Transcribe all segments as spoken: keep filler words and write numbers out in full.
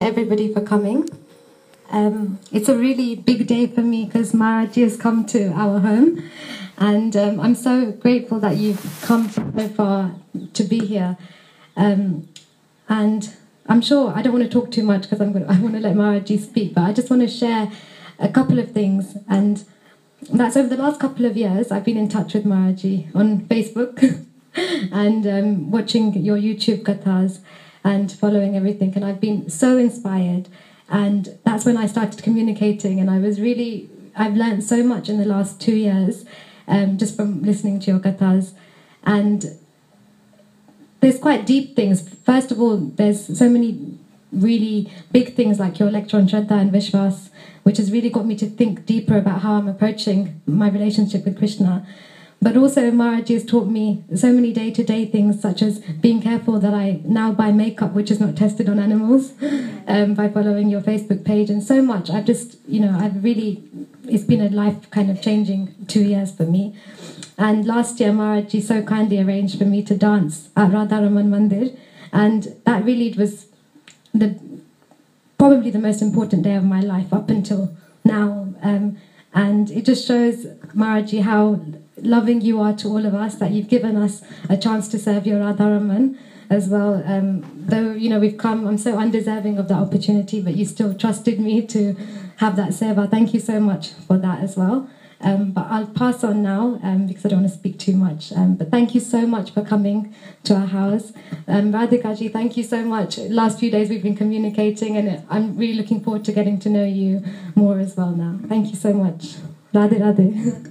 everybody for coming. Um, it's a really big day for me because Maharaji has come to our home, and um, I'm so grateful that you've come so far to be here. Um, and I'm sure I don't want to talk too much because I'm going. I want to let Maharaji speak, but I just want to share a couple of things. And that's over the last couple of years, I've been in touch with Maharaji on Facebook and um, watching your YouTube kathas and following everything, and I've been so inspired. And that's when I started communicating, and I was really, I've learned so much in the last two years um, just from listening to your kathas. And there's quite deep things. First of all, there's so many really big things like your lecture on Shraddha and Vishwas, which has really got me to think deeper about how I'm approaching my relationship with Krishna. But also Maharaji has taught me so many day-to-day things, such as being careful that I now buy makeup which is not tested on animals um, by following your Facebook page, and so much. I've just, you know, I've really, it's been a life kind of changing two years for me. And last year Maharaji so kindly arranged for me to dance at Radharaman Mandir, and that really was the probably the most important day of my life up until now. Um, and it just shows, Maharaji, how loving you are to all of us, that you've given us a chance to serve your Radharaman as well. Um, though, you know, we've come, I'm so undeserving of that opportunity, but you still trusted me to have that seva. Thank you so much for that as well. Um, but I'll pass on now um, because I don't want to speak too much. Um, but thank you so much for coming to our house. Um, Radhikaji, thank you so much. Last few days we've been communicating, and I'm really looking forward to getting to know you more as well now. Thank you so much. Radhe Radhe.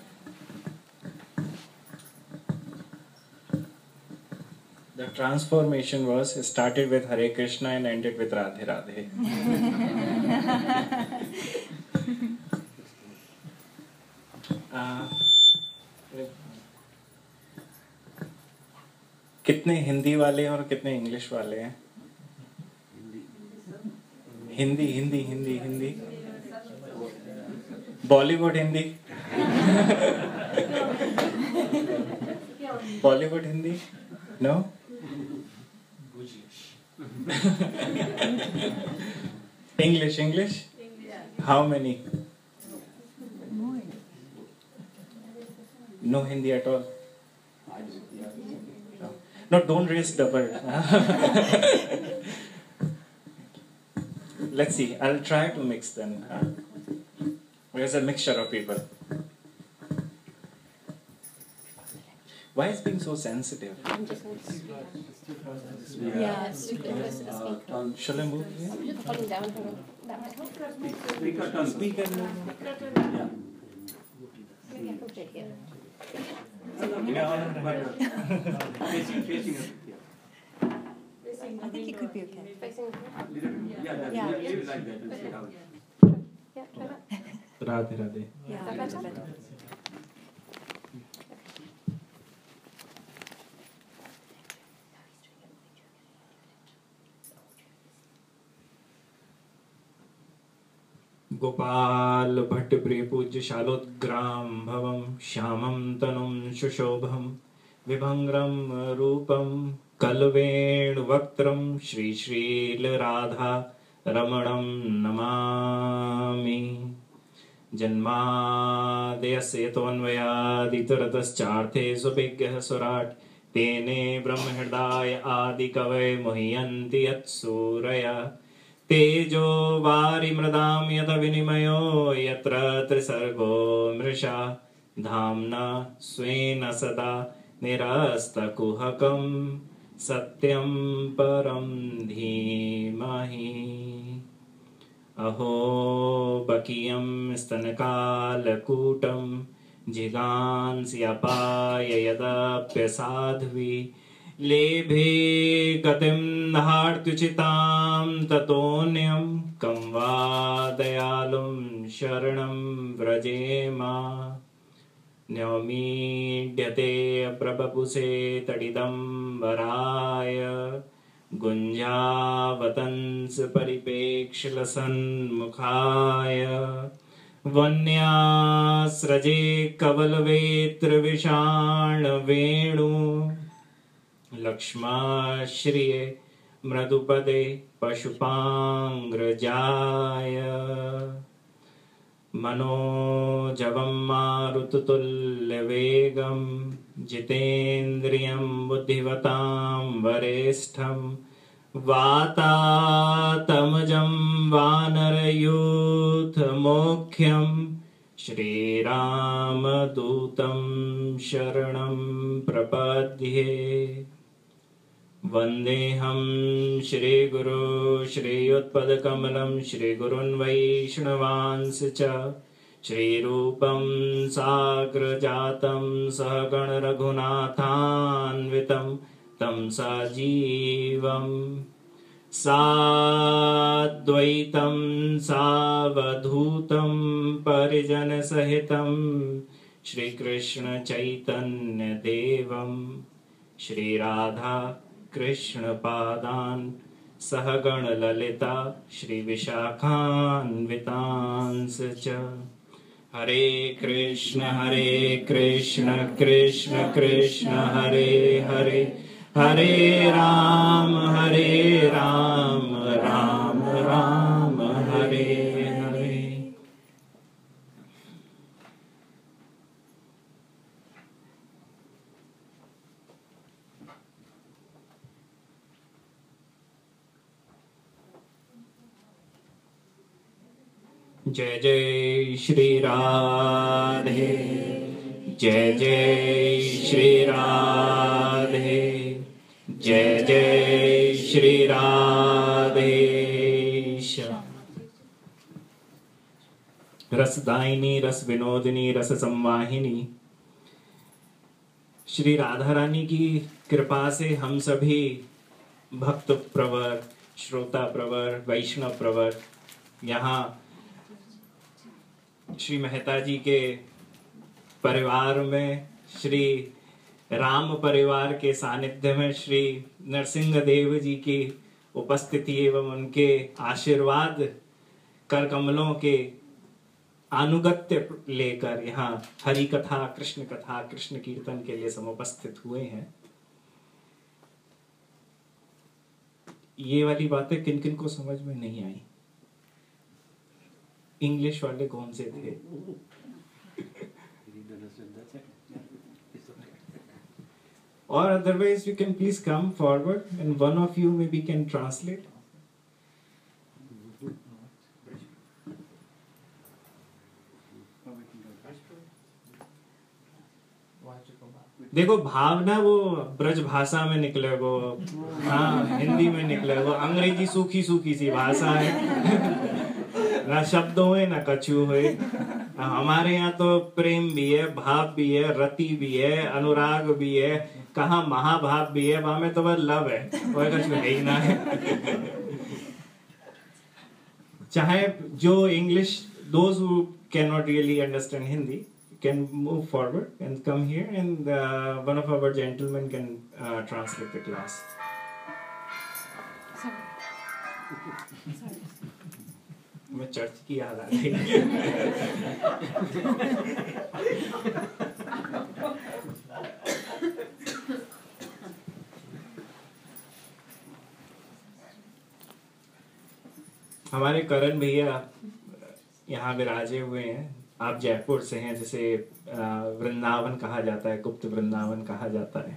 The transformation was started with Hare Krishna and ended with Radhe Radhe. uh, कितने हिंदी वाले और कितने English वाले हैं? Hindi Hindi Hindi Hindi Bollywood Hindi Bollywood Hindi no English, English? How many? No Hindi at all? No, no, don't raise double. Let's see, I'll try to mix them. There's a mixture of people. Why is being so sensitive? Yeah, it's too close to the speaker. Shall I move here? You're falling down. That Speaker, speaker, move. Yeah. Yeah, put it here. I think it could be okay. Facing. Yeah. Yeah. Radhe Radhe. Yeah, Is that that's better? better. Gopal Bhatt प्रिय पूज्य शालोद्ग्राम भवम श्यामं तनुं सुशोभम विभंग्रम रूपम कलवेणुवक्त्रम श्री श्रील राधा रमणं नमामि। जन्माद्यस्य तोऽन्वयादितरतश्चार्थे सुविज्ञः सुराट् तेने ब्रह्महृदाय आदिकवये मुह्यन्ति यत्सूरयः तेजो वारिमृदां यत विनिमयो यत्र त्रिसर्गो मृषा धाम्ना स्वेन सदा निरस्तकुहकं सत्यं परं धीमहि। अहो बकीयं स्तनकालकूटं जिगांस्यपाय यदप्यसाध्वी लेभे गतिं धार्तुचितां ततोऽन्यं कं वा दयालुं शरणं व्रजेमा। न्यौमीड्यते प्रबपुसे तडिदम्बराय गुञ्जावतंस परिपेक्षलसन्मुखाय वन्यास्रजे कवलवेत्र विषाण वेणु लक्ष्माश्रिये मृदुपदे पशुपांग्रजाय मनोजवं मारुततुल्यवेगं जितेन्द्रियं बुद्धिमतां वरिष्ठं वातात्मजं वानरयूथमुख्यं श्रीरामदूतं शरणं प्रपद्ये। वन्देऽहं श्रीगुरो श्रीयुत्पदकमलं श्रीगुरुन् वैष्णवांश्च श्रीरूपं साग्रजातं सहगणरघुनाथान्वितं तं सजीवं साद्वैतं सावधूतं परिजनसहितं श्रीकृष्णचैतन्यदेवं श्रीराधा कृष्णपादान् सहगणललिता श्रीविशाखान्वितांश्च। हरे कृष्ण हरे कृष्ण कृष्ण कृष्ण हरे हरे हरे राम हरे राम राम राम हरे हरे। जय जय श्री राधे, जय जय श्री राधे, जय जय श्री राधे। रसदायिनी रस विनोदिनी रस संवाहिनी श्री राधा रानी की कृपा से हम सभी भक्त प्रवर, श्रोता प्रवर, वैष्णव प्रवर यहाँ श्री मेहता जी के परिवार में, श्री राम परिवार के सानिध्य में श्री नरसिंह देव जी की उपस्थिति एवं उनके आशीर्वाद कर कमलों के अनुगत्य लेकर यहाँ हरि कथा, कृष्ण कथा, कृष्ण कीर्तन के लिए समुपस्थित हुए हैं। ये वाली बातें किन किन को समझ में नहीं आई? इंग्लिश वाले कौन से थे? Or otherwise you can please come forward and one of you maybe can translate. देखो भावना वो ब्रज भाषा में निकले, वो हाँ हिंदी में निकले, वो अंग्रेजी सूखी सूखी सी भाषा है, ना शब्द हुए ना कछु हुए। हमारे यहाँ तो प्रेम भी है, भाव भी है, रति भी है, अनुराग भी है, कहाँ महाभाव भी है, वहां में तो बस लव है, वह कछु है ही ना है। चाहे जो English, those who cannot really understand Hindi can move forward and come here, and uh, one of our gentlemen can uh, translate the class. Sorry. Sorry. मैं चर्च की याद आ गई। हमारे करण भैया यहाँ विराजे हुए हैं। आप जयपुर से हैं, जिसे वृंदावन कहा जाता है, गुप्त वृंदावन कहा जाता है।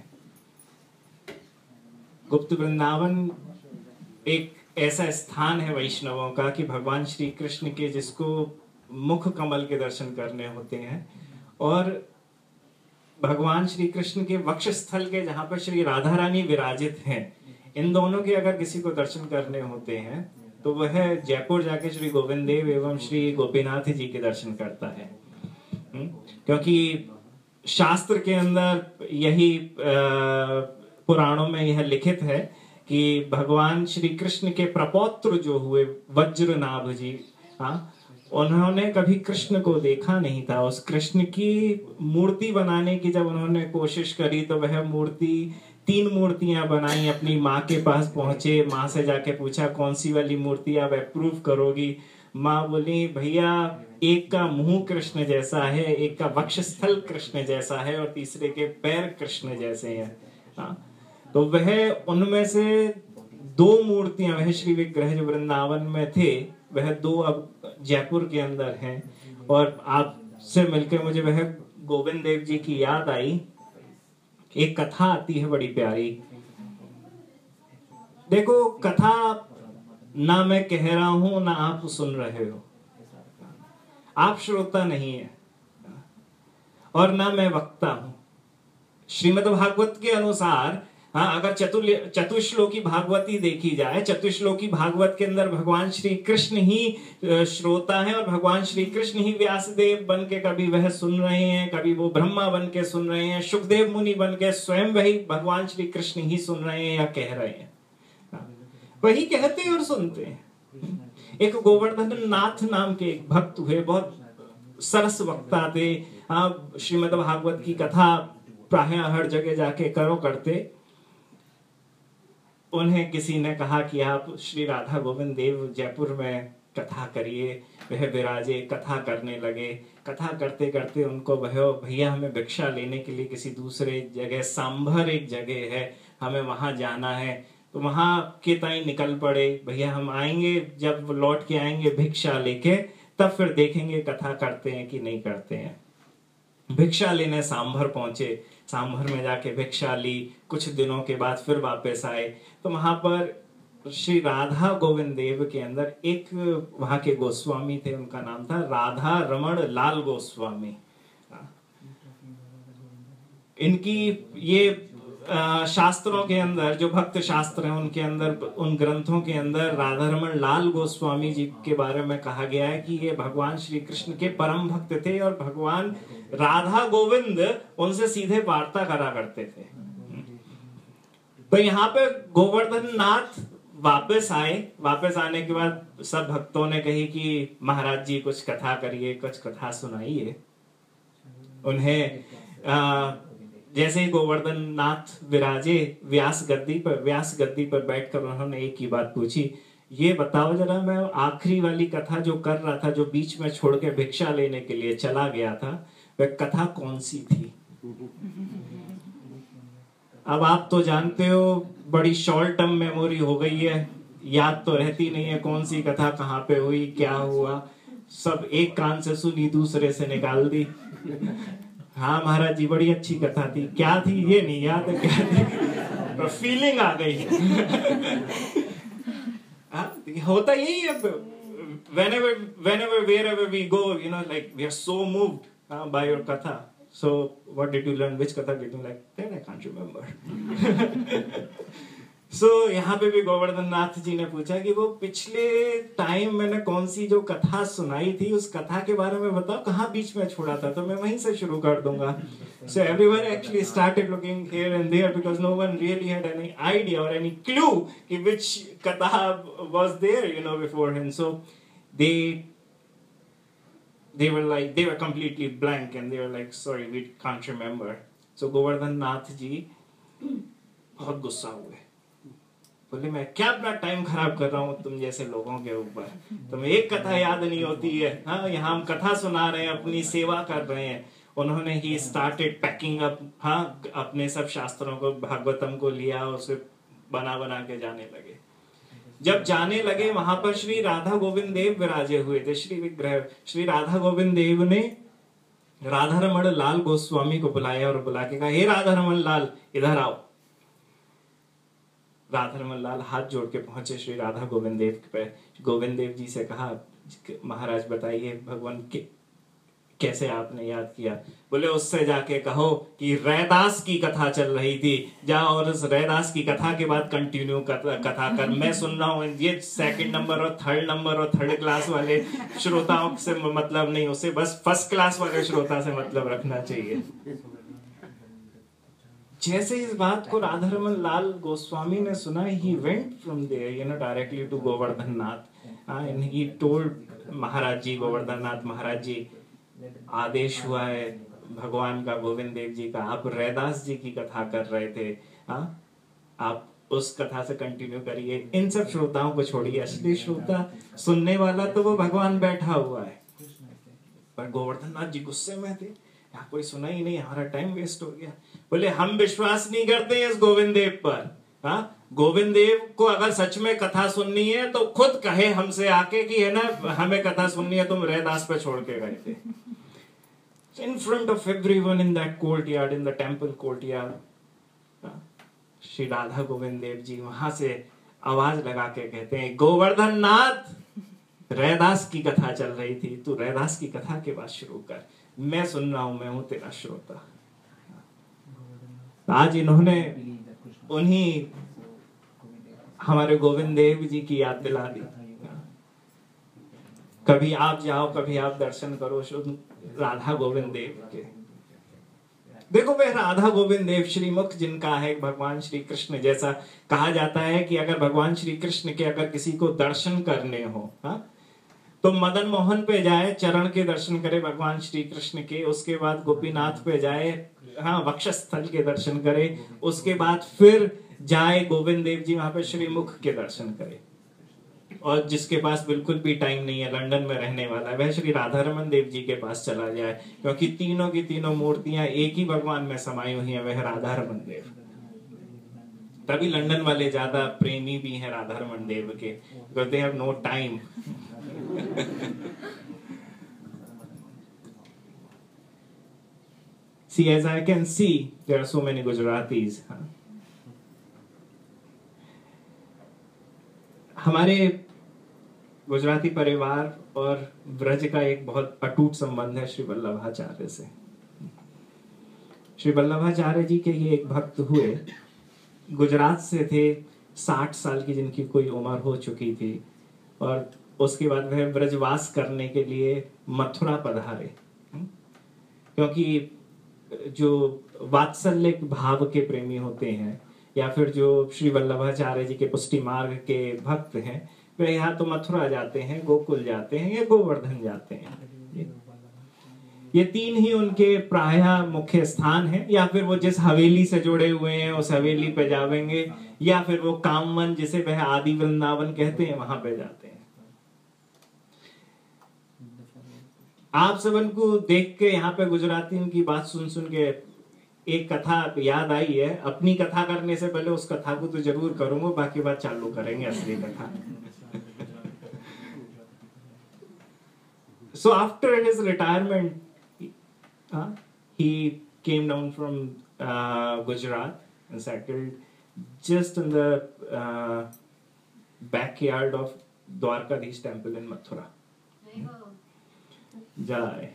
गुप्त वृंदावन एक ऐसा स्थान है वैष्णवों का कि भगवान श्री कृष्ण के जिसको मुख कमल के दर्शन करने होते हैं, और भगवान श्री कृष्ण के वक्षस्थल के जहाँ पर श्री राधा रानी विराजित हैं, इन दोनों के अगर किसी को दर्शन करने होते हैं तो वह जयपुर जाके श्री गोविंद देव एवं श्री गोपीनाथ जी के दर्शन करता है। क्योंकि शास्त्र के अंदर यही पुराणों में यह लिखित है कि भगवान श्री कृष्ण के प्रपौत्र जो हुए वज्रनाभ जी, हाँ, उन्होंने कभी कृष्ण को देखा नहीं था। उस कृष्ण की मूर्ति बनाने की जब उन्होंने कोशिश करी तो वह मूर्ति, तीन मूर्तियां बनाई, अपनी माँ के पास पहुंचे, माँ से जाके पूछा कौन सी वाली मूर्ति आप अप्रूव करोगी। माँ बोली भैया एक का मुंह कृष्ण जैसा है, एक का वक्षस्थल कृष्ण जैसा है और तीसरे के पैर कृष्ण जैसे हैं। हाँ, तो वह उनमें से दो मूर्तियां, वह श्री विग्रह जो वृंदावन में थे वह दो अब जयपुर के अंदर हैं। और आपसे मिलकर मुझे वह गोविंद देव जी की याद आई। एक कथा आती है बड़ी प्यारी। देखो, कथा ना मैं कह रहा हूं ना आप सुन रहे हो, आप श्रोता नहीं है और ना मैं वक्ता हूं। श्रीमद् भागवत के अनुसार, हाँ, अगर चतुर चतुश्लोकी भागवती देखी जाए, चतुश्लोकी भागवत के अंदर भगवान श्री कृष्ण ही श्रोता है और भगवान श्री कृष्ण ही व्यासदेव बन के कभी वह सुन रहे हैं, कभी वो ब्रह्मा बन के सुन रहे हैं, सुखदेव मुनि बन के स्वयं वही भगवान श्री कृष्ण ही सुन रहे हैं या कह रहे हैं, वही कहते और सुनते हैं। एक गोवर्धन नाथ नाम के एक भक्त हुए, बहुत सरस वक्ता थे। हाँ, श्रीमद् भागवत की कथा प्राय हर जगह जाके करो करते। उन्हें किसी ने कहा कि आप श्री राधा गोविंद देव जयपुर में कथा करिए। वह विराजे, कथा करने लगे। कथा करते करते उनको वह, भैया हमें भिक्षा लेने के लिए किसी दूसरे जगह, सांभर एक जगह है, हमें वहां जाना है। तो वहां के ताई निकल पड़े, भैया हम आएंगे, जब लौट के आएंगे भिक्षा लेके तब फिर देखेंगे कथा करते हैं कि नहीं करते हैं। भिक्षा लेने सांभर पहुंचे, सांभर में जाके भिक्षा ली। कुछ दिनों के बाद फिर वापस आए तो वहां पर श्री राधा गोविंद देव के अंदर एक वहां के गोस्वामी थे, उनका नाम था राधा रमण लाल गोस्वामी। इनकी ये शास्त्रों के अंदर, जो भक्त शास्त्र हैं उनके अंदर, उन ग्रंथों के अंदर राधा रमण लाल गोस्वामी जी के बारे में कहा गया है कि ये भगवान श्री कृष्ण के परम भक्त थे और भगवान राधा गोविंद उनसे सीधे वार्ता करा करते थे। तो यहाँ पे गोवर्धन नाथ वापस आए। वापस आने के बाद सब भक्तों ने कही कि महाराज जी कुछ कथा करिए, कुछ कथा सुनाइए। उन्हें आ, जैसे ही गोवर्धन नाथ विराजे व्यास गद्दी पर, व्यास गद्दी पर बैठकर उन्होंने एक ही बात पूछी, ये बताओ जरा, मैं आखिरी वाली कथा जो कर रहा था, जो बीच में छोड़ के भिक्षा लेने के लिए चला गया था, वह कथा कौन सी थी? अब आप तो जानते हो बड़ी शॉर्ट टर्म मेमोरी हो गई है, याद तो रहती नहीं है कौन सी कथा कहाँ पे हुई, क्या हुआ। सब एक कान से सुनी दूसरे से निकाल दी। हाँ महाराज जी बड़ी अच्छी कथा थी, क्या थी ये नहीं याद है, क्या थी, फीलिंग आ गई। हाँ, होता यही है। whenever whenever wherever we go, you know, like we are so moved uh, by your katha. So what did you learn? Which katha did you like? Then I can't remember. So यहाँ पे भी गोवर्धन नाथ जी ने पूछा कि वो पिछले time मैंने कौन सी जो कथा सुनाई थी, उस कथा के बारे में बताओ, कहाँ बीच में छोड़ा था, तो मैं वहीं से शुरू कर दूंगा। So everyone actually started looking here and there because no one really had any idea or any clue which katha was there, you know, beforehand. So they they were like, they were completely blank and they were like, sorry, we can't remember. So Govardhan Nath ji बहुत गुस्सा हुए, बोले मैं क्या अपना time खराब कर रहा हूँ तुम जैसे लोगों के ऊपर, तुम्हें एक कथा याद नहीं होती है। हाँ, यहाँ हम कथा सुना रहे हैं, अपनी सेवा कर रहे हैं। उन्होंने ही स्टार्टेड पैकिंग अप, हाँ, अपने सब शास्त्रों को, भागवतम को लिया, उसे बना बना के जाने लगे। जब जाने लगे वहां पर श्री राधा गोविंद देव विराजे हुए थे, श्री विग्रह। श्री राधा गोविंद देव ने राधा रमण लाल गोस्वामी को बुलाया और बुला के कहा, हे राधा रमण लाल इधर आओ। राधा रमण लाल हाथ जोड़ के पहुंचे श्री राधा गोविंद देव पे। गोविंद देव जी से कहा, महाराज बताइए भगवान के कैसे आपने याद किया? बोले उससे जाके कहो कि रैदास की कथा चल रही थी, जा और उस रैदास की कथा के बाद कंटिन्यू कथा कर। मैं सुन रहा हूँ, ये सेकंड नंबर और थर्ड नंबर और थर्ड क्लास वाले श्रोताओं से मतलब नहीं, उसे बस फर्स्ट क्लास वाले श्रोता से मतलब रखना चाहिए। जैसे इस बात को राधा रमण लाल गोस्वामी ने सुना, he went from there, you know, directly to Govardhan Nath, and he told महाराज जी, गोवर्धन नाथ महाराज जी, आदेश हुआ है भगवान का, गोविंद देव जी का, आप रैदास जी की कथा कर रहे थे, हाँ, आप उस कथा से कंटिन्यू करिए। इन सब श्रोताओं को छोड़िए, असली श्रोता सुनने वाला तो वो भगवान बैठा हुआ है। पर गोवर्धन नाथ जी गुस्से में थे, यहाँ कोई सुना ही नहीं, हमारा टाइम वेस्ट हो गया। बोले हम विश्वास नहीं करते इस गोविंद देव पर, हाँ, गोविंद देव को अगर सच में कथा सुननी है तो खुद कहे हमसे आके कि है ना हमें कथा सुननी है, तुम रैदास पे छोड़ के गए थे। In front of everyone in that courtyard, in the temple courtyard, Shri Radha Govind Dev ji वहां से आवाज लगा के कहते हैं, गोवर्धन नाथ, रैदास की कथा चल रही थी, तू रैदास की कथा के बाद शुरू कर, मैं सुन रहा हूं, मैं हूं तेरा श्रोता। आज इन्होंने उन्हीं हमारे गोविंद देव जी की याद दिला दी। कभी आप जाओ, कभी आप दर्शन करो शुद्ध राधा गोविंद देव के। देखो वह राधा गोविंद देव श्रीमुख जिनका है, भगवान श्री कृष्ण, जैसा कहा जाता है कि अगर भगवान श्री कृष्ण के अगर किसी को दर्शन करने हो, हा? तो मदन मोहन पे जाए, चरण के दर्शन करे भगवान श्री कृष्ण के, उसके बाद गोपीनाथ पे जाए, हाँ वक्षस्थल के दर्शन करे, उसके बाद फिर जाए गोविंद देव जी वहां पे श्रीमुख के दर्शन करे। और जिसके पास बिल्कुल भी टाइम नहीं है, लंदन में रहने वाला है, वह श्री राधा रमन देव जी के पास चला जाए, क्योंकि तीनों की तीनों मूर्तियां एक ही भगवान में समाई हुई हैं, वह राधा रमन देव। तभी लंदन वाले ज्यादा प्रेमी भी हैं राधा रमन देव के, because they have no time. See, as I can see, there are so many Gujaratis. Huh? हमारे गुजराती परिवार और ब्रज का एक बहुत अटूट संबंध है श्री वल्लभाचार्य से। श्री वल्लभाचार्य जी के ये एक भक्त हुए, गुजरात से थे, साठ साल की जिनकी कोई उम्र हो चुकी थी, और उसके बाद वह ब्रजवास करने के लिए मथुरा पधारे, क्योंकि जो वात्सल्य भाव के प्रेमी होते हैं या फिर जो श्री वल्लभाचार्य जी के पुष्टि मार्ग के भक्त हैं, वे यहाँ तो मथुरा जाते हैं, गोकुल जाते हैं या गोवर्धन जाते हैं। ये तीन ही उनके प्रायः मुख्य स्थान हैं, या फिर वो जिस हवेली से जुड़े हुए हैं उस हवेली पे जावेंगे, या फिर वो कामवन जिसे वह आदि वृंदावन कहते हैं वहां पे जाते हैं। आप सबन को देख के यहाँ पे गुजराती की बात सुन सुन के एक कथा याद आई है। अपनी कथा करने से पहले उस कथा को तो जरूर करूंगा, बाकी बात चालू करेंगे असली कथा। So after his retirement, uh, he came down from uh, Gujarat and settled just in the uh, backyard of Dwarkadhish temple in Mathura. जाए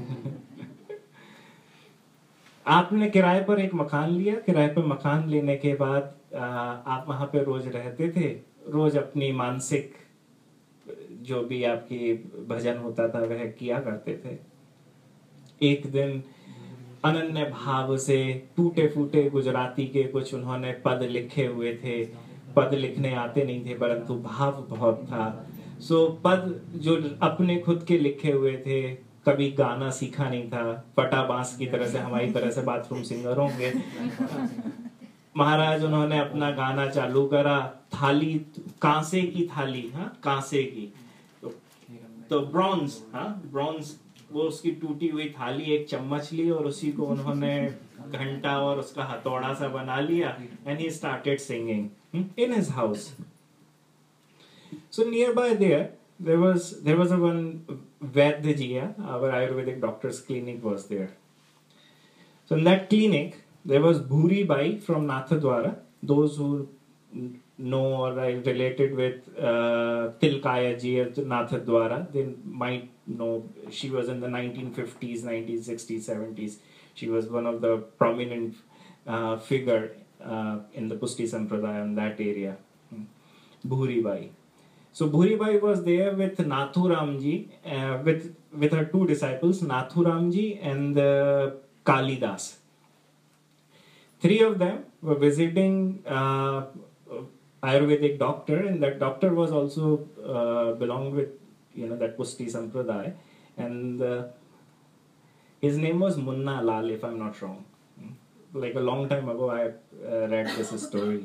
आपने किराए पर एक मकान लिया, किराए पर मकान लेने के बाद आ, आप वहां पे रोज रहते थे, रोज अपनी मानसिक जो भी आपकी भजन होता था वह किया करते थे। एक दिन अनन्य भाव से टूटे फूटे गुजराती के कुछ उन्होंने पद लिखे हुए थे, पद लिखने आते नहीं थे परंतु भाव बहुत था, सो पद जो अपने खुद के लिखे हुए थे, कभी गाना सीखा नहीं था, फटा बांस की तरह से हमारी तरह से बाथरूम सिंगर होंगे। महाराज उन्होंने अपना गाना चालू करा, थाली कांसे की थाली, हाँ कांसे की, तो, तो ब्रॉन्ज, हाँ ब्रॉन्ज, वो उसकी टूटी हुई थाली एक चम्मच ली और उसी को उन्होंने घंटा और उसका हथौड़ा सा बना लिया, and he started singing in his house. So nearby there, there was there was a one Vaidyajiya, our Ayurvedic doctor's clinic was there. So in that clinic, there was Bhuri Bai from Nathadwara. Those who know or are related with uh, Tilkaya ji at Nathadwara, they might know she was in the nineteen fifties, nineteen sixties, seventies. She was one of the prominent uh, figure uh, in the Pusti Sampradaya in that area. Bhuri Bai. So Bhuri Bai was there with Nathuram ji, uh, with with her two disciples, Nathuram ji and uh, Kalidas. Three of them were visiting uh, Ayurvedic doctor, and that doctor was also uh, belonged with you know that Pusti Sampradaya, and uh, his name was Munna Lal, if I'm not wrong. Like a long time ago, I uh, read this story.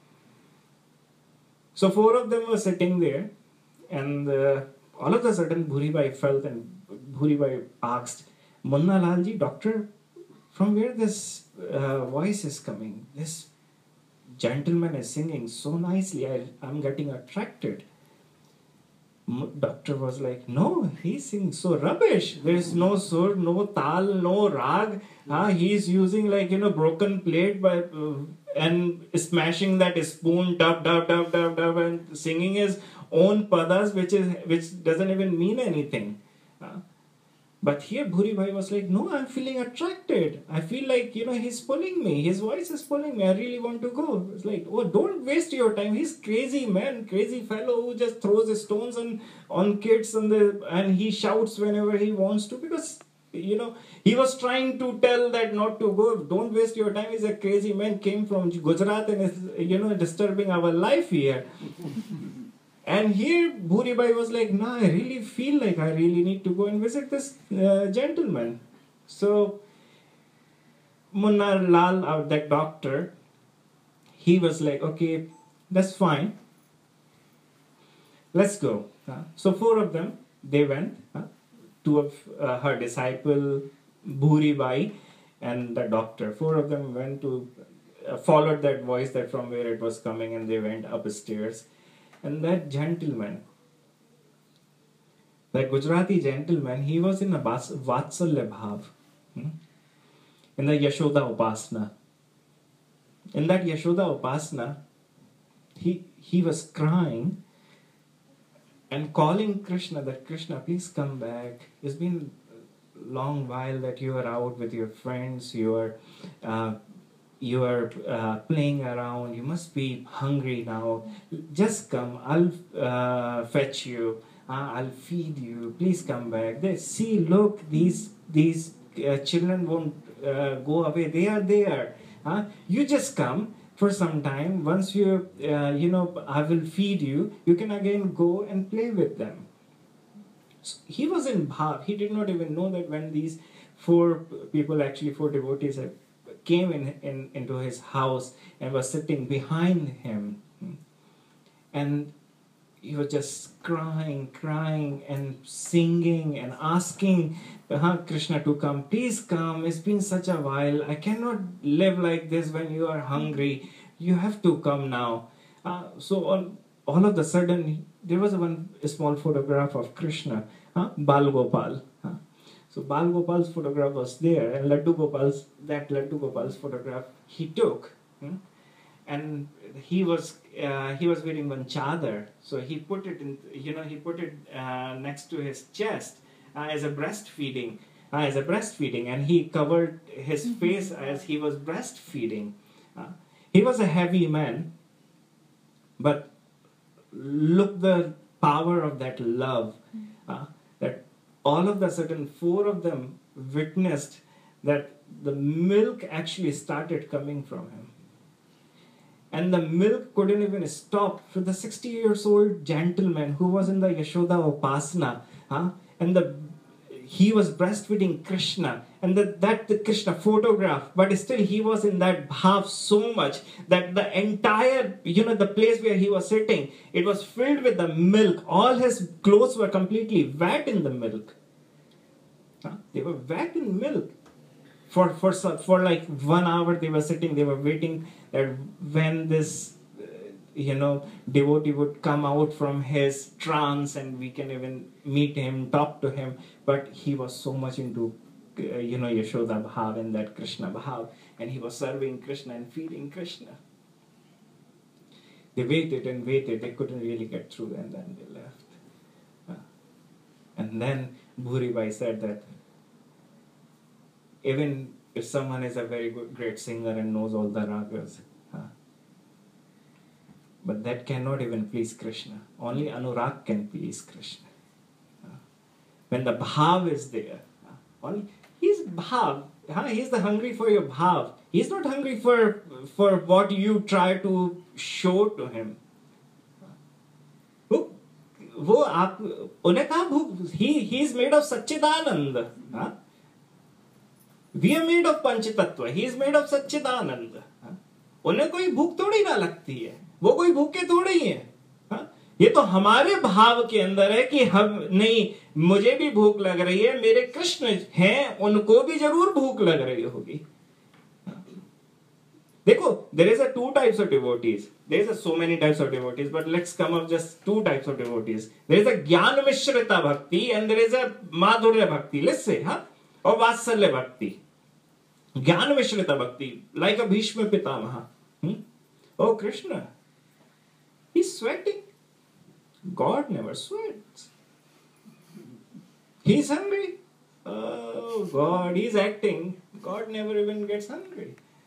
So four of them were sitting there, and uh, all of a sudden Bhuri Bai felt, and Bhuri Bai asked, Munna Lalji, doctor, from where this uh, voice is coming? This gentleman is singing so nicely. I, I'm getting attracted. Doctor was like, no, he's singing so rubbish. There's no sur, no tal, no rag. Uh, he's using like, you know, broken plate by uh, and smashing that spoon, dub, dub, dub, dub, dub, and singing his own padas, which is which doesn't even mean anything. Uh, But here Bhuri Bhai was like, no, I'm feeling attracted. I feel like, you know, he's pulling me. His voice is pulling me. I really want to go. It's like, oh, don't waste your time. He's crazy, man. Crazy fellow who just throws his stones on, on kids and, the, and he shouts whenever he wants to. Because, you know, he was trying to tell that not to go. Don't waste your time. He's a crazy man. Came from Gujarat and is, you know, disturbing our life here. And here, Bhuri Bhai was like, no, I really feel like I really need to go and visit this uh, gentleman. So, Munna Lal, uh, that doctor, he was like, okay, that's fine. Let's go. Uh, so, four of them, they went. Uh, two of uh, her disciple, Bhuri Bhai, and the doctor. Four of them went to, uh, followed that voice that from where it was coming, and they went upstairs. And that gentleman, that Gujarati gentleman, he was in a Vatsalya Bhav, hmm? in the Yashoda Upasana. In that Yashoda Upasana, he, he was crying and calling Krishna that, Krishna, please come back. It's been a long while that you are out with your friends, you are uh, You are uh, playing around. You must be hungry now. Just come. I'll uh, fetch you. Uh, I'll feed you. Please come back. They see. Look, these these uh, children won't uh, go away. They are there. Uh, you just come for some time. Once you uh, you know, I will feed you. You can again go and play with them. So he was in bhav. He did not even know that when these four people, actually four devotees, have came in, in into his house and was sitting behind him, and he was just crying, crying and singing and asking uh, Krishna to come. Please come. It's been such a while. I cannot live like this when you are hungry. You have to come now. Uh, so all, all of a sudden, there was one small photograph of Krishna, uh, Bal Gopal. Uh, So Bal Gopal's photograph was there, and Laddu Gopal's, that Laddu Gopal's photograph he took, hmm? and he was uh, he was wearing one chadar, so he put it in, you know, he put it uh, next to his chest uh, as a breastfeeding, uh, as a breastfeeding, and he covered his face as he was breastfeeding. Uh, he was a heavy man, but look the power of that love, uh, that. All of a sudden, four of them witnessed that the milk actually started coming from him. And the milk couldn't even stop for the sixty years old gentleman who was in the Yashoda Upasana. Huh? And the he was breastfeeding Krishna. And the, that the Krishna photograph, but still he was in that bhav so much that the entire, you know, the place where he was sitting, it was filled with the milk. All his clothes were completely wet in the milk. Huh? They were wet in milk. For, for, for like one hour they were sitting, they were waiting that when this, uh, you know, devotee would come out from his trance and we can even meet him, talk to him. But he was so much into, uh, you know, Yashoda Bhav and that Krishna Bhav. And he was serving Krishna and feeding Krishna. They waited and waited. They couldn't really get through, and then they left. Uh, and then Bhuri Bhai said that even if someone is a very good, great singer and knows all the ragas, uh, but that cannot even please Krishna. Only Anurag can please Krishna. Uh, when the bhav is there, uh, only he's bhav. Huh? He's the hungry for your bhav. He's not hungry for for what you try to show to him. वो वो आप उन्हें कहा भूख he he is made of Satchidanand. Huh? We are made of Panchatattva. He is made of Satchidanand. Huh? उन्हें कोई भूख थोड़ी ना लगती है. वो कोई भूखे थोड़ी है. हाँ? ये तो हमारे भाव के अंदर है कि हम नहीं, मुझे भी भूख लग रही है, मेरे कृष्ण हैं, उनको भी जरूर भूख लग रही होगी. देखो, there is a two types of devotees. There is a so many types of devotees, but let's come up just two types of devotees. There is a ज्ञान मिश्रिता भक्ति and there is a माधुर्य भक्ति. Let's say, हाँ, और वात्सल्य भक्ति. ज्ञान मिश्रिता भक्ति, like a Bhishma Pitamah. Hmm? Oh Krishna, he's sweating. God never sweats. He's hungry. Oh God, he's acting. God never even gets hungry.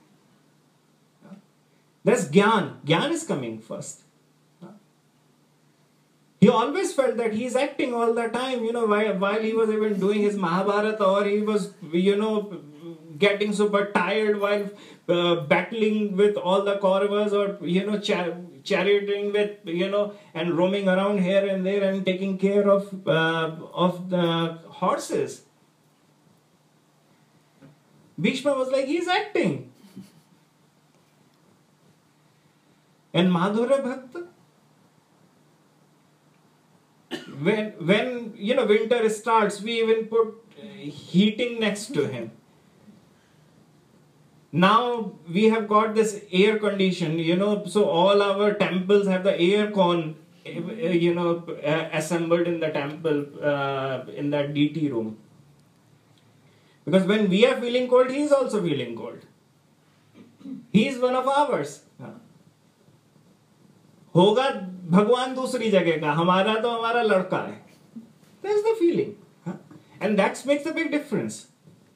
That's Gyan. Gyan is coming first. He always felt that he's acting all the time, you know, while, while he was even doing his Mahabharata, or he was, you know, getting super tired while uh, battling with all the Kauravas, or, you know, char- charioting with, you know, and roaming around here and there and taking care of, uh, of the horses. Bhishma was like, he's acting. And Madhurya Bhakta, when, when, you know, winter starts, we even put uh, heating next to him. Now we have got this air condition, you know, so all our temples have the air con, you know, uh, assembled in the temple, uh, in that D T room. Because when we are feeling cold, he is also feeling cold. He is one of ours. होगा भगवान दूसरी जगह का, हमारा तो हमारा लड़का है. That's the feeling. And that makes a big difference.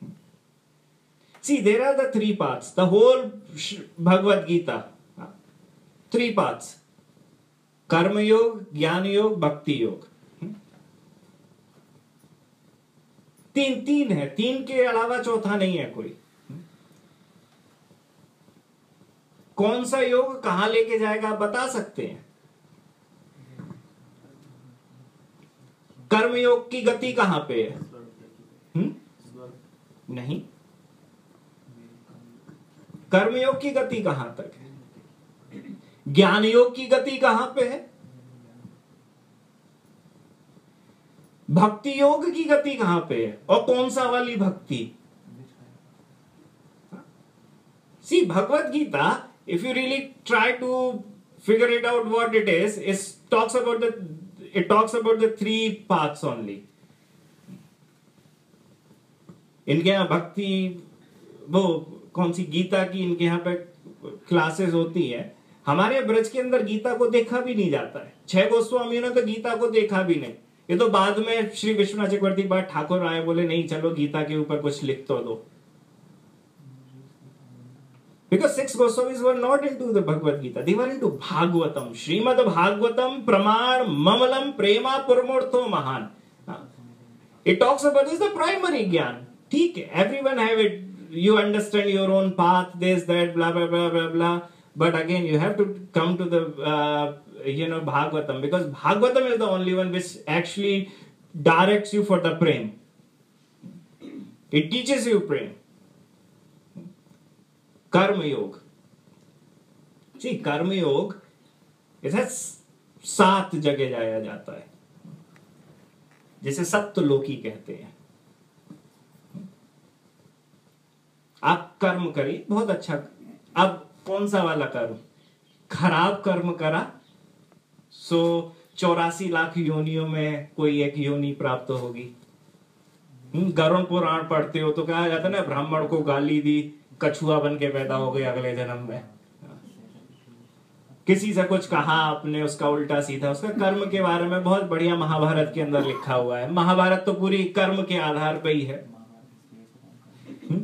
See, there are the three parts. The whole Bhagavad Gita. Three parts. Karma Yoga, Jnana Yoga, Bhakti Yoga. तीन तीन है, तीन के अलावा चौथा नहीं है कोई. कौन सा योग कहां लेके जाएगा आप बता सकते हैं? कर्म योग की गति कहां पे है? हुँ? नहीं. कर्म योग की गति कहां तक है? ज्ञान योग की गति कहां पे है? भक्ति योग की गति कहां पे है? और कौन सा वाली भक्ति? See, Bhagavad Gita, if you really try to figure it out what it is, it talks about the it talks about the three paths only. इनके यहाँ भक्ति, वो कौन सी गीता की इनके यहाँ पे क्लासेस होती है. हमारे ब्रज के अंदर गीता को देखा भी नहीं जाता है. छह गोस्वामियों ने तो गीता को देखा भी नहीं. ये तो बाद में श्री विश्वनाथ चक्रवर्ती बाद ठाकुर आए, बोले नहीं चलो गीता के ऊपर कुछ लिख तो दो. Because six Goswamis were not into the Bhagavad Gita, they were into Bhagavatam. Srimad Bhagavatam Pramar Mamalam Prema Purmurtho Mahan. It talks about this, the primary Gyan. Theek, everyone have it. You understand your own path, this, that, blah, blah, blah, blah, blah. But again, you have to come to the, uh, you know, Bhagavatam. Because Bhagavatam is the only one which actually directs you for the prem. It teaches you prem. कर्म योग. जी, कर्म योग इसे सात जगह जाया जाता है, जिसे सप्तलोकी कहते हैं. आप कर्म करिए, बहुत अच्छा. अब कौन सा वाला कर्म? खराब कर्म करा सो चौरासी लाख योनियों में कोई एक योनि प्राप्त होगी. गरुड़ पुराण पढ़ते हो तो कहा जाता है ना, ब्राह्मण को गाली दी, कछुआ बन के पैदा हो गए अगले जन्म में. किसी से कुछ कहा आपने, उसका उल्टा सीधा. उसका कर्म के बारे में बहुत बढ़िया महाभारत के अंदर लिखा हुआ है. महाभारत तो पूरी कर्म के आधार पे ही है. हुँ?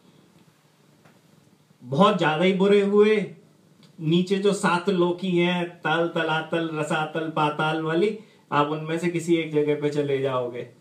बहुत ज्यादा ही बुरे हुए, नीचे जो सात लोकी हैं, तल तलातल रसातल पाताल वाली, आप उनमें से किसी एक जगह पे चले जाओगे.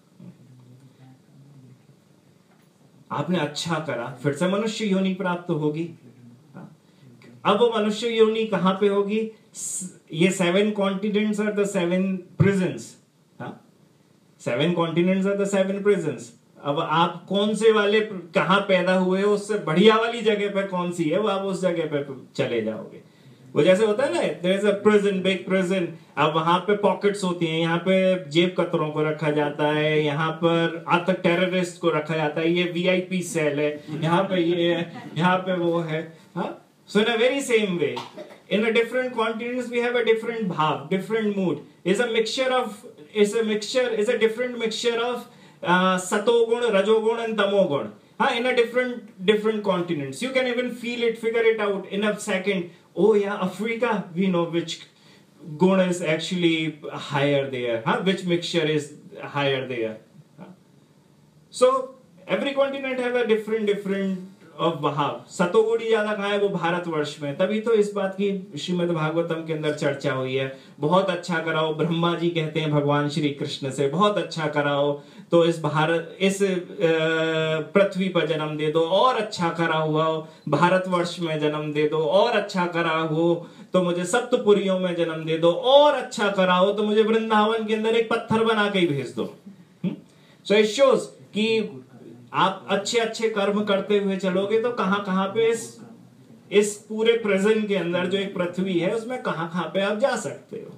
आपने अच्छा करा, फिर से मनुष्य योनि प्राप्त होगी. अब वो मनुष्य योनि कहां पे होगी? ये seven continents are the seven prisons. Seven continents are the seven prisons. अब आप कौन से वाले कहां पैदा हुए हो, उससे बढ़िया वाली जगह पे कौन सी है, वो आप उस जगह पे चले जाओगे. वो जैसे होता है ना, there is a prison, big prison. अब वहां पे पॉकेट्स होती हैं, यहाँ पे जेब कतरों को रखा जाता है, यहाँ पर आतंक टेररिस्ट को रखा जाता है, ये वीआईपी सेल है, यहाँ पे ये है, यहाँ पे वो है. हाँ, So in a very same way, in a different continents we have a different bhav, different mood. It's a mixture of, it's a mixture, it's a different mixture of uh, satogun, rajogun and tamogun. Huh? In a different different continents, you can even feel it, figure it out in a second. Oh yeah, Africa, we know which gun is actually higher there, huh? Which mixture is higher there. Huh? So every continent have a different different of भाव. सतोगुणी ज्यादा कहाँ है? वो भारतवर्ष में. तभी तो इस बात की श्रीमद् भागवतम के अंदर चर्चा हुई है. बहुत अच्छा कराओ, ब्रह्मा जी कहते हैं भगवान श्री कृष्ण से, बहुत अच्छा कराओ तो इस भारत इस पृथ्वी पर जन्म दे दो, और अच्छा करा हुआ हो भारतवर्ष में जन्म दे दो, और अच्छा करा हो तो मुझे सप्तपुरियों में जन्म दे दो, और अच्छा करा हो तो मुझे वृंदावन के अंदर एक पत्थर बना के ही भेज दो. सो इट शोज कि आप अच्छे अच्छे कर्म करते हुए चलोगे तो कहां कहां पे इस इस पूरे प्रेजेंट के अंदर जो एक पृथ्वी है उसमें कहां कहां पे आप जा सकते हो.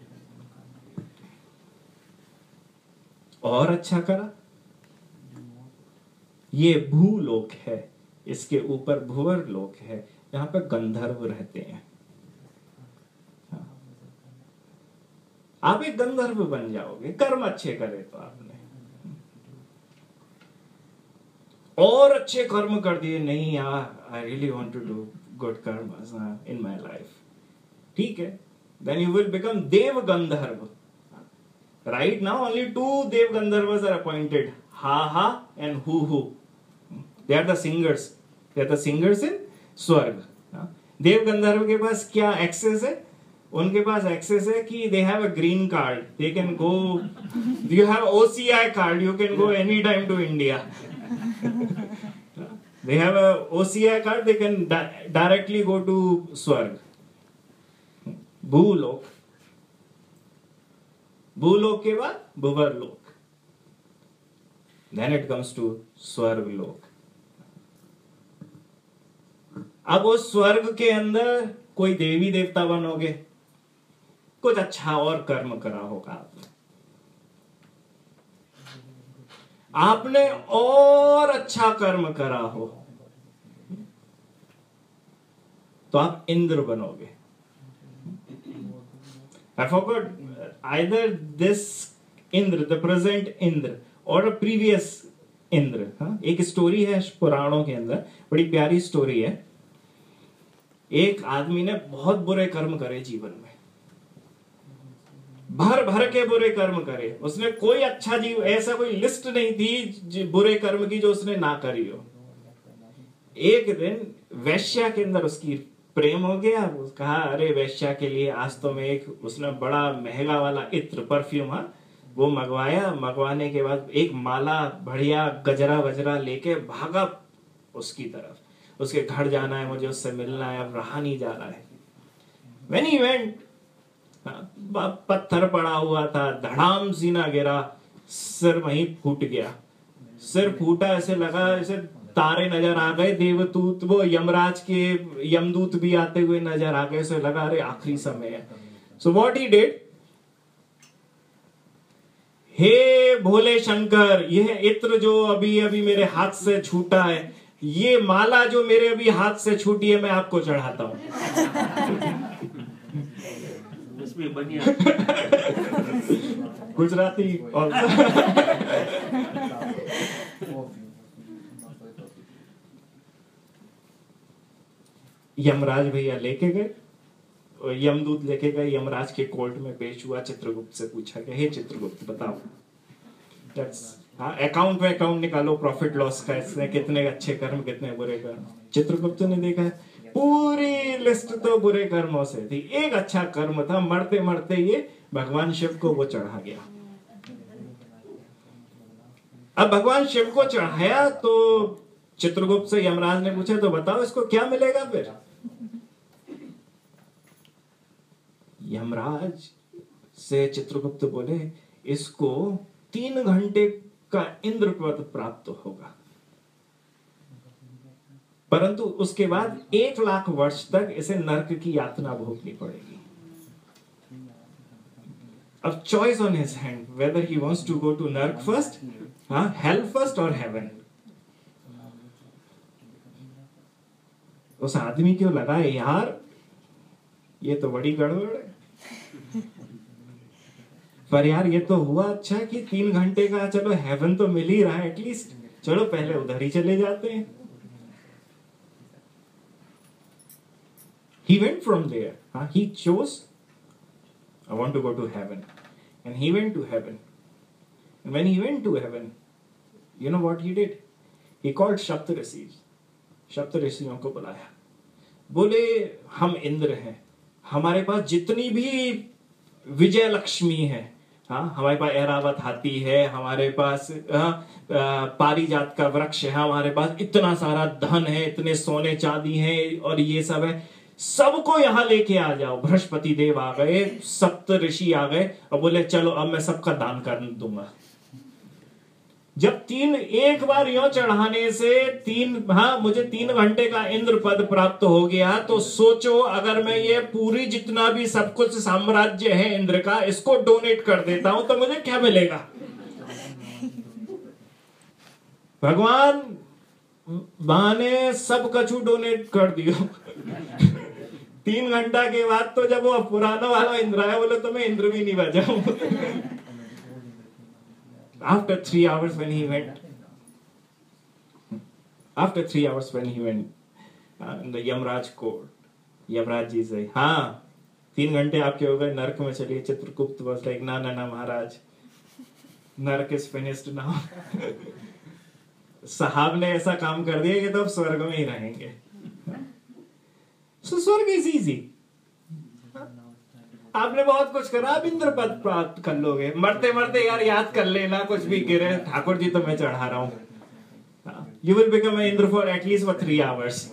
और अच्छा करा, ये भूलोक है, इसके ऊपर भुवर लोक है, यहां पे गंधर्व रहते हैं. आप एक गंधर्व बन जाओगे कर्म अच्छे करे तो. आपने और अच्छे कर्म कर दिए, नहीं यार I really want to do good karmas in my life, ठीक है, then you will become Dev Gandharva. Right now only two Dev Gandharvas are appointed, Haha and Huhu. They are the singers, they are the singers in Swarg. Dev गंधर्व के पास क्या access है? उनके पास access है कि they have a green card, they can go, you have OCI card, you can go any time to India. They have a O C I card, they can di- directly go to Swarg. Bhulok, Bhulok के बाद भुवर लोक, then it comes to स्वर्ग लोक. अब वो स्वर्ग के अंदर कोई देवी देवता बनोगे, कुछ अच्छा और कर्म करा होगा आपने, आपने और अच्छा कर्म करा हो तो आप इंद्र बनोगे. I forgot either this Indra, the present Indra, और a previous इंद्र. हाँ, एक स्टोरी है पुराणों के अंदर, बड़ी प्यारी स्टोरी है. एक आदमी ने बहुत बुरे कर्म करे जीवन में, भर भर के बुरे कर्म करे. उसने कोई अच्छा जीव, ऐसा कोई लिस्ट नहीं थी बुरे कर्म की जो उसने ना करी हो. एक दिन वैश्या के अंदर उसकी प्रेम हो गया. कहा अरे वैश्या के लिए आज तो मैं एक, उसने बड़ा महंगा वाला इत्र परफ्यूम, हाँ, वो मंगवाया. मंगवाने के बाद एक माला बढ़िया गजरा वजरा लेके भागा उसकी तरफ. उसके घर जाना है, मुझे उससे मिलना है, अब रहा नहीं जा रहा है. When he went, पत्थर पड़ा हुआ था, धड़ाम सीना गिरा, सिर वहीं फूट गया. सिर फूटा, ऐसे लगा ऐसे तारे नजर आ गए, देवदूत, वो यमराज के यमदूत भी आते हुए नजर आ गए. ऐसे लगा अरे आखिरी समय है. सो व्हाट ही डिड, हे भोले शंकर, यह इत्र जो अभी अभी मेरे हाथ से छूटा है, ये माला जो मेरे अभी हाथ से छूटी है, मैं आपको चढ़ाता हूं. गुजराती यमराज भैया लेके गए, यमदूत लेके गए, यमराज के कोर्ट में पेश हुआ. चित्रगुप्त से पूछा कि हे चित्रगुप्त बताओ, अकाउंट में अकाउंट निकालो प्रॉफिट लॉस का, इसने कितने अच्छे कर्म कितने बुरे कर्म. चित्रगुप्त ने देखा पूरी लिस्ट तो बुरे कर्मों से थी, एक अच्छा कर्म था, मरते मरते ये भगवान शिव को वो चढ़ा गया. अब भगवान शिव को चढ़ाया तो चित्रगुप्त से यमराज ने पूछा तो बताओ इसको क्या मिलेगा फिर. यमराज से चित्रगुप्त बोले इसको तीन घंटे का इंद्र पद प्राप्त होगा, परंतु उसके बाद एक लाख वर्ष तक इसे नरक की यातना भोगनी पड़ेगी. अब choice on his hand whether he wants to go to narak first, हाँ, हेल फर्स्ट और हेवन. उस आदमी को लगा यार ये तो बड़ी गड़बड़ है, पर यार ये तो हुआ अच्छा कि तीन घंटे का चलो हेवन तो मिल ही रहा है एटलीस्ट, चलो पहले उधर ही चले जाते हैं। He went from there. Huh? He chose, I want to go to heaven. And he went to heaven. And when he went to heaven, you know what he did? He called Saptarishis. सप्तऋषियों को बुलाया, बोले हम इंद्र हैं, हमारे पास जितनी भी विजय लक्ष्मी है, हाँ हमारे पास ऐरावत हाथी है, हमारे पास पारिजात का वृक्ष है, हमारे पास इतना सारा धन है, इतने सोने चांदी है और ये सब है, सबको यहां लेके आ जाओ। बृहस्पति देव आ गए, सप्त ऋषि आ गए और बोले चलो अब मैं सबका दान कर दूंगा। जब तीन एक बार यो चढ़ाने से तीन हाँ मुझे तीन घंटे का इंद्र पद प्राप्त हो गया, तो सोचो अगर मैं ये पूरी जितना भी सब कुछ साम्राज्य है इंद्र का इसको डोनेट कर देता हूं तो मुझे क्या मिलेगा? भगवान बहाने सब कछु डोनेट कर दियो। तीन घंटा के बाद तो जब वो पुराना वाला इंद्र आया, बोले तो मैं इंद्र भी नहीं बजाऊं। After three hours when he went, after three hours when he went uh, in the Yamraj court, Yamraj ji से, हाँ तीन घंटे आपके हो गए, नरक में चलिए। चित्रगुप्त was like ना ना ना महाराज, नरक is finished now। साहब ने ऐसा काम कर दिया कि तो अब स्वर्ग में ही रहेंगे। so स्वर्ग is easy, आपने बहुत कुछ करा, आप इंद्र पद प्राप्त कर लोगे। मरते मरते यार याद कर लेना, कुछ भी गिरे ठाकुर जी तो मैं चढ़ा रहा हूं। You will become an Indra for at least for three hours.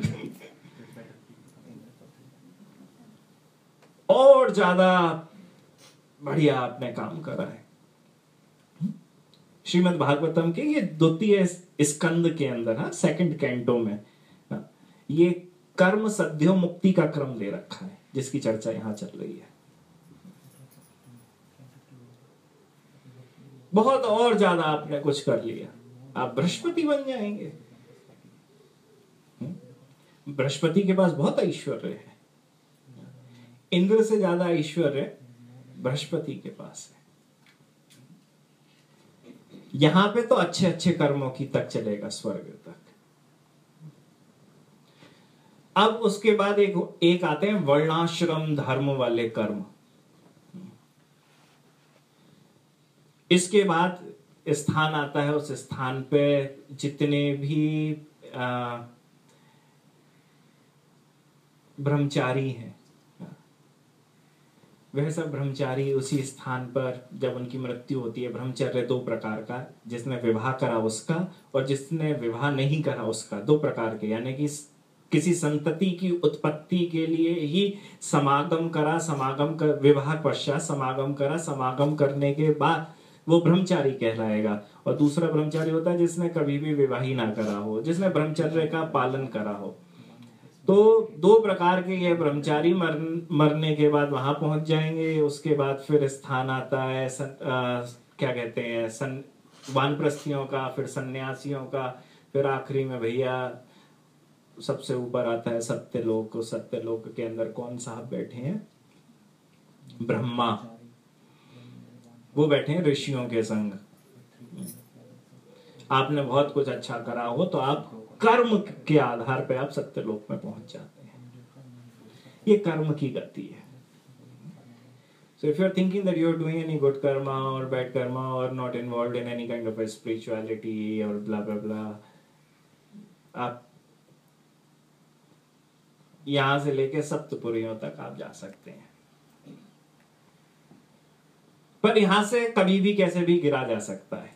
और ज्यादा बढ़िया आपने काम करा है। श्रीमद् भागवतम के ये द्वितीय स्कंद के अंदर, हाँ सेकंड कैंटो में हाँ, ये कर्म सद्यो मुक्ति का क्रम दे रखा है, जिसकी चर्चा यहां चल रही है। बहुत और ज्यादा आपने कुछ कर लिया, आप बृहस्पति बन जाएंगे। बृहस्पति के पास बहुत ऐश्वर्य है, इंद्र से ज्यादा ऐश्वर्य बृहस्पति के पास है। यहां पे तो अच्छे अच्छे कर्मों की तक चलेगा, स्वर्ग तक। अब उसके बाद एक एक आते हैं वर्णाश्रम धर्म वाले कर्म। इसके बाद स्थान आता है, उस स्थान पे जितने भी ब्रह्मचारी हैं वह सब ब्रह्मचारी उसी स्थान पर जब उनकी मृत्यु होती है, ब्रह्मचर्य दो प्रकार का, जिसने विवाह करा उसका और जिसने विवाह नहीं करा उसका, दो प्रकार के, यानी कि किसी संतति की उत्पत्ति के लिए ही समागम करा, समागम कर विवाह पश्चात समागम करा, समागम करने के बाद वो ब्रह्मचारी कहलाएगा। और दूसरा ब्रह्मचारी होता है जिसने कभी भी विवाह ही ना करा हो, जिसने ब्रह्मचर्य का पालन करा हो। तो दो प्रकार के ये ब्रह्मचारी मर, मरने के बाद वहां पहुंच जाएंगे। उसके बाद फिर स्थान आता है सन, आ, क्या कहते हैं सन वानप्रस्थियों का, फिर सन्यासियों का, फिर आखिरी में भैया सबसे ऊपर आता है सत्यलोक। सत्यलोक के अंदर कौन साहब बैठे हैं? ब्रह्मा, वो बैठे हैं ऋषियों के संग। आपने बहुत कुछ अच्छा करा हो तो आप कर्म के आधार पे आप सत्यलोक में पहुंच जाते हैं। ये कर्म की गति है। So if you're thinking that you're doing any good karma or bad karma or not involved in any kind of a spirituality or blah blah blah, आप यहां से लेके सप्तपुरियों तक आप जा सकते हैं, पर यहां से कभी भी कैसे भी गिरा जा सकता है।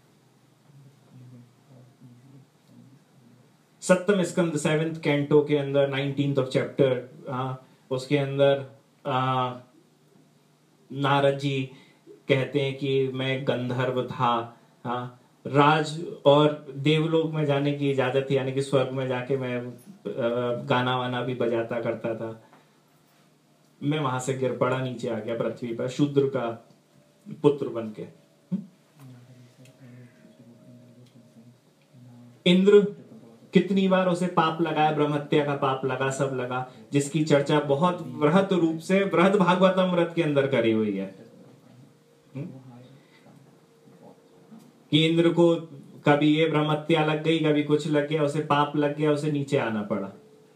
सप्तम स्कंद सेवेंथ कैंटो के अंदर नाइनटीन्थ ऑफ चैप्टर, उसके अंदर आ, नारद जी कहते हैं कि मैं गंधर्व था, हाँ राज और देवलोक में जाने की इजाजत थी, यानी कि स्वर्ग में जाके मैं गाना वाना भी बजाता करता था। मैं वहां से गिर पड़ा, नीचे आ गया पृथ्वी पर, शूद्र का पुत्र बन के। इंद्र कितनी बार उसे पाप लगा, ब्रह्म हत्या का पाप लगा, सब लगा, जिसकी चर्चा बहुत बृहत रूप से बृहद भागवतम व्रत के अंदर करी हुई है। हुँ? कि इंद्र को कभी ये ब्रह्म हत्या लग गई, कभी कुछ लग गया, उसे पाप लग गया, उसे नीचे आना पड़ा।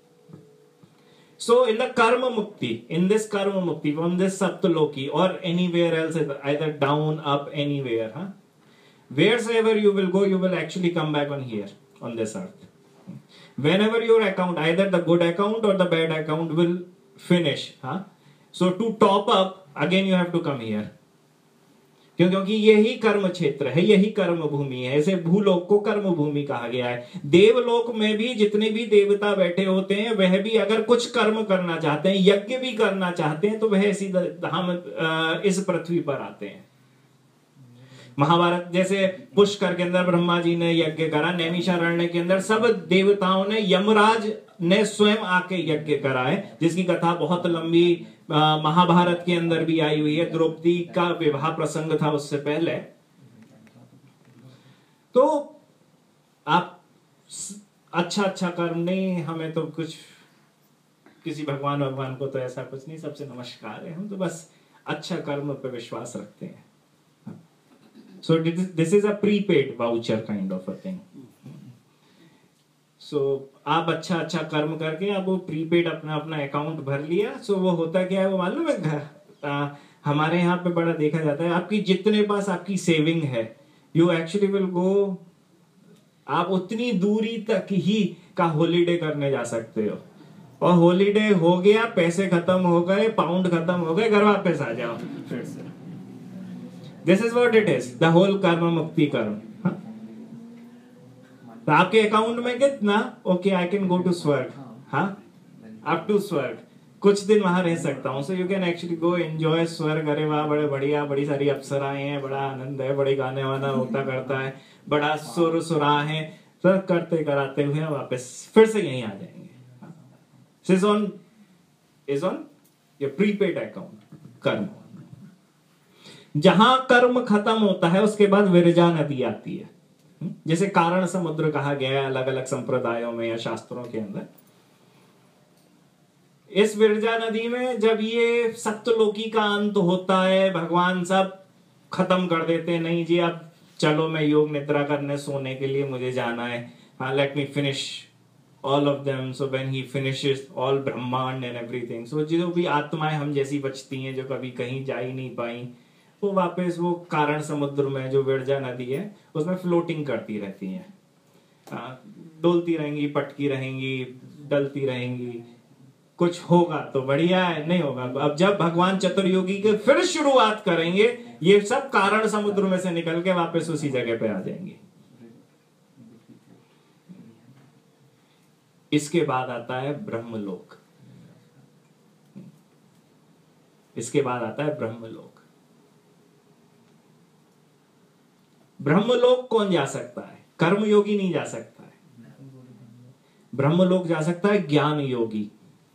So in the karma mukti, in this karma mukti, from this saptaloki or anywhere else, either down, up, anywhere, huh? Wheresoever you will go, you will actually come back on here, on this earth. Whenever your account, either the good account or the bad account will finish, huh? So to top up, again you have to come here. क्यों? क्योंकि यही कर्म क्षेत्र है, यही कर्म भूमि है। ऐसे भूलोक को कर्म भूमि कहा गया है। देवलोक में भी जितने भी देवता बैठे होते हैं, वह भी अगर कुछ कर्म करना चाहते हैं, यज्ञ भी करना चाहते हैं, तो वह सीधा हम इस पृथ्वी पर आते हैं। महाभारत जैसे पुष्कर के अंदर ब्रह्मा जी ने यज्ञ करा, नैमिषारण्य के अंदर सब देवताओं ने, यमराज ने स्वयं आके यज्ञ करा है, जिसकी कथा बहुत लंबी महाभारत के अंदर भी आई हुई है। द्रौपदी का विवाह प्रसंग था उससे पहले। तो आप अच्छा अच्छा कर्म नहीं, हमें तो कुछ किसी भगवान भगवान को तो ऐसा कुछ नहीं, सबसे नमस्कार है, हम तो बस अच्छा कर्म पे विश्वास रखते हैं। So this is a prepaid voucher kind of a thing. So आप अच्छा अच्छा कर्म करके आप वो प्रीपेड अपना अपना अकाउंट भर लिया। सो so वो होता क्या है वो मालूम है? घर हमारे यहाँ पे बड़ा देखा जाता है, आपकी जितने पास आपकी सेविंग है, यू एक्चुअली विल गो, आप उतनी दूरी तक ही का हॉलीडे करने जा सकते हो, और हॉलीडे हो गया, पैसे खत्म हो गए, पाउंड खत्म हो गए, घर वापस आ जाओ फिर से। This is what it is, the whole karma mukti कर्म। तो आपके अकाउंट में कितना? Okay, I can go to Swarg, हाँ, अप टू स्वर्ग, कुछ दिन वहां रह सकता हूँ। So you can actually go enjoy Swarg. अरे वाह, बड़े बढ़िया, बड़ी सारी अप्सराएं हैं, बड़ा आनंद है, बड़े गाने वाना होता करता है, बड़ा सुर सुरा है, सब करते कराते हुए वापस फिर से यहीं आ जाएंगे। Is on is on your prepaid account karma. जहां कर्म खत्म होता है उसके बाद विरजा नदी आती है, जैसे कारण समुद्र कहा गया है अलग अलग संप्रदायों में या शास्त्रों के अंदर। इस विरजा नदी में जब ये सप्तलोकी का अंत होता है, भगवान सब खत्म कर देते हैं, नहीं जी अब चलो मैं योग निद्रा करने सोने के लिए मुझे जाना है, हाँ, let me finish all of them. So when he finishes all Brahmand and everything, so जो भी आत्माएं हम जैसी बचती हैं, जो कभी कहीं जा ही नहीं पाई, वो वापस वो कारण समुद्र में जो विरजा नदी है उसमें फ्लोटिंग करती रहती हैं, डोलती रहेंगी, पटकी रहेंगी, डलती रहेंगी। कुछ होगा तो बढ़िया है, नहीं होगा अब जब भगवान चतुर्युगी के फिर शुरुआत करेंगे, ये सब कारण समुद्र में से निकल के वापस उसी जगह पे आ जाएंगे। इसके बाद आता है ब्रह्मलोक। इसके बाद आता है ब्रह्मलोक। ब्रह्मलोक कौन जा सकता है? कर्मयोगी नहीं जा सकता है। ब्रह्मलोक जा सकता है ज्ञान योगी।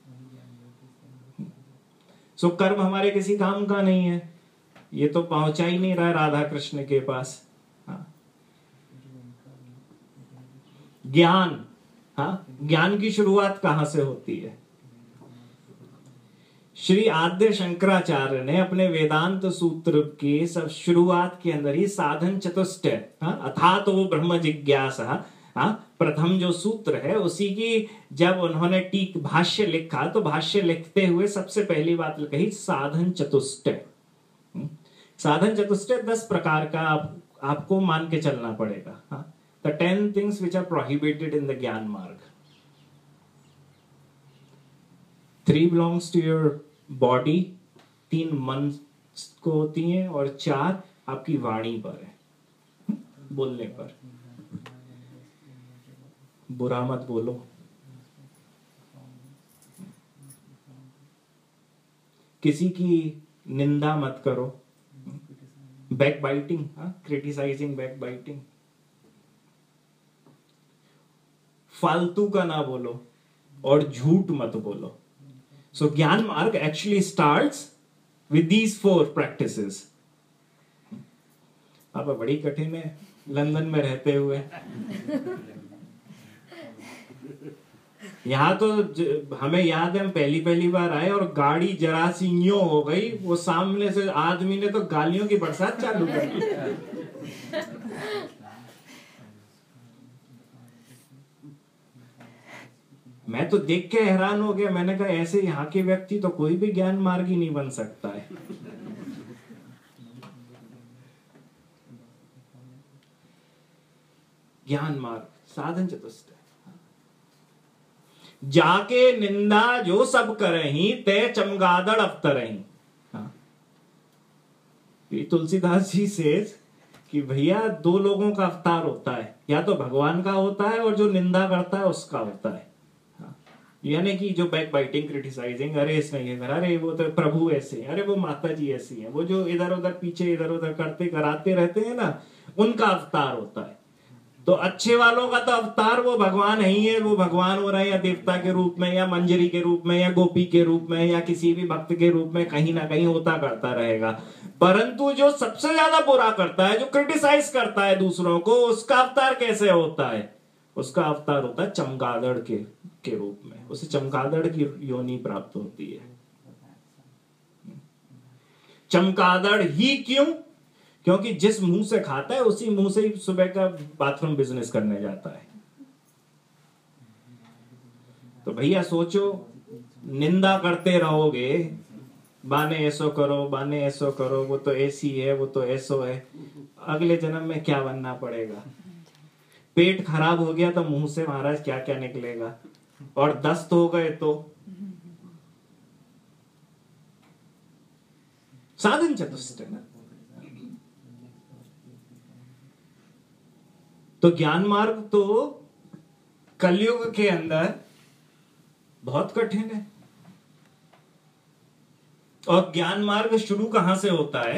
सो कर्म हमारे किसी काम का नहीं है, ये तो पहुंचा ही नहीं रहा है राधा कृष्ण के पास। हाँ। ज्ञान, हाँ, ज्ञान की शुरुआत कहां से होती है? श्री आद्य शंकराचार्य ने अपने वेदांत सूत्र के सब शुरुआत के अंदर ही साधन चतुष्टय, अर्थात वो ब्रह्म जिज्ञासा, प्रथम जो सूत्र है उसी की जब उन्होंने टीक भाष्य लिखा, तो भाष्य लिखते हुए सबसे पहली बात कही साधन चतुष्टय। साधन चतुष्टय दस प्रकार का आप, आपको मान के चलना पड़ेगा। The ten things which are prohibited in the gyan marg. Three belongs to your body, तीन मन को होती हैं, और चार आपकी वाणी पर है, बोलने पर। बुरा मत बोलो, किसी की निंदा मत करो, back biting, criticising, back biting, फालतू का ना बोलो, और झूठ मत बोलो। So ज्ञान मार्ग actually starts with these four practices. आप बड़ी कठिन है लंदन में रहते हुए। यहाँ तो ज- हमें याद है हम पहली पहली बार आए और गाड़ी जरा सी यूं हो गई, वो सामने से आदमी ने तो गालियों की बरसात चालू कर दी। मैं तो देख के हैरान हो गया, मैंने कहा ऐसे यहाँ के व्यक्ति तो कोई भी ज्ञान मार्गी नहीं बन सकता है। ज्ञान मार्ग साधन चतुष्ट जाके निंदा जो सब करही ते चमगादड़ अवतरही। हाँ, तुलसीदास जी से कि भैया दो लोगों का अवतार होता है, या तो भगवान का होता है और जो निंदा करता है उसका होता है। हाँ, यानी कि जो बैक बाइटिंग क्रिटिसाइजिंग, अरे इसने ये करा, अरे वो तो प्रभु ऐसे हैं, अरे वो माता जी ऐसी हैं, वो जो इधर उधर पीछे इधर उधर करते कराते रहते हैं ना, उनका अवतार होता है। तो अच्छे वालों का तो अवतार वो भगवान ही है, वो भगवान हो रहा है या देवता के रूप में या मंजरी के रूप में या गोपी के रूप में या किसी भी भक्त के रूप में कहीं ना कहीं होता करता रहेगा। परंतु जो सबसे ज्यादा बुरा करता है, जो क्रिटिसाइज करता है दूसरों को, उसका अवतार कैसे होता है? उसका अवतार होता है चमगादड़ के के रूप में, उसे चमगादड़ की योनि प्राप्त होती है। चमगादड़ ही क्यों? क्योंकि जिस मुंह से खाता है उसी मुंह से ही सुबह का बाथरूम बिजनेस करने जाता है। तो भैया सोचो, निंदा करते रहोगे, बाने ऐसो करो बाने ऐसो करो, वो तो ऐसी है वो तो ऐसो है, अगले जन्म में क्या बनना पड़ेगा? पेट खराब हो गया तो मुंह से महाराज क्या क्या निकलेगा, और दस्त हो गए तो साधन चतुष्ट है ना। तो ज्ञान मार्ग तो कलयुग के अंदर बहुत कठिन है। और ज्ञान मार्ग शुरू कहां से होता है?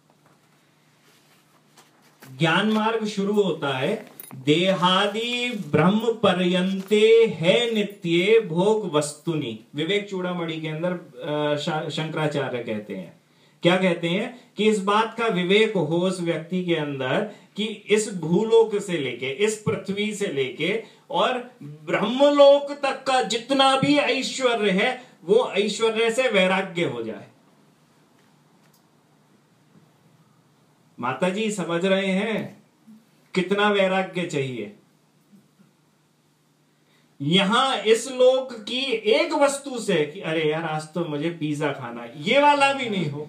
ज्ञान मार्ग शुरू होता है देहादि ब्रह्म पर्यंते है नित्य भोग वस्तुनि। विवेक चूड़ामणि के अंदर शंकराचार्य कहते हैं, क्या कहते हैं कि इस बात का विवेक हो उस व्यक्ति के अंदर कि इस भूलोक से लेके, इस पृथ्वी से लेके और ब्रह्मलोक तक का जितना भी ऐश्वर्य है, वो ऐश्वर्य से वैराग्य हो जाए। माता जी समझ रहे हैं कितना वैराग्य चाहिए? यहां इस लोक की एक वस्तु से कि अरे यार आज तो मुझे पिज्जा खाना है, ये वाला भी नहीं हो।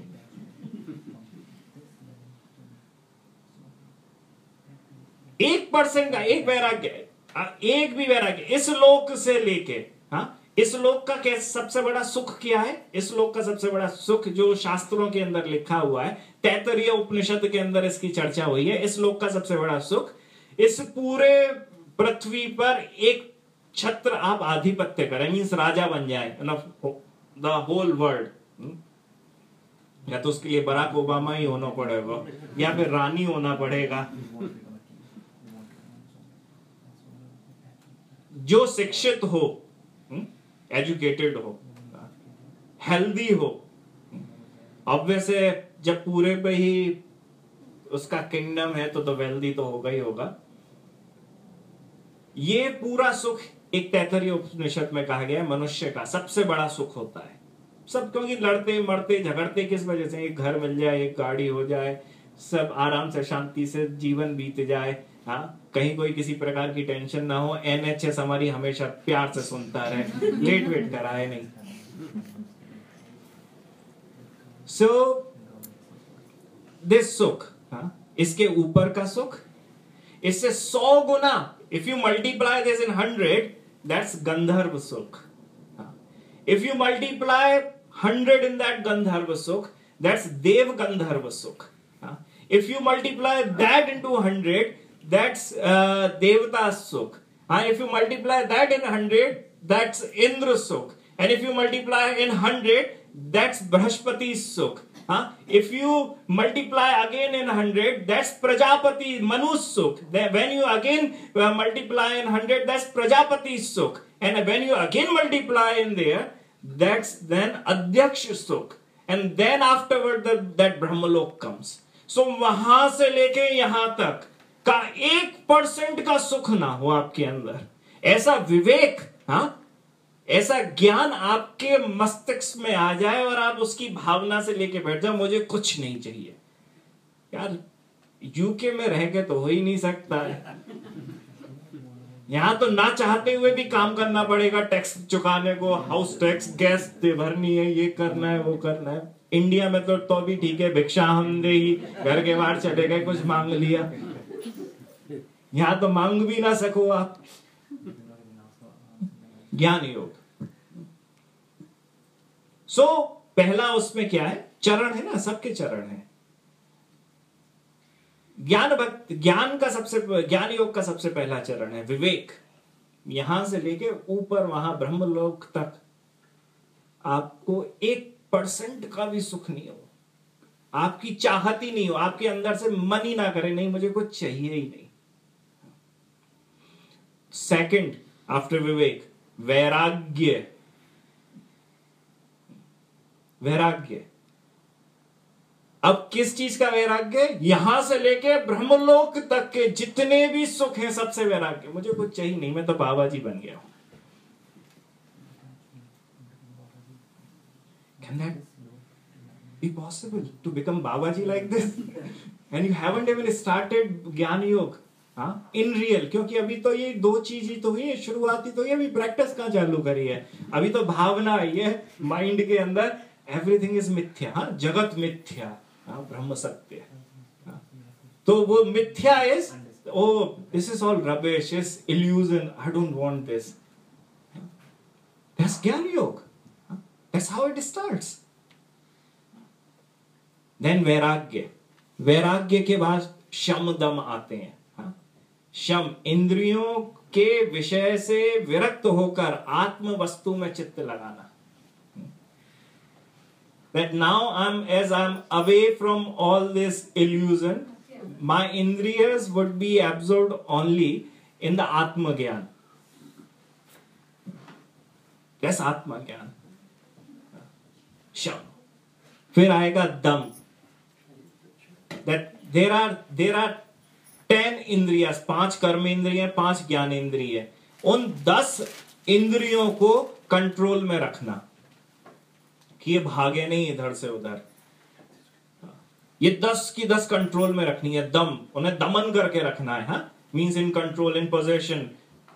एक परसेंट का एक वैराग्य, एक भी वैराग्य इस लोक से लेके, हाँ, इस लोक का क्या सबसे बड़ा सुख क्या है? इस लोक का सबसे बड़ा सुख जो शास्त्रों के अंदर लिखा हुआ है, तैतरीय उपनिषद के अंदर इसकी चर्चा हुई है, इस लोक का सबसे बड़ा सुख, इस पूरे पृथ्वी पर एक छत्र आप आधिपत्य करें, मीन्स राजा बन जाए, द होल वर्ल्ड। या तो उसके लिए बराक ओबामा ही होना पड़ेगा या फिर रानी होना पड़ेगा। जो शिक्षित हो, एजुकेटेड हो, हेल्दी हो, ऑब्वियस है जब पूरे पे ही उसका किंगडम है तो तो वेल्दी तो होगा ही होगा। ये पूरा सुख एक तैतरीय उपनिषद में कहा गया है मनुष्य का सबसे बड़ा सुख होता है। सब क्योंकि लड़ते मरते झगड़ते किस वजह से? एक घर मिल जाए, एक गाड़ी हो जाए, सब आराम से शांति से जीवन बीत जाए, हाँ, कहीं कोई किसी प्रकार की टेंशन ना हो, एनएचएस हमारी हमेशा प्यार से सुनता रहे, लेट वेट कराए नहीं। सो दिस सुख, हाँ, इसके ऊपर का सुख, इससे सौ गुना, if you multiply this in hundred, that's Gandharva sukh. If you multiply hundred in that Gandharva sukh, that's Dev Gandharva sukh. If you multiply that into hundred, that's uh, devata sukh. Uh, if you multiply that in one hundred, that's Indra sukh. And if you multiply in one hundred, that's Brahaspati sukh. Uh, if you multiply again in one hundred, that's Prajapati Manu sukh. Then when you again uh, multiply in one hundred, that's Prajapati sukh. And when you again multiply in there, that's then Adhyaksh sukh. And then afterward the, that Brahmalok comes. So वहां से लेके यहां तक का एक percent का सुख ना हो आपके अंदर, ऐसा विवेक, हाँ, ऐसा ज्ञान आपके मस्तिष्क में आ जाए और आप उसकी भावना से लेके बैठ जाओ, मुझे कुछ नहीं चाहिए। यार यूके में रह के तो हो ही नहीं सकता है। यहां तो ना चाहते हुए भी काम करना पड़ेगा, टैक्स चुकाने को, हाउस टैक्स, गैस भरनी है, ये करना है, वो करना है। इंडिया में तो तो भी ठीक है, भिक्षा हम दे ही, घर के बाहर चले गए, कुछ मांग लिया। यहां तो मांग भी ना सको आप। ज्ञान योग। सो so, पहला उसमें क्या है, चरण है ना, सबके चरण है। ज्ञान भक्त ज्ञान का सबसे ज्ञान योग का सबसे पहला चरण है विवेक। यहां से लेके ऊपर वहां ब्रह्मलोक तक आपको एक परसेंट का भी सुख नहीं हो, आपकी चाहत ही नहीं हो, आपके अंदर से मन ही ना करे, नहीं मुझे कुछ चाहिए ही नहीं। सेकंड आफ्टर विवेक, वैराग्य। वैराग्य, अब किस चीज का वैराग्य? यहां से लेके ब्रह्मलोक तक के जितने भी सुख हैं सबसे वैराग्य। मुझे कुछ चाहिए नहीं, मैं तो बाबा जी बन गया हूं। Can that be possible to become Baba Ji like this? And you haven't even started ज्ञान योग, हाँ, in real। क्योंकि अभी तो ये दो चीज ही तो हुई है, शुरुआती तो ये, अभी प्रैक्टिस कहां चालू करी है? अभी तो भावना आई है माइंड के अंदर, एवरीथिंग इज मिथ्या, हाँ, जगत मिथ्या, हाँ, ब्रह्म सत्य, हाँ। तो वो मिथ्या is, oh this is all rubbish, is illusion, I don't want this. That's gyan yog. That's how it starts. Then वैराग्य। वैराग्य के बाद शम दम आते हैं, हाँ? शम, इंद्रियों के विषय से विरक्त होकर आत्म वस्तु में चित्त लगाना। That now I'm, as I'm away from all this illusion, my indriyas would be absorbed only in the Atma Gyan. That's Atma Gyan. शम। फिर आएगा दम। That there are there are ten इंद्रियास, पांच कर्म इंद्रिय, पांच ज्ञान इंद्रिय। उन दस इंद्रियों को कंट्रोल में रखना कि ये भागे नहीं इधर से उधर। ये दस की दस कंट्रोल में रखनी है। दम, उन्हें दमन करके रखना है, हाँ, means in control, in possession.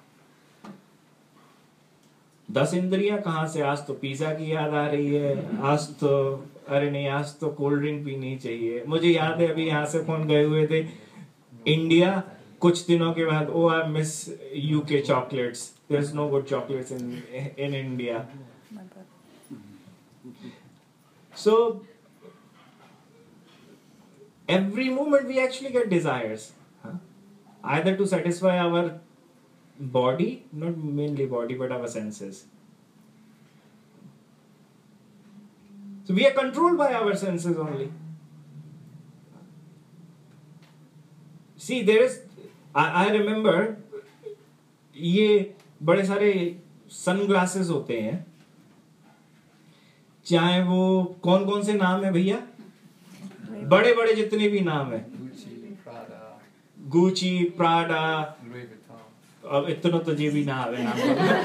दस इंद्रियां कहां से? आज तो पिज्जा की याद आ रही है, आज तो अरे नहीं, आज तो कोल्ड ड्रिंक पीनी चाहिए। मुझे याद है अभी यहाँ से फोन गए हुए थे इंडिया, कुछ दिनों के बाद, oh I miss UK chocolates, there is no good chocolates in in India. So every moment we actually get desires, huh? Either to satisfy our body, not mainly body, but our senses. So we are controlled by our senses only. See, there is, I, I remember, ये बड़े सारे sunglasses होते हैं, चाहे वो कौन कौन से नाम है भैया, बड़े बड़े जितने भी नाम है, गुची, प्राडा, अब इतना तो जे भी ना आवे नाम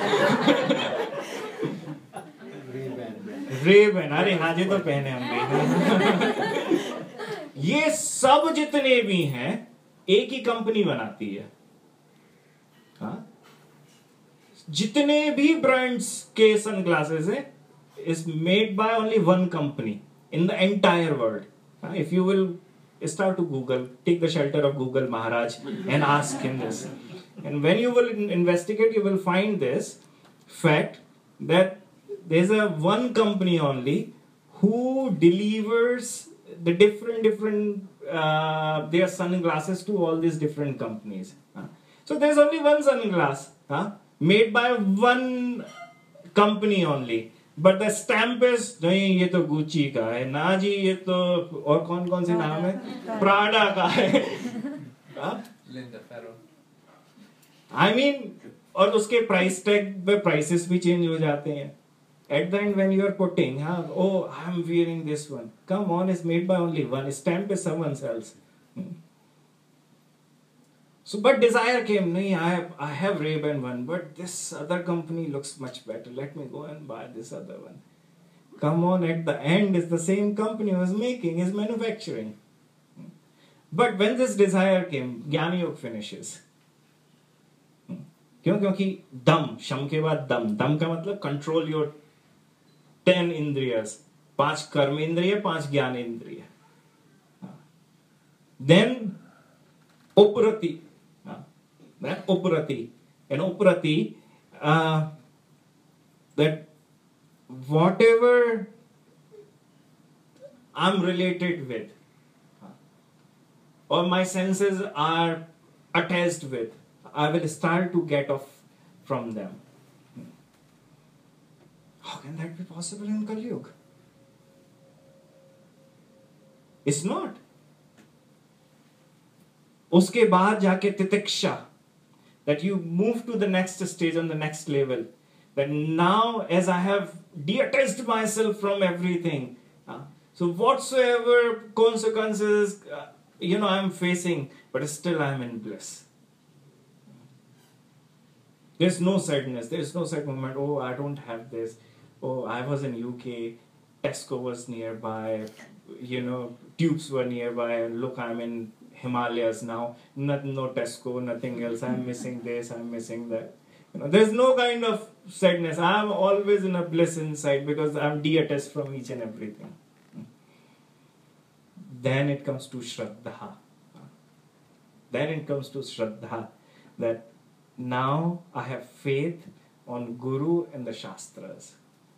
रेबन, अरे हाँ जी तो पहने हम। ये सब जितने भी हैं एक ही कंपनी बनाती है, हाँ? जितने भी ब्रांड्स के सनग्लासेस है is made by only one company in the entire world. Uh, if you will start to Google, take the shelter of Google Maharaj and ask him this. And when you will investigate, you will find this fact that there's a one company only who delivers the different different uh, their sunglasses to all these different companies. Uh, so there's only one sunglass uh, made by one company only. But the stamp is नहीं, ये तो Gucci का है ना जी, ये तो और कौन कौन से नाम है, प्राडा का है, आई मीन, और उसके प्राइस टैग पे प्राइसेस भी चेंज हो जाते हैं at the end when you are putting, हाँ, oh I am wearing this one, come on, is made by only one, stamp is someone else. So, but desire came. No, I have, I have Ray-Ban one, but this other company looks much better. Let me go and buy this other one. Come on, at the end, it's the same company who is making, is manufacturing. But when this desire came, Jnana Yoga finishes. क्यों? क्योंकि दम, शम के बाद दम, दम का मतलब कंट्रोल योर टेन इंद्रियस, पांच कर्म इंद्रिय, पांच ज्ञान इंद्रिय. Then uprati, then uprati, and uprati, uh, that whatever I'm related with, or my senses are attached with, I will start to get off from them. How can that be possible in Kali Yuga? It's not. Uske baad jaake titiksha, that you move to the next stage on the next level. That now, as I have detached myself from everything, uh, so whatsoever consequences, uh, you know, I am facing, but still I am in bliss. There's no sadness. There's no sad moment. Oh, I don't have this. Oh, I was in U K. Tesco was nearby. You know, tubes were nearby. Look, I'm in Himalayas now. Not, no Tesco, nothing else. I'm missing this. I'm missing that. You know, there's no kind of sadness. I'm always in a bliss inside because I'm detached from each and everything. Then it comes to Shraddha. Then it comes to Shraddha, that now I have faith on Guru and the Shastras.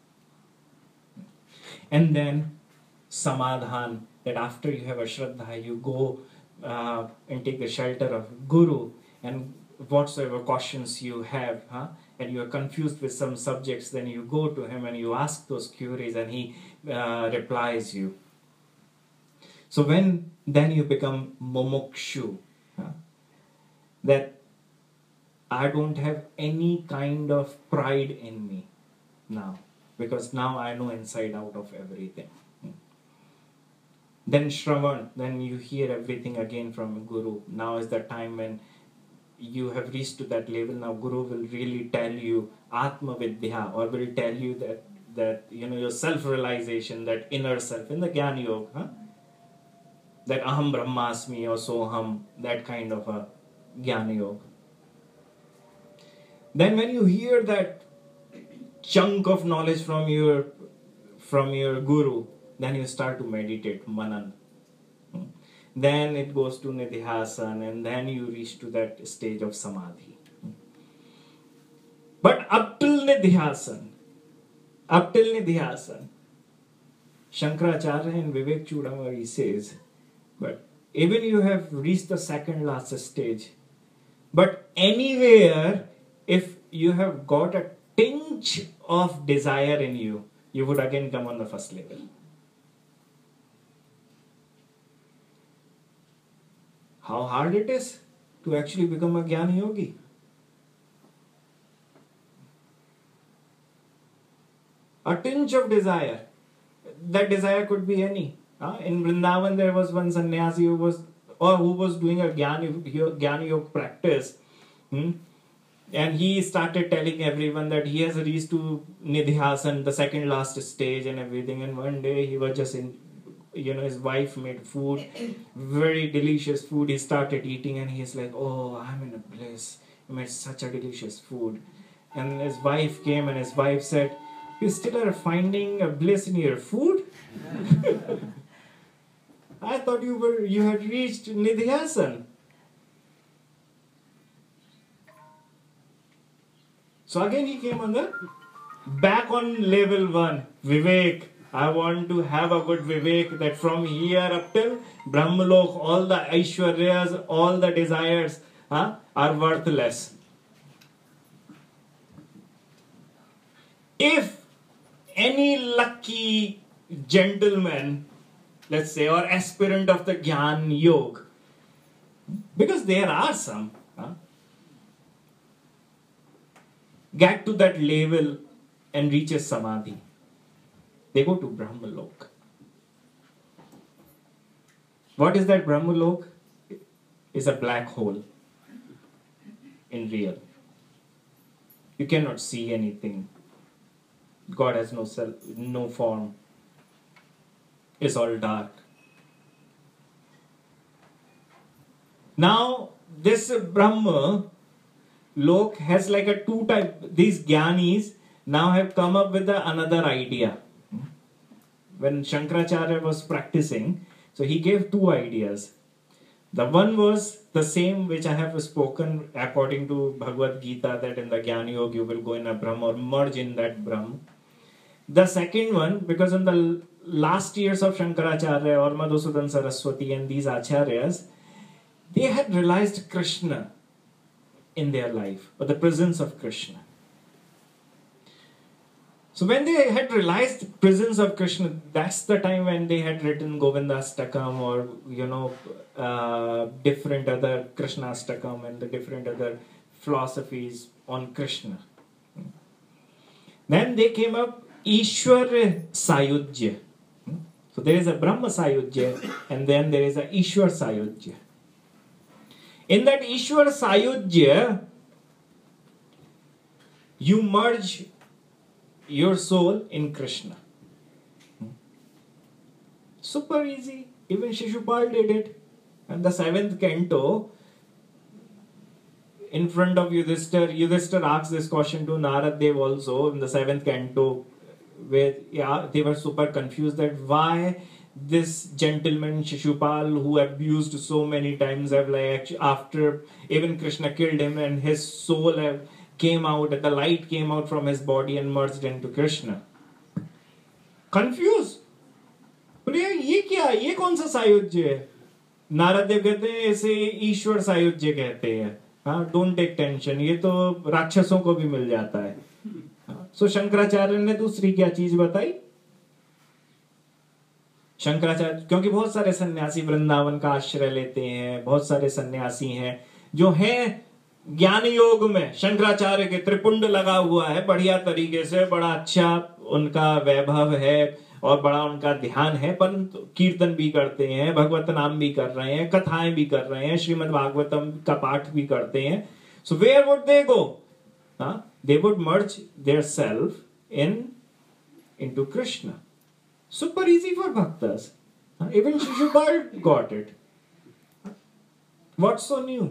And then Samadhan, that after you have a Shraddha, you go uh, and take the shelter of Guru, and whatsoever questions you have, huh, and you are confused with some subjects, then you go to him and you ask those queries and he uh, replies you. So when then you become mumukshu, huh, that I don't have any kind of pride in me now, because now I know inside out of everything. Then Shravan, then you hear everything again from Guru. Now is the time when you have reached to that level. Now Guru will really tell you Atma Vidya, or will tell you that, that you know, your self-realization, that inner self, in the Jnana Yoga, huh? That Aham Brahmasmi or Soham, that kind of a Jnana Yoga. Then when you hear that chunk of knowledge from your from your Guru, then you start to meditate, Manan. Then it goes to Nidhyasan, and then you reach to that stage of Samadhi. But up till Nidhyasan, up till Nidhyasan, Shankaracharya in Vivek Chudamani says, but even you have reached the second last stage, but anywhere, if you have got a tinge of desire in you, you would again come on the first level. How hard it is to actually become a Jnana Yogi. A tinge of desire. That desire could be any. Uh, in Vrindavan there was one sannyasi who was, or who was doing a Jnana, Jnana Yoga practice. Hmm? And he started telling everyone that he has reached to Nidhyasan, the second last stage and everything. And one day he was just in, you know, his wife made food, very delicious food. He started eating and he's like, oh, I'm in a bliss. He made such a delicious food. And his wife came and his wife said, you still are finding a bliss in your food? I thought you were, you had reached Nidhyasan. So again he came on the back on level one, Vivek. I want to have a good Vivek, that from here up till Brahmalok, all the Aishwaryas, all the desires huh, are worthless. If any lucky gentleman, let's say, or aspirant of the Jnana Yoga, because there are some, huh, get to that level and reaches Samadhi, they go to Brahmalok. What is that Brahmalok? It's a black hole. in real. You cannot see anything. God has no self, no form. It's all dark. Now, this Brahma Lok has like a two type. These Gyanis now have come up with a, another idea. When Shankaracharya was practicing, so he gave two ideas. The one was the same which I have spoken according to Bhagavad Gita, that in the Jnana Yoga you will go in a Brahma or merge in that Brahma. The second one, because in the last years of Shankaracharya or Madhusudan Saraswati and these Acharyas, they had realized Krishna in their life, or the presence of Krishna. So when they had realized the presence of Krishna, that's the time when they had written Govindastakam or, you know, uh, different other Krishnastakam and the different other philosophies on Krishna. Then they came up Ishwar Sayujya. So there is a Brahma Sayujya and then there is a Ishwar Sayujya. In that Ishwar Sayujya, you merge your soul in Krishna. Super easy. Even Shishupal did it. And the seventh canto, in front of Yudhishthir, Yudhishthir asked this question to Narad Dev also in the seventh canto, where yeah, they were super confused that why this gentleman Shishupal, who abused so many times, have like after even Krishna killed him and his soul have came out, the light came out from his body and merged into Krishna. Confused. बोले ये क्या, ये कौन सा सायुज्य है? नारद देव कहते हैं इसे ईश्वर सायुज्य कहते हैं. हाँ, डोंट टेक टेंशन, ये तो राक्षसों को भी मिल जाता है. सो शंकराचार्य ने दूसरी क्या चीज बताई? शंकराचार्य, क्योंकि बहुत सारे सन्यासी वृंदावन का आश्रय लेते हैं, बहुत सारे सन्यासी हैं जो हैं ज्ञान योग में, शंकराचार्य के त्रिपुंड लगा हुआ है बढ़िया तरीके से, बड़ा अच्छा उनका वैभव है और बड़ा उनका ध्यान है, परंतु कीर्तन भी करते हैं, भगवत नाम भी कर रहे हैं, कथाएं भी कर रहे हैं, श्रीमद् भागवतम का पाठ भी करते हैं. So where would they go? They would merge their self in into Krishna. Super easy for bhaktas. Even Shishupal got it. What's so new?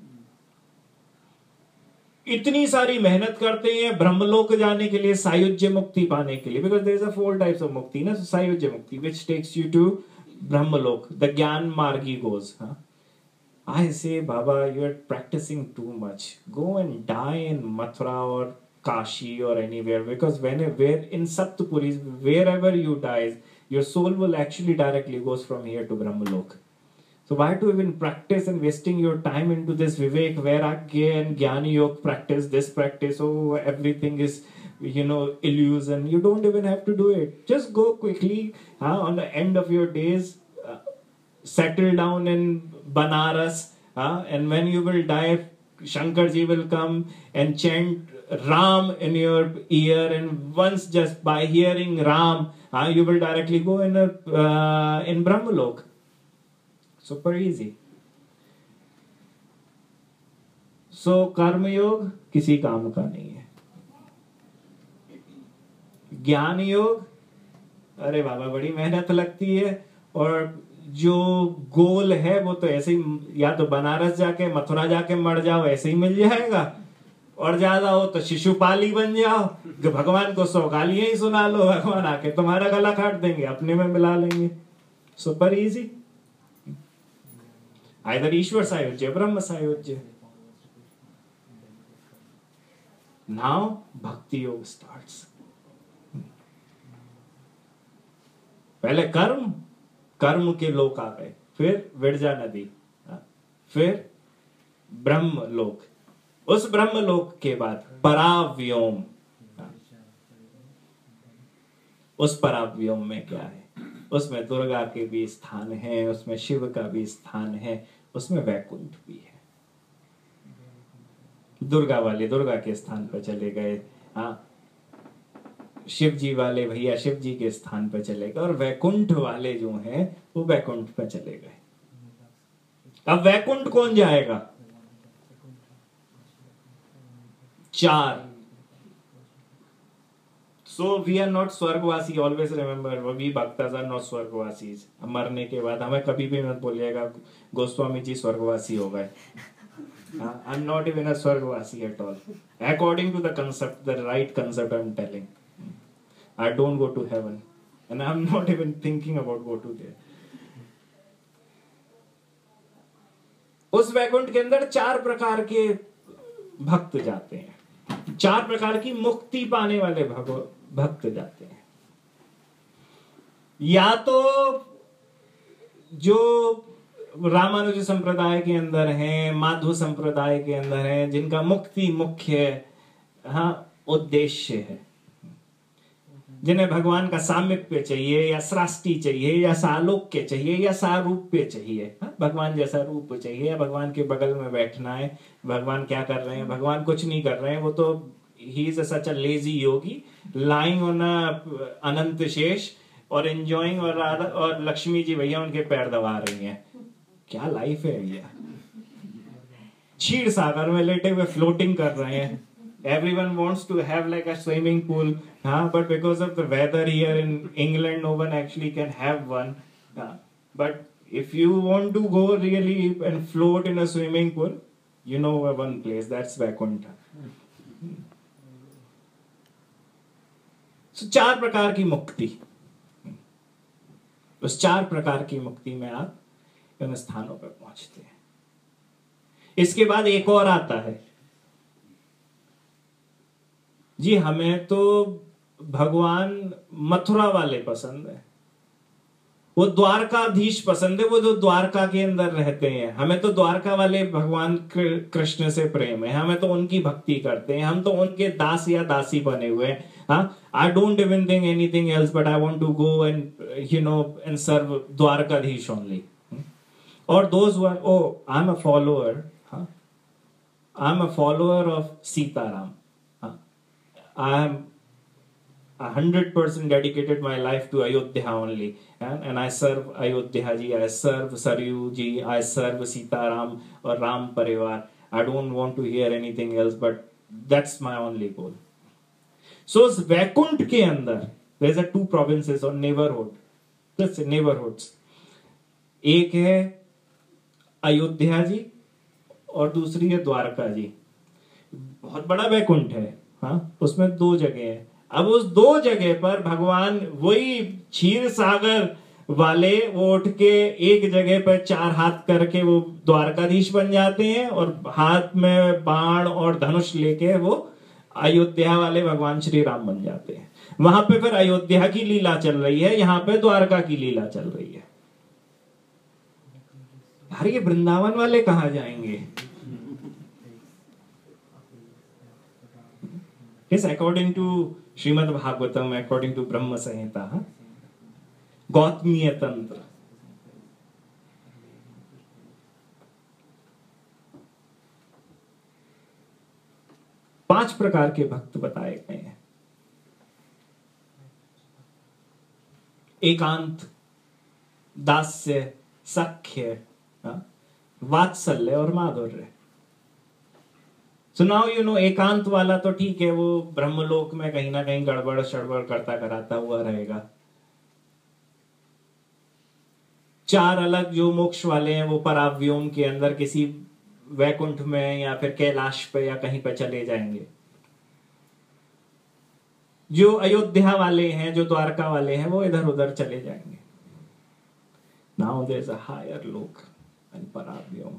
इतनी सारी मेहनत करते हैं ब्रह्मलोक जाने के लिए, सायुज्य मुक्ति पाने के लिए, because there is a four types of mukti ना. Sayujya mukti which takes you to Brahmalok, the gyan margi goes. I say baba, you are practising too much. Go and die in Mathura और काशी और anywhere, because when where in Saptapuri, wherever you die, your soul will actually directly goes from here to Brahmalok. So why to even practice and wasting your time into this Vivek, Vairagya and Jnana Yoga practice, this practice, oh everything is, you know, illusion. You don't even have to do it. Just go quickly, huh, on the end of your days, uh, settle down in Banaras, huh, and when you will die, Shankarji will come and chant Ram in your ear, and once just by hearing Ram, huh, you will directly go in a, uh, in Brahmalok. Super easy. So कर्म योग किसी काम का नहीं है. ज्ञान योग, अरे बाबा बड़ी मेहनत लगती है, और जो गोल है वो तो ऐसे ही, या तो बनारस जाके मथुरा जाके मर जाओ ऐसे ही मिल जाएगा, और ज्यादा हो तो शिशुपाली बन जाओ, भगवान को सौ गालियां ही सुना लो, भगवान आके तुम्हारा गला काट देंगे, अपने में मिला लेंगे. Super easy. Either Ishwar Sayujya, Brahma Sayujya. Now Bhakti Yoga starts. पहले कर्म, कर्म के लोक आ गए, फिर विरजा नदी, फिर ब्रह्म लोक. उस ब्रह्म लोक के बाद पराव्योम. उस पराव्योम में क्या है? उसमें दुर्गा के भी स्थान है, उसमें शिव का भी स्थान है, उसमें वैकुंठ भी है. दुर्गा वाले दुर्गा के स्थान पर चले गए, हाँ, शिव जी वाले भैया शिव जी के स्थान पर चले गए, और वैकुंठ वाले जो हैं वो वैकुंठ पर चले गए. अब वैकुंठ कौन जाएगा? चार. So we are not स्वर्गवासी. Always remember, we bhaktas are not स्वर्गवासीज. मरने के बाद हमें कभी भी मत बोलिएगा गोस्वामी जी स्वर्गवासी हो गए. I'm not even a स्वर्गवासी at all. According to the concept, the right concept I'm telling. I don't go to heaven. And I'm not even thinking about go to there. उस वैकुंठ के अंदर चार प्रकार के भक्त जाते हैं. चार प्रकार की मुक्ति पाने वाले भक्त जाते हैं. या तो जो रामानुज संप्रदाय के अंदर हैं, माधव संप्रदाय के अंदर हैं, जिनका मुक्ति मुख्य हाँ उद्देश्य है, जिन्हें भगवान का सामीप्य चाहिए या सृष्टि चाहिए या सालोक्य चाहिए या सारूप्य चाहिए. हाँ? भगवान जैसा रूप चाहिए या भगवान के बगल में बैठना है. भगवान क्या कर रहे हैं? भगवान कुछ नहीं कर रहे हैं. वो तो he is such a lazy yogi lying on Anant Shesh और एंजॉइंग. और और लक्ष्मी जी भैया उनके पैर दबा रही हैं. क्या लाइफ है भैया? क्षीर सागर में लेटे हुए फ्लोटिंग कर रहे हैं. Everyone wants to have like a swimming pool, huh? But because of the weather here in England, no one actually can have one. Huh? But if you want to go really and float in a swimming pool, you know one place, that's Vaikuntha. So चार प्रकार की मुक्ति. उस चार प्रकार की मुक्ति में आप इन स्थानों पर पहुंचते हैं. इसके बाद एक और आता है. जी हमें तो भगवान मथुरा वाले पसंद है, वो द्वारकाधीश पसंद है, वो जो द्वारका के अंदर रहते हैं. हमें तो द्वारका वाले भगवान कृष्ण से प्रेम है. हमें तो उनकी भक्ति करते हैं. हम तो उनके दास या दासी बने हुए हैं. हाँ, I don't even think anything else but I want to go and you know and serve Dwarkadhish only. और those were oh I am a follower. हाँ, I am a follower of Sitaram. I am a hundred percent dedicated my life to Ayodhya only, and, and I serve Ayodhya ji, I serve Saryu ji, I serve Sitaram or Ram Parivar. I don't want to hear anything else, but that's my only goal. So Vaikunt के अंदर there's a two provinces or neighborhood, just neighborhoods. एक है अयोध्या जी और दूसरी है द्वारका जी. बहुत बड़ा वैकुंठ है. हाँ, उसमें दो जगह है. अब उस दो जगह पर भगवान वही क्षीर सागर वाले वो उठ के एक जगह पर चार हाथ करके वो द्वारकाधीश बन जाते हैं और हाथ में बाण और धनुष लेके वो अयोध्या वाले भगवान श्री राम बन जाते हैं. वहां पे फिर अयोध्या की लीला चल रही है, यहाँ पे द्वारका की लीला चल रही है. यार ये वृंदावन वाले कहाँ जाएंगे? Yes, according to Srimad Bhagavatam, according to Brahma Samhita, huh? Gautamiya Tantra. पांच प्रकार के भक्त बताए गए हैं. एकांत, दास्य, सख्य, वात्सल्य और माधुर्य. सो नाउ यू नो एकांत वाला तो ठीक है, वो ब्रह्मलोक में कहीं ना कहीं गड़बड़ शड़बड़ करता कराता हुआ रहेगा. चार अलग जो मोक्ष वाले हैं वो पराव्योम के अंदर किसी वैकुंठ में या फिर कैलाश पे या कहीं पे चले जाएंगे. जो अयोध्या वाले हैं, जो द्वारका वाले हैं, वो इधर उधर चले जाएंगे. Now there is a higher lok and Paravyom.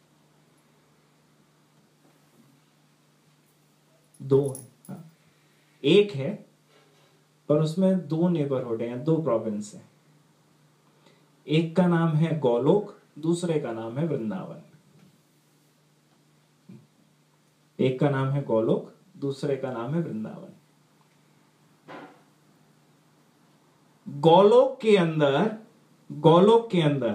दो है. एक है पर उसमें दो नेबरहुड हैं, दो प्रोविंस हैं. एक का नाम है गोलोक, दूसरे का नाम है वृंदावन. एक का नाम है गोलोक, दूसरे का नाम है वृंदावन. गोलोक के अंदर गोलोक के अंदर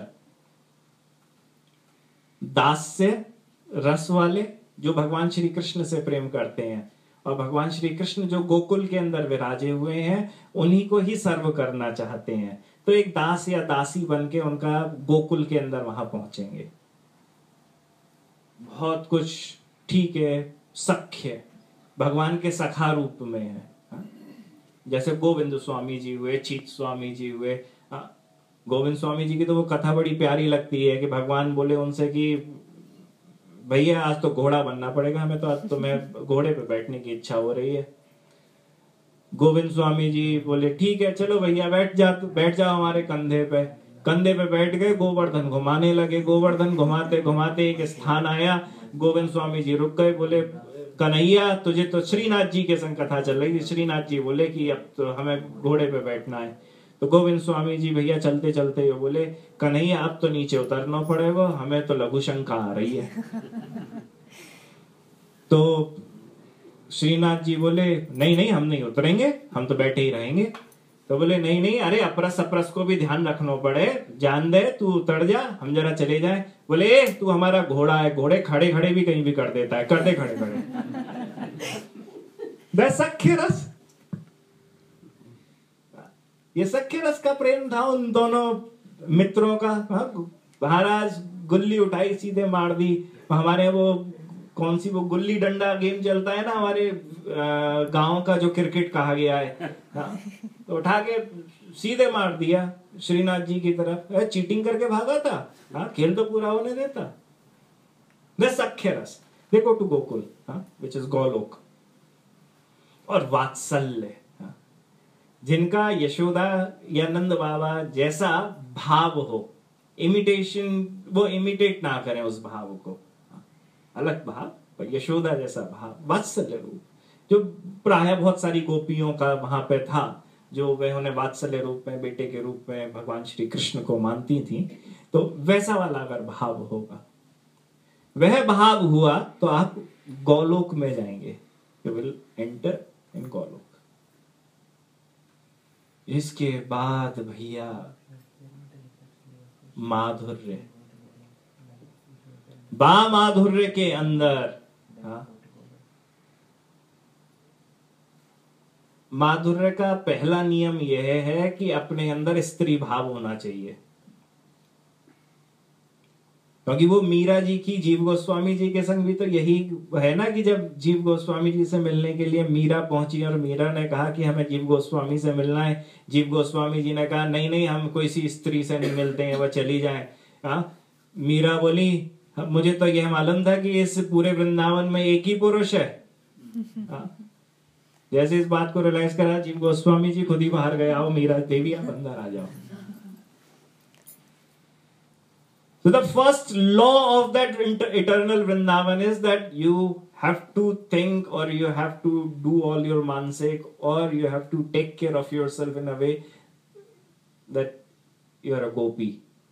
दास्य रस वाले जो भगवान श्री कृष्ण से प्रेम करते हैं, और भगवान श्री कृष्ण जो गोकुल के अंदर विराजे हुए हैं उन्हीं को ही सर्व करना चाहते हैं. तो एक दास या दासी बन के उनका गोकुल के अंदर वहां पहुंचेंगे. बहुत कुछ ठीक है. सख्य भगवान के सखा रूप में है। हाँ? जैसे गोविंद स्वामी जी हुए, चीत स्वामी जी हुए। हाँ? गोविंद स्वामी जी की तो वो कथा बड़ी प्यारी लगती है कि भगवान बोले उनसे कि भैया आज तो घोड़ा बनना पड़ेगा हमें, तो आज तो मैं घोड़े पे बैठने की इच्छा हो रही है। गोविंद स्वामी जी बोले ठीक है चलो भैया बैठ जा, बैठ जाओ हमारे कंधे पे। कंधे पे बैठ गए, गोवर्धन घुमाने लगे। गोवर्धन घुमाते घुमाते एक स्थान आया, गोविंद स्वामी जी रुक गए, बोले कन्हैया तुझे तो श्रीनाथ जी के संग कथा चल रही थी। श्रीनाथ जी बोले कि अब तो हमें घोड़े पे बैठना है। तो गोविंद स्वामी जी भैया चलते चलते ये बोले कन्हैया अब तो नीचे उतरना पड़ेगा, हमें तो लघु शंका आ रही है। तो श्रीनाथ जी बोले नहीं नहीं हम नहीं उतरेंगे, हम तो बैठे ही रहेंगे। तो बोले नहीं नहीं अरे अपरस अपरस को भी ध्यान रखना पड़े, जान दे तू उतर जा, हम जरा चले जाए। बोले ए तू हमारा घोड़ा है, घोड़े खड़े खड़े भी कहीं भी कर देता है, कर दे खड़े खड़े। सख्य रस, ये सख्य रस का प्रेम था उन दोनों मित्रों का। महाराज गुल्ली उठाई सीधे मार दी। हमारे वो कौन सी वो गुल्ली डंडा गेम चलता है ना हमारे गांव का, जो क्रिकेट कहा गया है, हाँ? तो उठा के सीधे मार दिया श्रीनाथ जी की तरफ। चीटिंग करके भागा था, हाँ? खेल तो पूरा होने देता। सख्य रस देखो to Gokul, which is Golok. और वात्सल्य, हाँ? जिनका यशोदा या नंद बाबा जैसा भाव हो, इमिटेशन, वो इमिटेट ना करें उस भाव को, अलग भाव, पर यशोदा जैसा भाव, वात्सल्य रूप, जो प्राय बहुत सारी गोपियों का वहां पे था, जो वह उन्हें वात्सल्य रूप में, बेटे के रूप में भगवान श्री कृष्ण को मानती थी। तो वैसा वाला अगर भाव होगा, वह भाव हुआ, तो आप गोलोक में जाएंगे, you will enter in Golok. इसके बाद भैया माधुर्य, बा माधुर्य के अंदर, हाँ? माधुर्य का पहला नियम यह है कि अपने अंदर स्त्री भाव होना चाहिए। क्योंकि वो मीरा जी की जीव गोस्वामी जी के संग भी तो यही है ना, कि जब जीव गोस्वामी जी से मिलने के लिए मीरा पहुंची और मीरा ने कहा कि हमें जीव गोस्वामी से मिलना है, जीव गोस्वामी जी ने कहा नहीं नहीं हम कोई सी स्त्री से नहीं मिलते हैं, वह चली जाए। हाँ? मीरा बोली मुझे तो यह मालूम था कि इस पूरे वृंदावन में एक ही पुरुष है। हाँ? जैसे इस बात को रियलाइज करा, जीव गोस्वामी जी खुद ही बाहर गए, आओ मीरा देवी आप अंदर आ जाओ। So the first law of that eternal Vrindavan is that you have to think, or you have to do all your mansik, or you have to take care of yourself in a way that you are a gopi.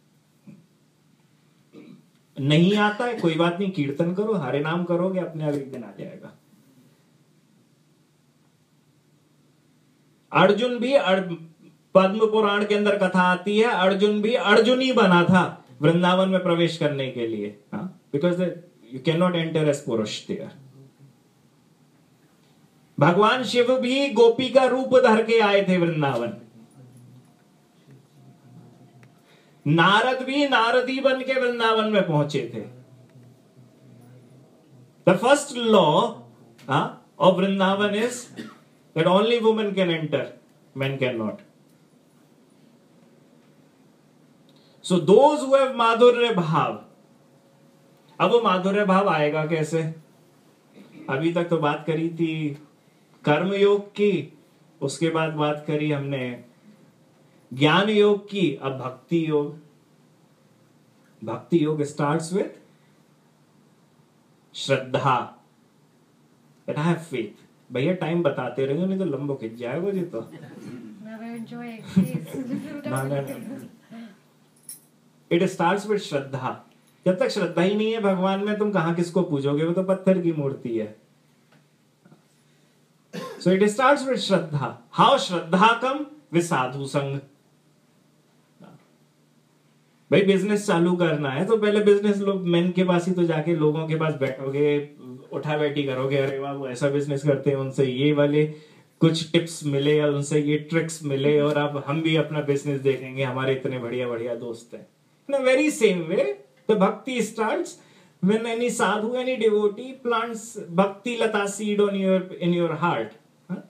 नहीं आता है कोई बात नहीं, कीर्तन करो, हरे नाम करोगे, अपने आप एक दिन आ जाएगा। अर्जुन भी, पद्म पुराण के अंदर कथा आती है, अर्जुन भी अर्जुनी बना था वृंदावन में प्रवेश करने के लिए, because you can not enter as purush there. भगवान शिव भी गोपी का रूप धर के आए थे वृंदावन। नारद भी नारदी बन के वृंदावन में पहुंचे थे। The first law of Vrindavan is that only women can enter, men cannot. So those who have माधुर्य भाव, अब वो माधुर्य भाव आएगा कैसे? अभी तक तो बात करी थी कर्म योग की, उसके बाद बात करी हमने ज्ञान योग की, अब भक्ति योग। भक्ति योग starts with shraddha, that I have faith। भैया टाइम बताते रहिए, नहीं तो लंबो खिंच जाएगा जी। तो इट स्टार्ट्स विद श्रद्धा। जब तक श्रद्धा ही नहीं है भगवान में, तुम कहां किसको पूजोगे? वो तो पत्थर की मूर्ति है। So it starts with shraddha. How shraddha come? With sadhu sang. भाई बिजनेस चालू करना है तो पहले बिजनेस लोग मैन के पास ही तो जाके लोगों के पास बैठोगे, उठा बैठी करोगे, अरे वाह वो ऐसा बिजनेस करते हैं, उनसे ये वाले कुछ टिप्स मिले या उनसे ये ट्रिक्स मिले, और अब हम भी अपना बिजनेस देखेंगे, हमारे इतने बढ़िया बढ़िया दोस्त हैं। In a very same way the bhakti starts When any sadhu, any devotee plants bhakti lata seed on your in your heart, huh?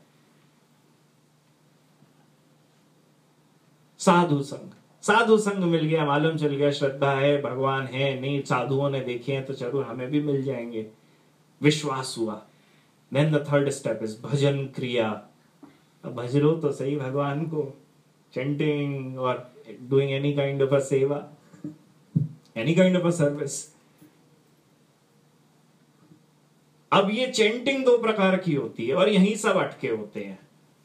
Sadhu sang sadhu संग मिल गया, मालूम चल गया श्रद्धा है, भगवान है, नहीं साधुओं ने देखे हैं तो जरूर हमें भी मिल जाएंगे, विश्वास हुआ. Then the third step is भजन क्रिया. अब भज लो तो सही भगवान को, chanting or doing any kind of a seva, any kind of a service. अब ये चेंटिंग दो प्रकार की होती है और यही सब अटके होते हैं.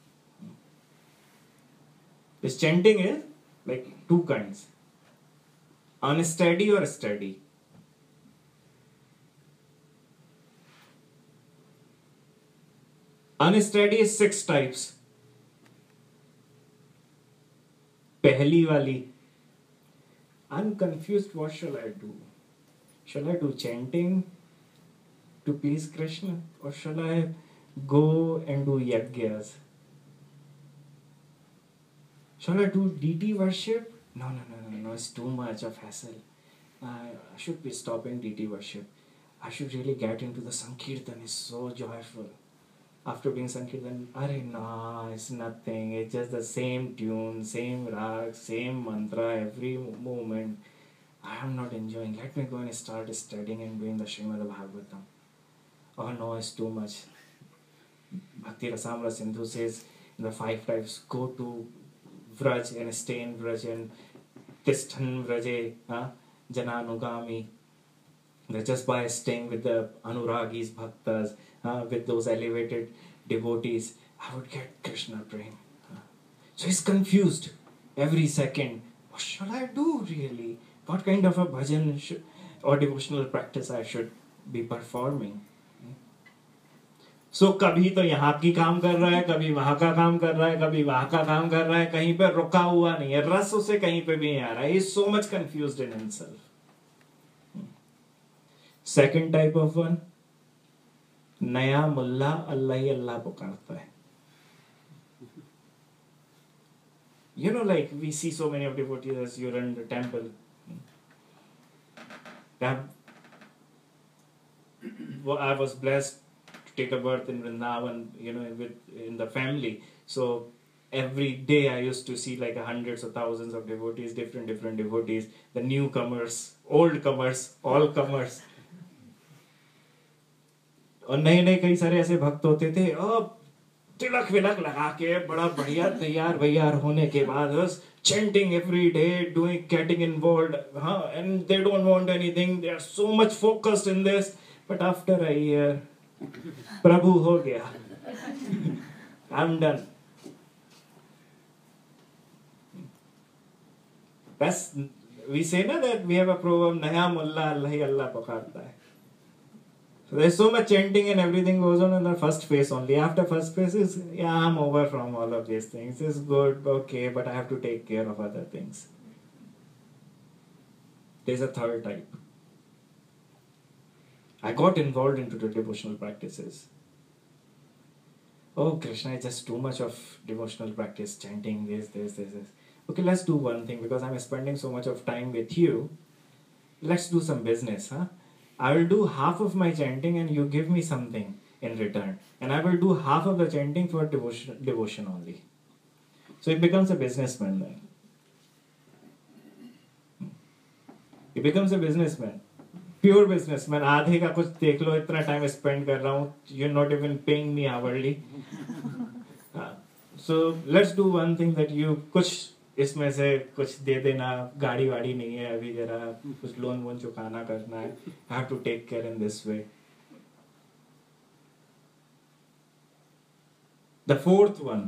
This chanting is like two kinds, unsteady or steady. Unsteady is six types. पहली वाली, I'm confused, what shall I do? Shall I do chanting to please Krishna, or shall I go and do yajnas? Shall I do deity worship? No, no, no, no, no, it's too much of hassle. I should be stopping deity worship. I should really get into the Sankirtan, it's so joyful. After being Sankirtan, Arey no, it's nothing, it's just the same tune, same rag, same mantra every moment. I am not enjoying. Let me go and start studying and doing the Srimad Bhagavatam. Oh no, it's too much. Bhakti Rasamrita Sindhu says in the five types, go to Vraj and stay in Vraj and Tishthan Vraje, huh? Jananugami. That just by staying with the Anuragis, Bhaktas, uh, with those elevated devotees, I would get Krishna Prem. Uh, so he's confused every second. What shall I do really? What kind of a bhajan should, or devotional practice I should be performing? So कभी तो यहाँ की काम कर रहा है, कभी वहाँ का काम कर रहा है, कभी वहाँ का काम कर रहा है, कहीं पे रुका हुआ नहीं है, रस उसे कहीं पे भी नहीं आ रहा है. He is so much confused in himself. Second type of one, नया मुल्ला अल्लाह ही अल्लाह पुकारता है. You know, like we see so many of devotees as you're in the temple. I was blessed to take a birth in Vrindavan, you know, with in the family. So every day I used to see like hundreds of thousands of devotees, different different devotees, the newcomers, old comers, all comers. और नए नए कई सारे ऐसे भक्त होते थे, और तिलक विलक लगा के बड़ा बढ़िया तैयार वैयार होने के बाद बस chanting every day, doing, getting involved, huh? And they don't want anything, they are so much focused in this, but after a year, Prabhu ho gaya, I'm done. That's, we say na that we have a proverb, Naya Mulla Allah hi Allah pukarta hai. So there's so much chanting and everything goes on in the first phase only. After first phase is, yeah, I'm over from all of these things. It's good, okay, but I have to take care of other things. There's a third type. I got involved into the devotional practices. Oh, Krishna, it's just too much of devotional practice, chanting this, this, this, this. Okay, let's do one thing, because I'm spending so much of time with you. Let's do some business, huh? I will do half of my chanting and you give me something in return. And I will do half of the chanting for devotion, devotion only. So it becomes a businessman then. He becomes a businessman. Pure businessman. आधे का कुछ देख लो, इतना time spend कर रहा हूँ. You're not even paying me hourly. uh, so let's do one thing, that you कुछ इसमें से कुछ दे देना, गाड़ी वाड़ी नहीं है अभी, जरा कुछ लोन वोन चुकाना करना है. I have to take care in this way. The fourth one,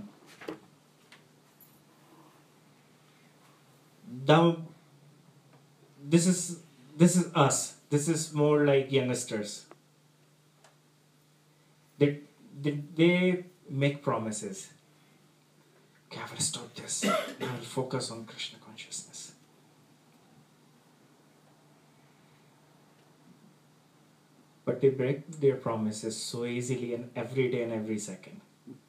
the this is this is us. This is more like youngsters. They they, they make promises. Okay, I will stop this. I will focus on Krishna consciousness. But they break their promises so easily and every day and every second.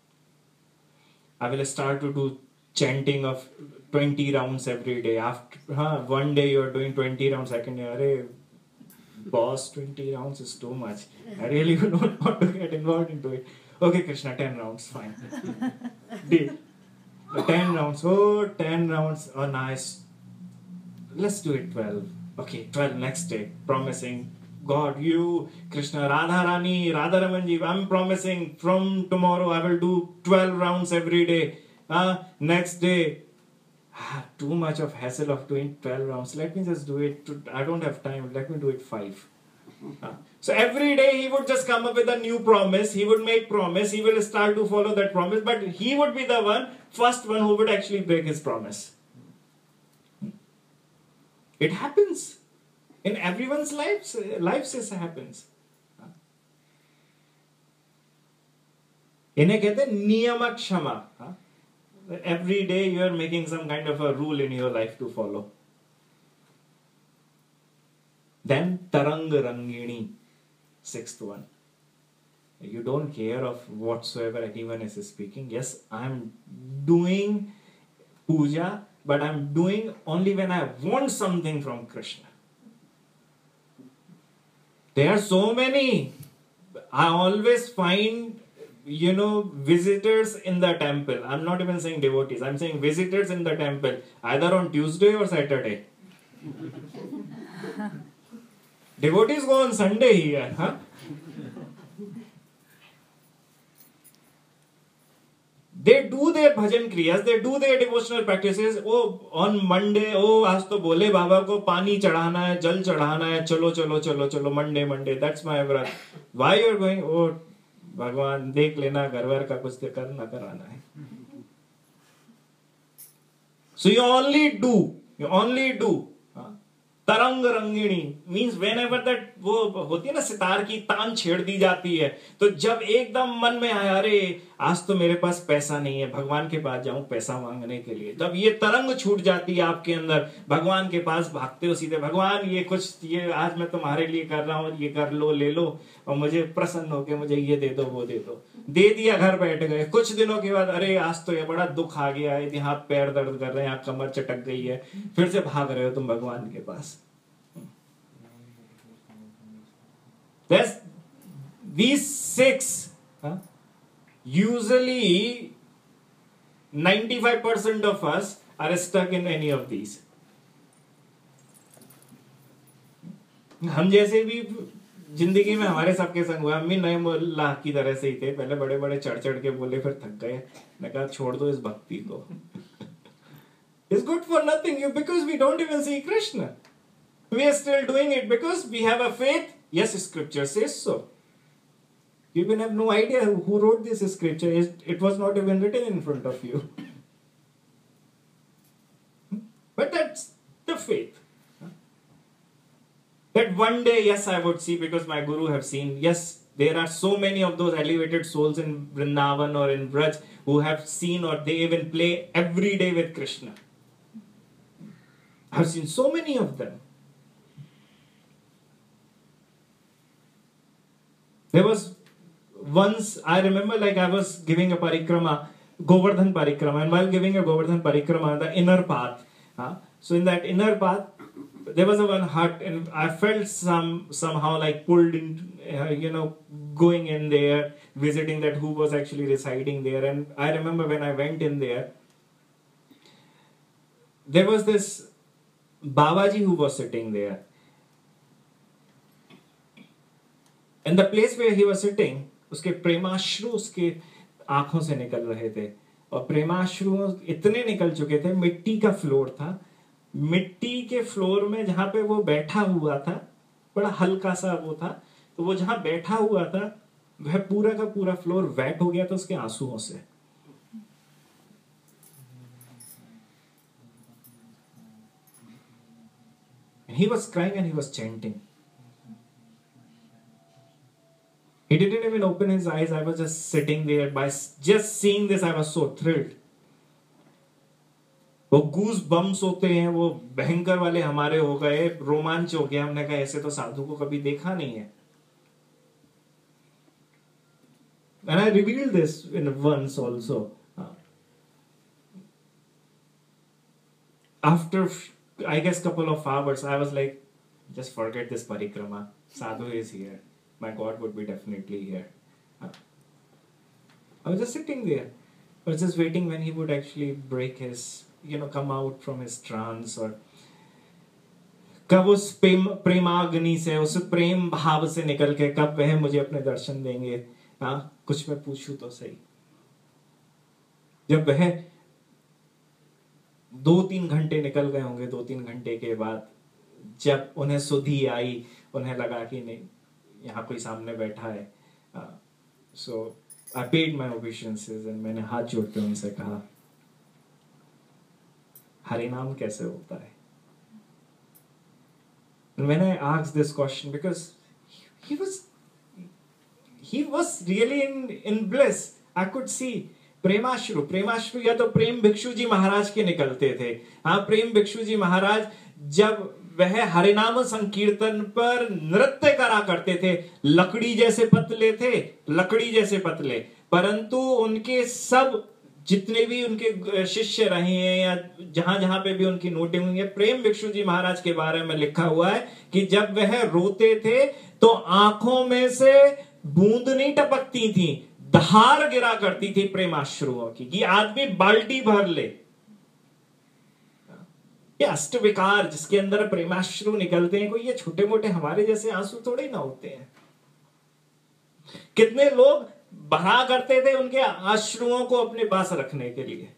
I will start to do chanting of twenty rounds every day. After huh, one day you are doing twenty rounds, second day, arey, boss, twenty rounds is too much. I really don't want to get involved into it. Okay, Krishna, ten rounds, fine. Deal. ten rounds, oh, ten rounds, oh, nice. Let's do it twelve. Okay, twelve next day, promising. God, you, Krishna, Radha Rani, Radha Ramanji, I'm promising from tomorrow I will do twelve rounds every day. Uh, next day, ah, too much of hassle of doing twelve rounds. Let me just do it. To, I don't have time. Let me do it five. Uh, so every day he would just come up with a new promise. He would make promise. He will start to follow that promise. But he would be the one, first one who would actually break his promise. It happens. In everyone's lives, lives this happens. इन्हें कहते हैं नियम क्षमा. Every day you are making some kind of a rule in your life to follow. Then Tarang Rangini, sixth one. You don't care of whatsoever anyone is speaking. Yes, I am doing puja, but I am doing only when I want something from Krishna. There are so many. I always find, you know, visitors in the temple. I'm not even saying devotees. I'm saying visitors in the temple, either on Tuesday or Saturday. Devotees go on Sunday here, huh? They do their bhajan kriyas, they do their devotional practices. Oh, on Monday, oh, आज तो बोले बाबा को पानी चढ़ाना है, जल चढ़ाना है, चलो चलो चलो चलो Monday Monday. That's my व्रत. Why you are going? Oh, भगवान देख लेना घर वर का कुछ करना कराना है. So you only do, you only do. तरंग रंगिणी मीन्स वेन एवर दैट वो होती है ना सितार की तान छेड़ दी जाती है, तो जब एकदम मन में आया अरे आज तो मेरे पास पैसा नहीं है, भगवान के पास जाऊं पैसा मांगने के लिए, जब ये तरंग छूट जाती है आपके अंदर, भगवान के पास भागते हो सीधे, भगवान ये कुछ ये आज मैं तुम्हारे लिए कर रहा हूँ, ये कर लो ले लो और मुझे प्रसन्न होके मुझे ये दे दो वो दे दो, दे दिया घर बैठ गए. कुछ दिनों के बाद अरे आज तो ये बड़ा दुख आ गया है, हाथ पैर दर्द कर रहे हैं, कमर चटक गई है, फिर से भाग रहे हो तुम भगवान के पास. There's these six, huh? Usually ninety-five percent of us are stuck in any of these. हम जैसे भी जिंदगी में हमारे सबके संग हुआ, हम भी नए मोहल्ला की तरह से ही थे, पहले बड़े बड़े चढ़ चढ़ के बोले, फिर थक गए, मैं कहा छोड़ दो इस भक्ति को. It's good for nothing, you because we don't even see Krishna. We are still doing it because we have a faith. Yes, scripture says so. You even have no idea who wrote this scripture. It was not even written in front of you. But that's the faith. That one day, yes, I would see, because my guru have seen, yes, there are so many of those elevated souls in Vrindavan or in Braj who have seen, or they even play every day with Krishna. I've seen so many of them. There was once, I remember, like I was giving a parikrama, Govardhan parikrama, and while giving a Govardhan parikrama, the inner path, huh? So in that inner path, there was a one hut, and I felt some somehow like pulled in, uh, you know, going in there, visiting that who was actually residing there. And I remember when I went in there, there was this Babaji who was sitting there. And the place where he was sitting, उसके प्रेमाश्रु उसके आंखों से निकल रहे थे, और प्रेमाश्रु इतने निकल चुके थे, मिट्टी का फ्लोर था, मिट्टी के फ्लोर में जहां पे वो बैठा हुआ था, बड़ा हल्का सा वो था, तो वो जहां बैठा हुआ था वह पूरा का पूरा फ्लोर वेट हो गया था उसके आंसुओं से. He was crying and he was chanting. He didn't even open his eyes. I was just sitting there. By just seeing this, I was so thrilled. वो गूज बम्स होते हैं, वो भयंकर वाले हमारे हो गए, रोमांच हो गया. हमने कहा ऐसे तो साधु को कभी देखा नहीं है. And I revealed this in once also. After, I guess, couple of hours, I was like, just forget this parikrama. Sadhu is here. My God would be definitely here. I was just sitting there. I was just waiting when he would actually break his, you know, come out from his trance, और कब उस प्रेम प्रेमाग्नि से, उस प्रेम भाव से निकल के कब वह मुझे अपने दर्शन देंगे। हाँ, कुछ मैं पूछूं तो सही। जब वह दो तीन घंटे निकल गए होंगे, दो तीन घंटे के बाद जब उन्हें सुधि आई, उन्हें लगा कि नहीं, यहाँ कोई सामने बैठा है, so I paid my obeisances and मैंने हाथ जोड़ के उनसे कहा, हरि नाम कैसे होता है? And when I asked this question, because he was he was really in in bliss, I could see प्रेमाश्रु प्रेमाश्रु या तो प्रेम भिक्षु जी महाराज के निकलते थे। हाँ, प्रेम भिक्षु जी महाराज जब वह हरिनाम संकीर्तन पर नृत्य करा करते थे, लकड़ी जैसे पतले थे, लकड़ी जैसे पतले, परंतु उनके सब जितने भी उनके शिष्य रहे हैं या जहां जहां पे भी उनकी नोटिंग हुई है, प्रेम भिक्षु जी महाराज के बारे में लिखा हुआ है कि जब वह रोते थे तो आंखों में से बूंद नहीं टपकती थी, धार गिरा करती थी प्रेमाश्रुओं की, कि आदमी बाल्टी भर ले। ये अष्ट विकार जिसके अंदर प्रेमाश्रु निकलते हैं, कोई ये छोटे मोटे हमारे जैसे आंसू थोड़े ना होते हैं। कितने लोग बहा करते थे उनके आश्रुओं को अपने पास रखने के लिए।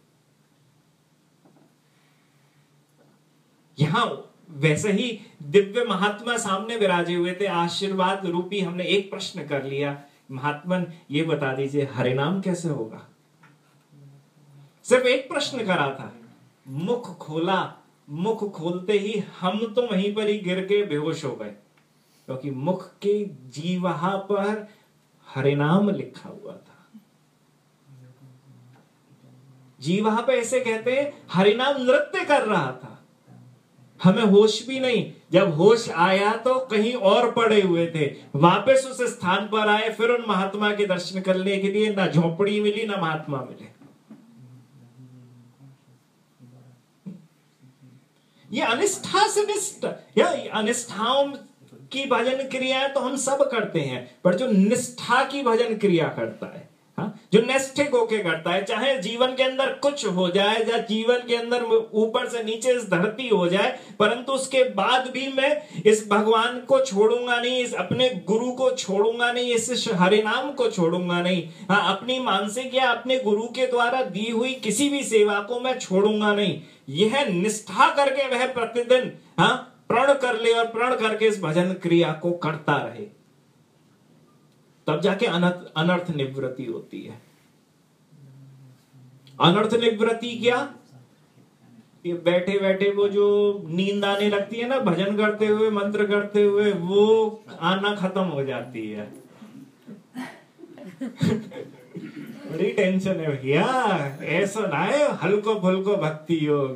यहां वैसे ही दिव्य महात्मा सामने विराजे हुए थे, आशीर्वाद रूपी। हमने एक प्रश्न कर लिया, महात्मन ये बता दीजिए हरिनाम कैसे होगा? सिर्फ एक प्रश्न करा था, मुख खोला, मुख खोलते ही हम तो वहीं पर ही गिर के बेहोश हो गए, क्योंकि मुख के जीवहा पर हरिनाम लिखा हुआ था। जीवहा पे ऐसे कहते हैं हरिनाम नृत्य कर रहा था, हमें होश भी नहीं। जब होश आया तो कहीं और पड़े हुए थे, वापस उस स्थान पर आए, फिर उन महात्मा के दर्शन करने के लिए ना झोपड़ी मिली ना महात्मा मिले। ये अनिष्ठा से निष्ठ, या अनिष्ठाओं की भजन क्रियाएं तो हम सब करते हैं, पर जो निष्ठा की भजन क्रिया करता है, हाँ, जो निष्ठिक होके करता है, चाहे जीवन के अंदर कुछ हो जाए, या जीवन के अंदर ऊपर से नीचे इस धरती हो जाए, परंतु उसके बाद भी मैं इस भगवान को छोड़ूंगा नहीं, इस अपने गुरु को छोड़ूंगा नहीं, इस हरिनाम को छोड़ूंगा नहीं। हाँ, अपनी मानसिक या अपने गुरु के द्वारा दी हुई किसी भी सेवा को मैं छोड़ूंगा नहीं। यह निष्ठा करके वह प्रतिदिन हाँ प्रण कर ले, और प्रण करके इस भजन क्रिया को करता रहे, तब जाके अनर्थ अनर्थ निवृत्ति होती है। अनर्थ निवृत्ति क्या? ये बैठे बैठे वो जो नींद आने लगती है ना भजन करते हुए, मंत्र करते हुए, वो आना खत्म हो जाती है। बड़ी टेंशन है भैया, ऐसा ना है हल्को फुल्को भक्ति योग।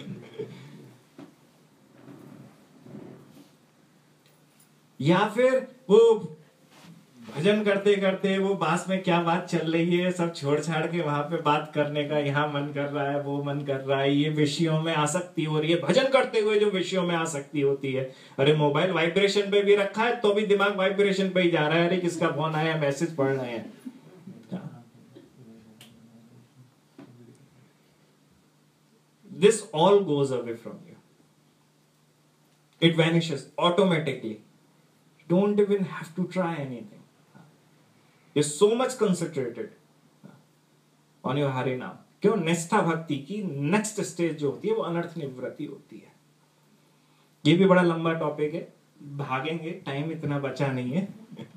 या फिर वो भजन करते करते वो बास में क्या बात चल रही है सब छोड़ छाड़ के वहां पे बात करने का, यहाँ मन कर रहा है, वो मन कर रहा है, ये विषयों में आसक्ति हो रही है। भजन करते हुए जो विषयों में आसक्ति होती है, अरे मोबाइल वाइब्रेशन पे भी रखा है तो भी दिमाग वाइब्रेशन पे ही जा रहा है, अरे किसका फोन आया, मैसेज पढ़ रहे हैं। This all goes away from you. It vanishes automatically. You don't even have to try anything. You're so much concentrated on your Harinam. क्यों? निष्ठा भक्ति की नेक्स्ट स्टेज जो होती है वो अनर्थ निवृत्ति होती है। ये भी बड़ा लंबा टॉपिक है, भागेंगे, टाइम इतना बचा नहीं है।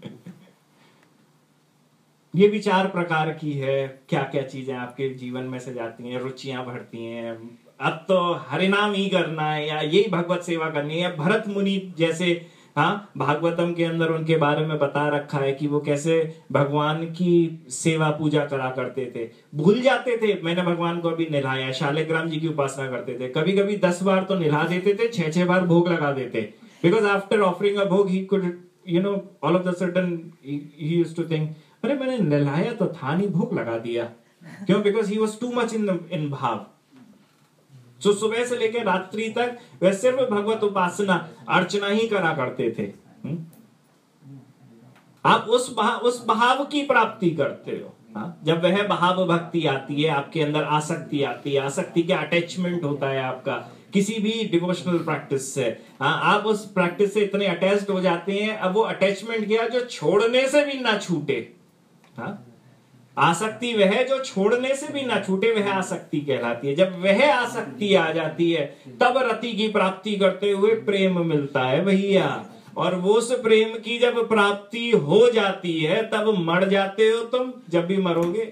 ये भी चार प्रकार की है, क्या क्या चीजें आपके जीवन में से जाती हैं, रुचियां बढ़ती हैं, अब तो हरिनाम ही करना है या यही भगवत सेवा करनी है। भरत मुनि जैसे हाँ भागवतम के अंदर उनके बारे में बता रखा है कि वो कैसे भगवान की सेवा पूजा करा करते थे, भूल जाते थे मैंने भगवान को अभी नहलाया। शालिग्राम जी की उपासना करते थे, कभी कभी दस बार तो नहला देते थे, छह छह बार भोग लगा देते, because after offering a bhog he could you know all of the sudden he used to think अरे मैंने नहलाया तो था नहीं, भोग लगा दिया। क्यों? Because he was too much in in bhav. So so, सुबह से लेकर रात्रि तक वह सिर्फ भगवत उपासना अर्चना ही करा करते थे। आप उस भाव उस भाव की प्राप्ति करते हो। हाँ, जब वह भाव भक्ति आती है, आपके अंदर आसक्ति आती है, आसक्ति के अटैचमेंट होता है आपका किसी भी डिवोशनल प्रैक्टिस से। हाँ, आप उस प्रैक्टिस से इतने अटैच्ड हो जाते हैं, अब वो अटैचमेंट क्या जो छोड़ने से भी ना छूटे। हाँ, आसक्ति वह जो छोड़ने से भी ना छूटे, वह आसक्ति कहलाती है। जब वह आसक्ति आ जाती है तब रति की प्राप्ति करते हुए प्रेम मिलता है भैया। और वो उस प्रेम की जब प्राप्ति हो जाती है तब मर जाते हो तुम। जब भी मरोगे,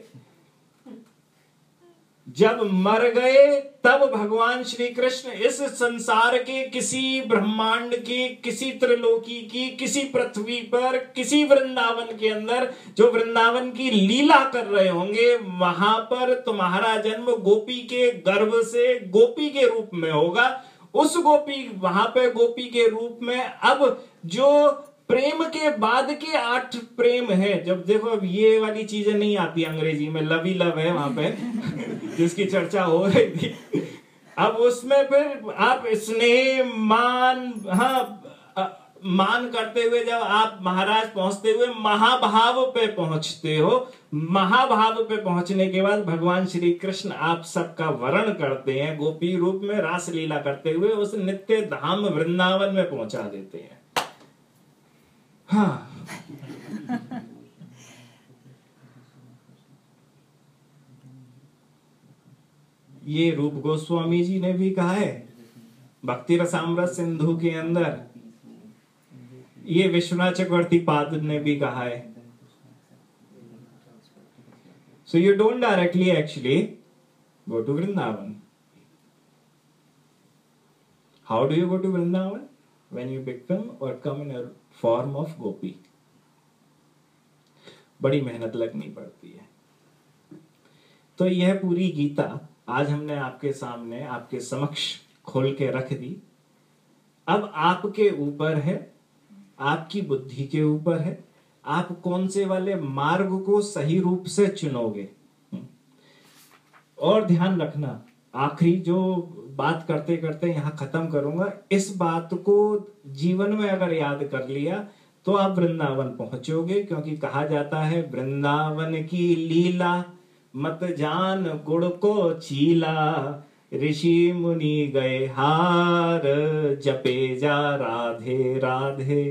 जब मर गए तब भगवान श्री कृष्ण इस संसार के किसी ब्रह्मांड की, किसी त्रिलोकी की, किसी पृथ्वी पर, किसी वृंदावन के अंदर जो वृंदावन की लीला कर रहे होंगे, वहां पर तुम्हारा जन्म गोपी के गर्भ से गोपी के रूप में होगा। उस गोपी, वहां पे गोपी के रूप में अब जो प्रेम के बाद के आठ प्रेम है, जब देखो अब ये वाली चीजें नहीं आती अंग्रेजी में, लवी लव है वहां पे जिसकी चर्चा हो रही थी। अब उसमें फिर आप स्नेह, मान, हाँ, मान करते हुए जब आप महाराज पहुंचते हुए महाभाव पे पहुंचते हो, महाभाव पे पहुंचने के बाद भगवान श्री कृष्ण आप सबका वर्ण करते हैं, गोपी रूप में रास लीला करते हुए उस नित्य धाम वृंदावन में पहुंचा देते हैं। हाँ, ये रूप गोस्वामी जी ने भी कहा है भक्ति रसामृत सिंधु के अंदर, ये विश्वनाथ चक्रवर्ती पाद ने भी कहा है। So you don't directly actually go to Vrindavan. How do you go to Vrindavan? When you become और come in a form of गोपी। बड़ी मेहनत लगनी पड़ती है। तो यह पूरी गीता आज हमने आपके सामने, आपके समक्ष खोल के रख दी। अब आपके ऊपर है, आपकी बुद्धि के ऊपर है, आप कौन से वाले मार्ग को सही रूप से चुनोगे। और ध्यान रखना, आखिरी जो बात करते करते यहां खत्म करूंगा, इस बात को जीवन में अगर याद कर लिया तो आप वृंदावन पहुंचोगे। क्योंकि कहा जाता है वृंदावन की लीला मत जान गुड़ को चीला, ऋषि मुनि गए हार जपे जा Radhe Radhe.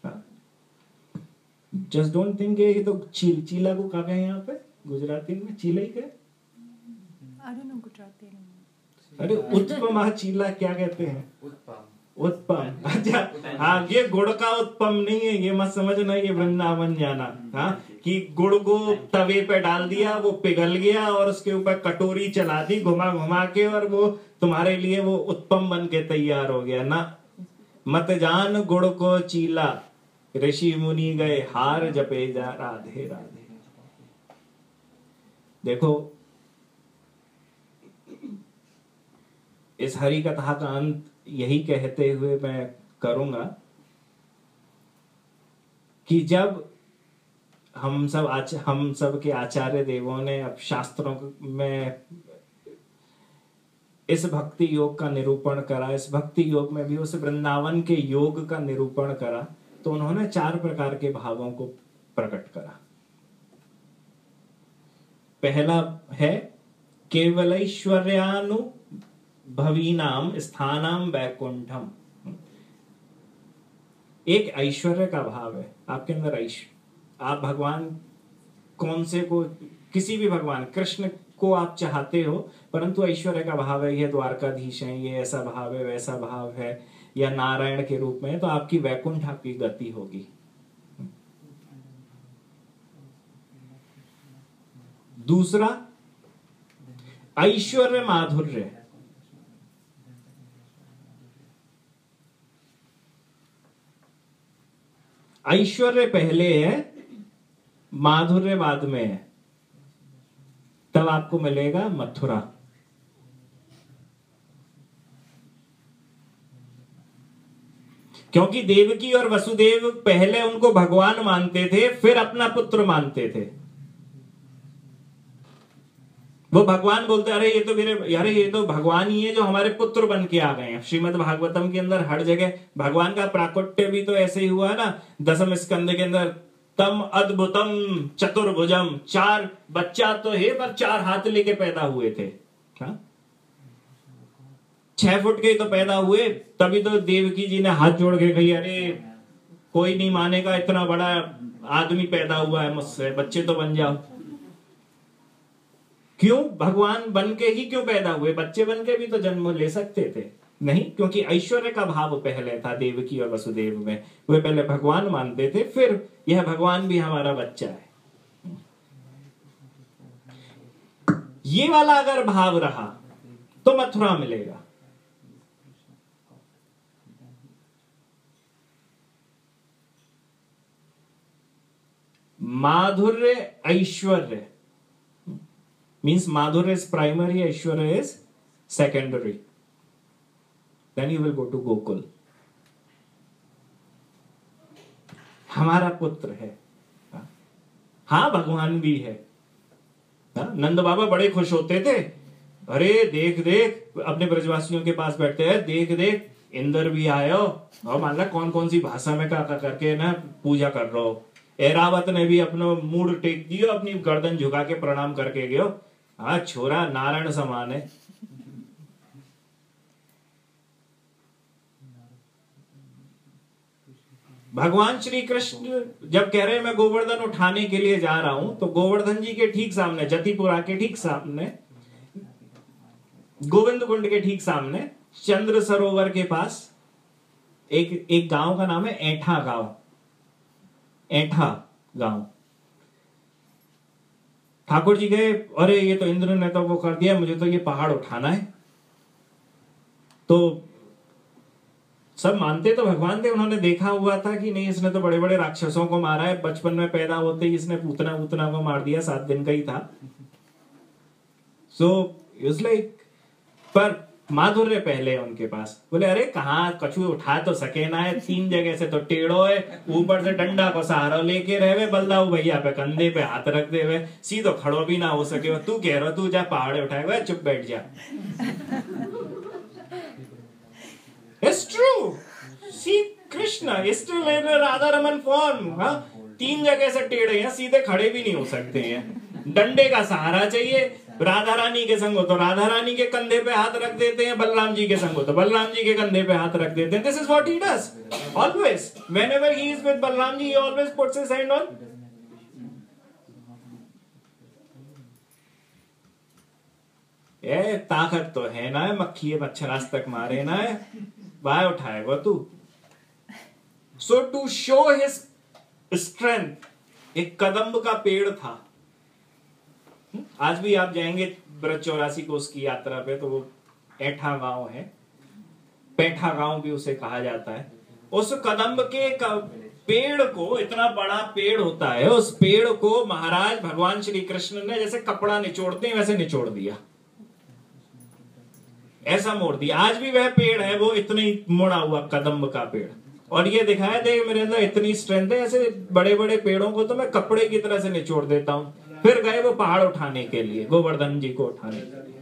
Just don't think ये तो चील चीला को कहा गया यहाँ पे गुजराती में, चीला ही गए। अरे उत्पम चीला क्या कहते हैं? उत्पम। अच्छा, हाँ, ये गुड़ का उत्पम नहीं है, ये मत समझना ये वृंदावन जाना। हाँ, कि गुड़ को तवे पे डाल दिया, वो पिघल गया और उसके ऊपर कटोरी चला दी घुमा घुमा के और वो तुम्हारे लिए वो उत्पम बन के तैयार हो गया ना। मत जान गुड़ को चीला, ऋषि मुनि गए हार जपे जा राधे राधे। देखो, इस हरि कथा का अंत यही कहते हुए मैं करूंगा कि जब हम सब आच, हम सब के आचार्य देवों ने अब शास्त्रों में इस भक्ति योग का निरूपण करा, इस भक्ति योग में भी उस वृंदावन के योग का निरूपण करा, तो उन्होंने चार प्रकार के भावों को प्रकट करा। पहला है केवल ऐश्वर्यानु भवीनाम स्थानम वैकुंठम। एक ऐश्वर्य का भाव है आपके अंदर। ऐश्वर्य, आप भगवान कौन से को, किसी भी भगवान, कृष्ण को आप चाहते हो, परंतु ऐश्वर्य का भाव है, ये द्वारकाधीश है, ये ऐसा भाव है, वैसा भाव है, या नारायण के रूप में, तो आपकी वैकुंठ आपकी गति होगी। दूसरा ऐश्वर्य माधुर्य। ऐश्वर्य पहले है, माधुर्य बाद में है। तब आपको मिलेगा मथुरा। क्योंकि देवकी और वसुदेव पहले उनको भगवान मानते थे, फिर अपना पुत्र मानते थे। वो भगवान बोलते, अरे ये तो मेरे, अरे ये तो भगवान ही है जो हमारे पुत्र बन के आ गए हैं। श्रीमद् भागवतम के अंदर हर जगह भगवान का प्राकट्य भी तो ऐसे ही हुआ है ना। दसम स्कंद के अंदर तम अद्भुतम चतुर्भुजम, चार बच्चा तो है पर चार हाथ लेके पैदा हुए थे। क्या छह फुट के तो पैदा हुए, तभी तो देवकी जी ने हाथ जोड़ के कही अरे कोई नहीं मानेगा, इतना बड़ा आदमी पैदा हुआ है मुझसे, बच्चे तो बन जाओ। क्यों? भगवान बन के ही क्यों पैदा हुए? बच्चे बन के भी तो जन्म ले सकते थे। नहीं, क्योंकि ऐश्वर्य का भाव पहले था देवकी और वसुदेव में। वे पहले भगवान मानते थे, फिर यह भगवान भी हमारा बच्चा है। ये वाला अगर भाव रहा तो मथुरा मिलेगा। माधुर्य ऐश्वर्य means madhurya is primary, aishwarya is secondary. Then you will go to Gokul. हमारा पुत्र है, हाँ भगवान भी है। नंद बाबा बड़े खुश होते थे, अरे देख देख अपने ब्रजवासियों के पास बैठते हैं, देख देख इंद्र भी आयो और मान ला कौन कौन सी भाषा में का करके ना पूजा कर रहे हो। एरावत ने भी अपना मूड टेक दियो, अपनी गर्दन झुका के प्रणाम करके गयो। हाँ छोरा नारायण समान है। भगवान श्री कृष्ण जब कह रहे हैं मैं गोवर्धन उठाने के लिए जा रहा हूं, तो गोवर्धन जी के ठीक सामने, जतिपुरा के ठीक सामने, गोविंद कुंड के ठीक सामने, चंद्र सरोवर के पास एक एक गांव का नाम है ऐठा गांव। ऐठा गांव। ठाकुर जी गए, अरे ये तो इंद्र ने तो वो कर दिया, मुझे तो ये पहाड़ उठाना है। तो सब मानते तो भगवान थे, उन्होंने देखा हुआ था कि नहीं इसने तो बड़े बड़े राक्षसों को मारा है, बचपन में पैदा होते ही इसने पूतना पूतना को मार दिया, सात दिन का ही था। सो इट्स लाइक, पर माधुर्य पहले उनके पास। बोले अरे कहाँ कछुए उठा तो सके ना है, तीन जगह से तो टेढ़ो है, ऊपर से डंडा को सहारा लेके रहे बलदाऊ भैया पे कंधे पे हाथ रख दे हुए, सीधो खड़ो भी ना हो सके। तू कह रहा तू जा पहाड़े उठाए हुए, चुप बैठ जा। It's true. See Krishna is still in a Radha Raman form. हाँ तीन जगह से टेढ़े हैं, सीधे खड़े भी नहीं हो सकते हैं, डंडे का सहारा चाहिए। राधा रानी के संग हो तो राधा रानी के कंधे पे हाथ रख देते हैं, बलराम जी के संग हो तो बलराम जी के कंधे पे हाथ रख देते हैं। This is what he does always, whenever he is with Balram ji, he always puts his hand on. ए ताकत तो है ना, मक्खी मच्छर आज तक मारे ना, बाय उठाएगा तू। So to show his strength, एक कदम्ब का पेड़ था। आज भी आप जाएंगे ब्रज चौरासी को उसकी यात्रा पे, तो वो ऐठा गांव है, पैठा गांव भी उसे कहा जाता है। उस कदम्ब के पेड़ को, इतना बड़ा पेड़ होता है, उस पेड़ को महाराज भगवान श्री कृष्ण ने जैसे कपड़ा निचोड़ते हैं वैसे निचोड़ दिया, ऐसा मोड़ दिया। आज भी वह पेड़ है, वो इतनी मोड़ा हुआ कदम्ब का पेड़, और ये दिखाया देख मेरे अंदर इतनी स्ट्रेंथ है, ऐसे बड़े बड़े पेड़ों को तो मैं कपड़े की तरह से निचोड़ देता हूं। फिर गए वो पहाड़ उठाने के लिए, गोवर्धन जी को उठाने के लिए।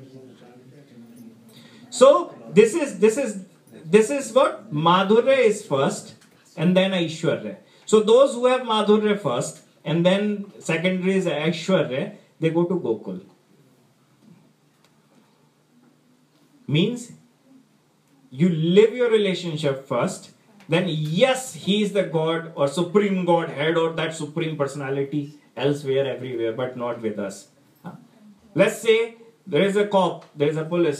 So this is this is this is what madhurya is first and then aishwarya. So those who have madhurya first and then secondary is aishwarya, they go to Gokul. Means you live your relationship first, then yes, he is the God or supreme God head or that supreme personality elsewhere, everywhere, but not with us. Huh? Let's say there is a cop, there is a police.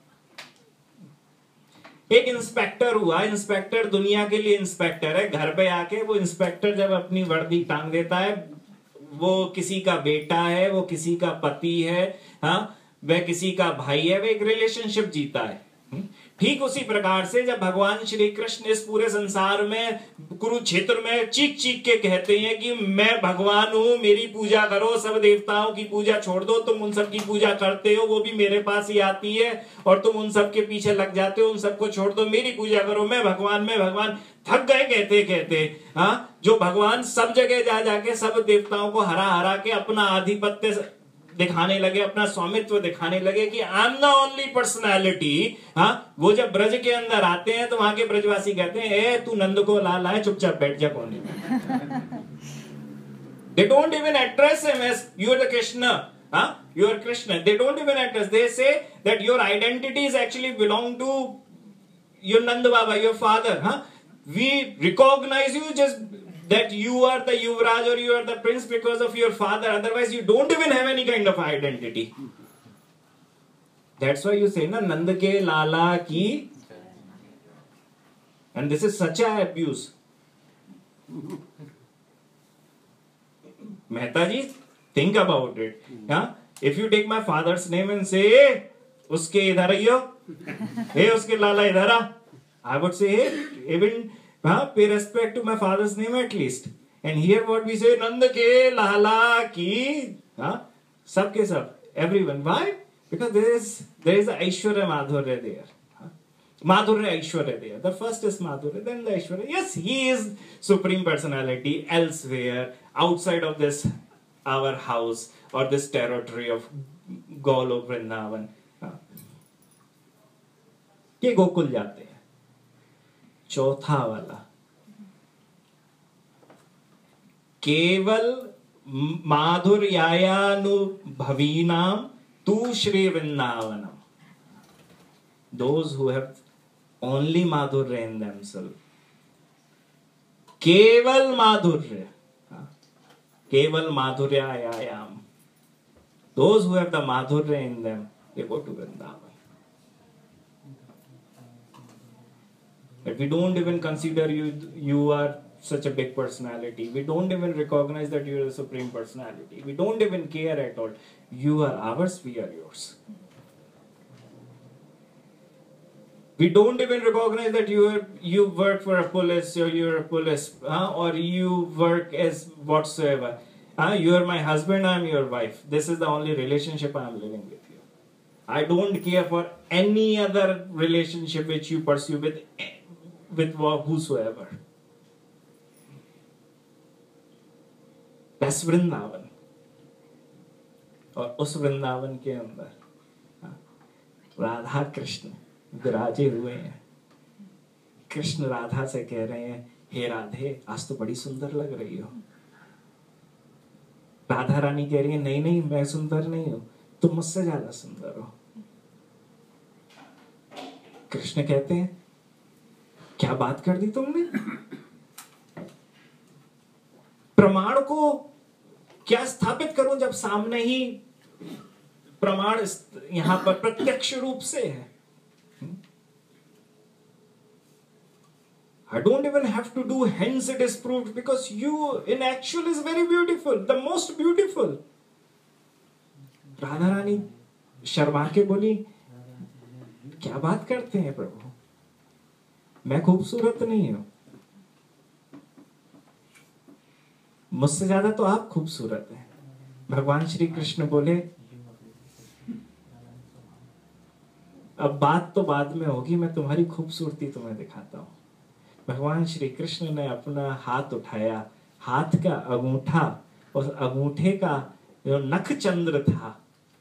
एक inspector हुआ, inspector दुनिया के लिए inspector है, घर पे आके वो इंस्पेक्टर जब अपनी वर्दी टांग देता है, वो किसी का बेटा है, वो किसी का पति है, हाँ वह किसी का भाई है, वह एक रिलेशनशिप जीता है। ठीक उसी प्रकार से जब भगवान श्री कृष्ण इस पूरे संसार में कुरुक्षेत्र में चीख चीख के कहते हैं कि मैं भगवान हूं, मेरी पूजा करो, सब देवताओं की पूजा छोड़ दो, तुम उन सब की पूजा करते हो, वो भी मेरे पास ही आती है और तुम उन सब के पीछे लग जाते हो, उन सबको छोड़ दो, मेरी पूजा करो, मैं भगवान मैं भगवान। थक गए कहते कहते। हाँ जो भगवान सब जगह जा जाके सब देवताओं को हरा हरा के अपना आधिपत्य दिखाने लगे, अपना स्वामित्व दिखाने लगे कि I am the only personality. हाँ वो जब ब्रज के अंदर आते हैं तो वहां के ब्रजवासी कहते हैं ए तू नंद को ला लाए, चुपचाप बैठ जा कोने में। They don't even address him as you are the Krishna. Huh? You are Krishna. They don't even address. They say that your identities actually belong to your Nanda Baba, your father. Huh? We recognize you just that you are the Yuvraj or you are the prince because of your father. Otherwise, you don't even have any kind of identity. That's why you say, na, Nanda ke lala ki. And this is such an abuse. Mehtaji, think about it. Yeah? If you take my father's name and say, hey, uske idhar aiyo, hey, uske lala idhar aa, I would say, hey, even huh, pay respect to my father's name at least. And here what we say, Nanda ke lala ki, huh? Sab ke sab, everyone. Why? Because there is there is a Aishwarya Madhurya there. Huh? Madhurya Aishwarya there. The first is Madhurya, then the Aishwarya. Yes, he is Supreme Personality elsewhere, outside of this our house or this territory of Golok Vrindavan. ये गोकुल जाते हैं. चौथा वाला केवल माधुर्यानुभवीनाम तू Shri वृंदावनम. Those who have only madhurya in themselves. केवल माधुर्य. Keval madhuryayam. Those who have the madhurya in them, they go to Vrindavan. But we don't even consider you, you are such a big personality. We don't even recognize that you are the Supreme Personality. We don't even care at all. You are ours, we are yours. We don't even recognize that you are, you work for a police or you're a police uh, or you work as whatsoever. Uh, you are my husband, I am your wife. This is the only relationship I am living with you. I don't care for any other relationship which you pursue with, with whosoever. That's Vrindavan. और उस वृंदावन के अंदर राधा कृष्ण विराजे हुए हैं. कृष्ण राधा से कह रहे हैं, हे राधे आज तो बड़ी सुंदर लग रही हो. राधा रानी कह रही है, नहीं नहीं मैं सुंदर नहीं हूं, तुम मुझसे ज्यादा सुंदर हो. कृष्ण कहते हैं, क्या बात कर दी तुमने? प्रमाण को क्या स्थापित करूं जब सामने ही प्रमाण यहां पर प्रत्यक्ष रूप से है. I don't even have to do, hence it is proved, because you in actual is very beautiful, the most beautiful. Radha Rani Sharma के बोली, क्या बात करते हैं प्रभु, मैं खूबसूरत नहीं हूं, मुझसे ज्यादा तो आप खूबसूरत हैं. भगवान श्री कृष्ण बोले, अब बात तो बाद में होगी, मैं तुम्हारी खूबसूरती तुम्हें दिखाता हूं. भगवान श्री कृष्ण ने अपना हाथ उठाया, हाथ का अंगूठा, उस अंगूठे का जो नख चंद्र था,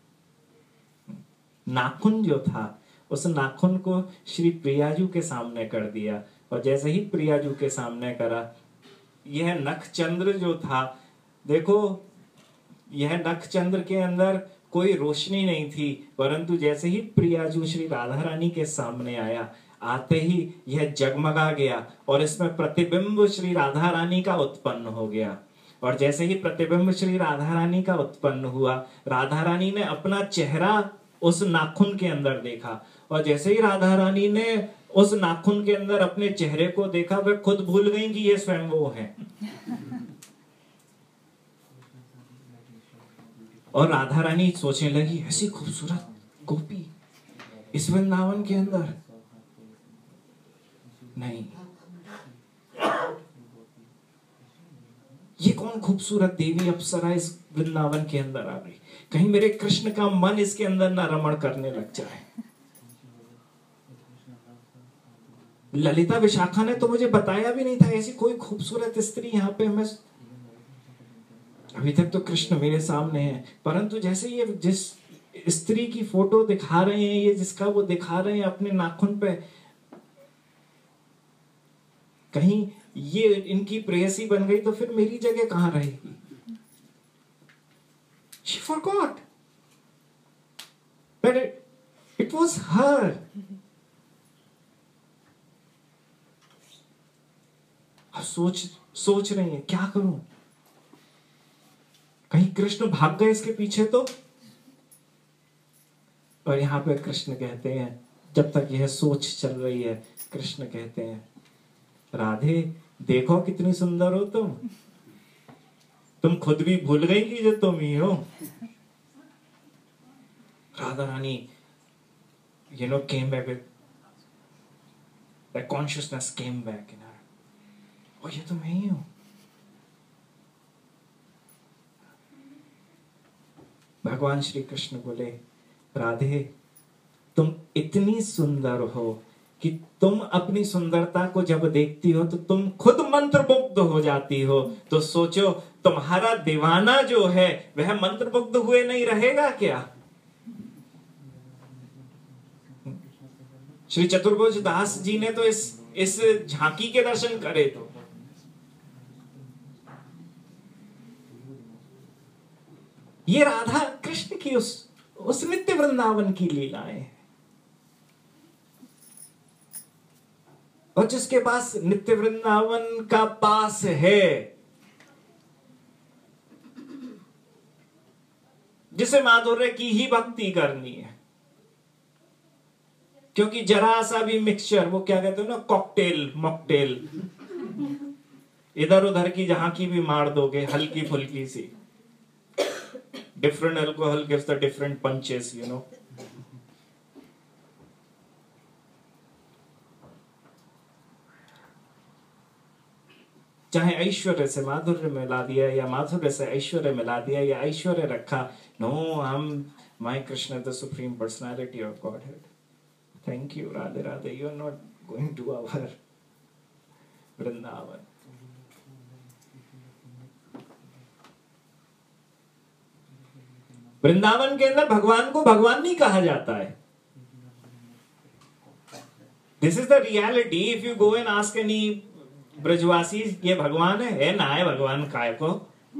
नाखून जो था, उस नाखून को श्री प्रियाजू के सामने कर दिया. और जैसे ही प्रियाजू के सामने करा, यह नख चंद्र जो था, देखो यह नख चंद्र के अंदर कोई रोशनी नहीं थी, परंतु जैसे ही प्रियाजू श्री राधा रानी के सामने आया, आते ही यह जगमगा गया और इसमें प्रतिबिंब श्री राधा रानी का उत्पन्न हो गया. और जैसे ही प्रतिबिंब श्री राधा रानी का उत्पन्न हुआ, राधा रानी ने अपना चेहरा उस नाखून के अंदर देखा. और जैसे ही राधा रानी ने उस नाखून के अंदर अपने चेहरे को देखा, वह खुद भूल गई कि ये स्वयं वो है. और राधा रानी सोचने लगी, ऐसी खूबसूरत गोपी इस वृंदावन के अंदर नहीं, ये कौन खूबसूरत देवी अप्सरा इस वृंदावन के अंदर आ गई, कहीं मेरे कृष्ण का मन इसके अंदर न रमण करने लग जाए. ललिता विशाखा ने तो मुझे बताया भी नहीं था ऐसी कोई खूबसूरत स्त्री यहाँ पे. मैं अभी तक तो कृष्ण मेरे सामने है, परंतु जैसे ये जिस स्त्री की फोटो दिखा रहे हैं, ये जिसका वो दिखा रहे हैं अपने नाखून पे, कहीं ये इनकी प्रेयसी बन गई तो फिर मेरी जगह कहाँ रहेगी. She forgot that it, it was her. अब सोच सोच रही है क्या करूं, कहीं कृष्ण भाग गए इसके पीछे तो। और यहां पे कृष्ण कहते हैं, जब तक यह सोच चल रही है, कृष्ण कहते हैं, राधे देखो कितनी सुंदर हो तुम तुम खुद भी भूल गई कि जो तुम ही हो। Radha Rani you know came back with that consciousness came back in her. और ये तो मैं ही हूं। भगवान श्री कृष्ण बोले, राधे तुम इतनी सुंदर हो कि तुम अपनी सुंदरता को जब देखती हो तो तुम खुद मंत्रमुग्ध हो जाती हो। तो सोचो तुम्हारा दीवाना जो है वह मंत्रमुग्ध हुए नहीं रहेगा क्या? श्री चतुर्भुज दास जी ने तो इस इस झांकी के दर्शन करे। तो ये राधा कृष्ण की उस उस नित्य वृंदावन की लीलाएं, और जिसके पास नित्य वृंदावन का पास है, जिसे माधुर्य की ही भक्ति करनी है, क्योंकि जरा सा भी मिक्सचर, वो क्या कहते हो ना, कॉकटेल मॉकटेल, इधर उधर की जहां की भी मार दोगे हल्की फुल्की सी। Different alcohol gives the different punches, you know. चाहे ऐश्वर्य से माधुर्य मिला दिया या माधुर्य से ऐश्वर्य मिला दिया या ऐश्वर्य रखा, no I am my Krishna the supreme personality of Godhead. Thank you Radhe Radhe, you are not going to our Vrindavan. Vrindavan के अंदर भगवान को भगवान नहीं कहा जाता है। This is the reality. If you go and ask any Brajwasi, ये भगवान है, है ना है भगवान काय को?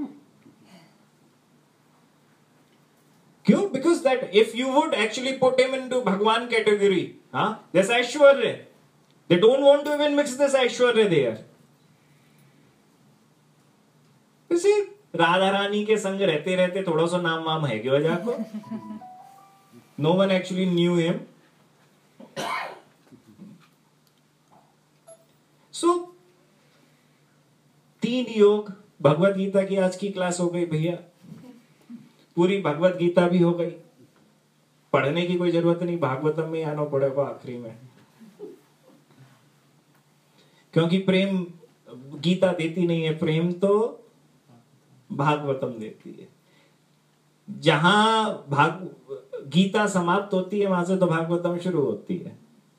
क्यों? Because that if you would actually put him into Bhagwan category, हाँ, this aishwarya, they don't want to even mix this aishwarya there. इसी राधा रानी के संग रहते रहते थोड़ा सा नाम वाम है क्या वजह को? No one actually knew him. So तीन योग, भगवत गीता की आज की क्लास हो गई भैया, पूरी भगवत गीता भी हो गई। पढ़ने की कोई जरूरत नहीं, भागवतम में आना पड़ेगा आखिरी में, क्योंकि प्रेम गीता देती नहीं है, प्रेम तो भागवतम देती है। जहां भाग गीता समाप्त होती है वहां से तो भागवतम शुरू होती है,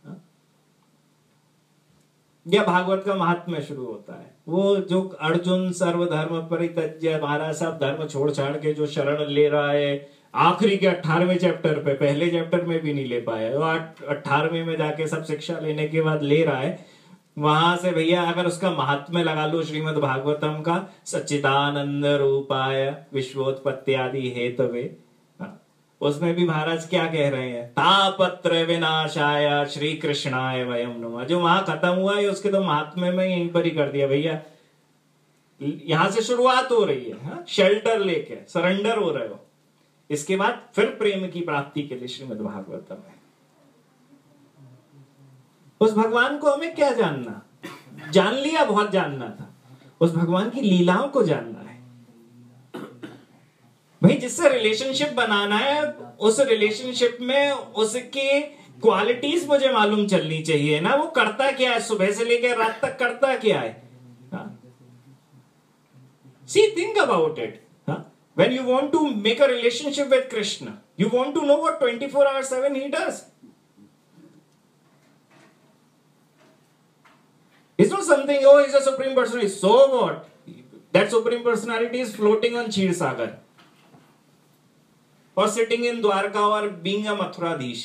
या भागवत का महात्म्य शुरू होता है। वो जो अर्जुन सर्वधर्म परित्यज्य, महाराज साहब धर्म छोड़ छाड़ के जो शरण ले रहा है आखिरी के अठारहवें चैप्टर पे, पहले चैप्टर में भी नहीं ले पाया, वो अठारहवें में जाके सब शिक्षा लेने के बाद ले रहा है। वहां से भैया अगर उसका महात्म्य लगा लो श्रीमद् भागवतम का, सच्चिदानंद रूपाय विश्वोत्पत्ति आदि हेतवे, उसमें भी महाराज क्या कह रहे हैं, तापत्र विनाशाय श्री कृष्णाय वयम नमः। जो वहां खत्म हुआ है उसके तो महात्म्य में यहीं पर ही कर दिया भैया। यहां से शुरुआत हो रही है, हा? शेल्टर लेके सरेंडर हो रहे हो, इसके बाद फिर प्रेम की प्राप्ति के लिए श्रीमद् भागवतम है। उस भगवान को हमें क्या जानना, जान लिया, बहुत जानना था, उस भगवान की लीलाओं को जानना है भाई। जिससे रिलेशनशिप बनाना है, उस रिलेशनशिप में उसके क्वालिटीज मुझे मालूम चलनी चाहिए ना। वो करता क्या है, सुबह से लेकर रात तक करता क्या है। See think about it. When you want to make a relationship with Krishna, you want to know what twenty-four hours seven he does. It's not something, oh, he's a supreme personality. So what? That supreme personality is floating on Kshir Sagar, or sitting in Dwarka, or being a Mathuradhish.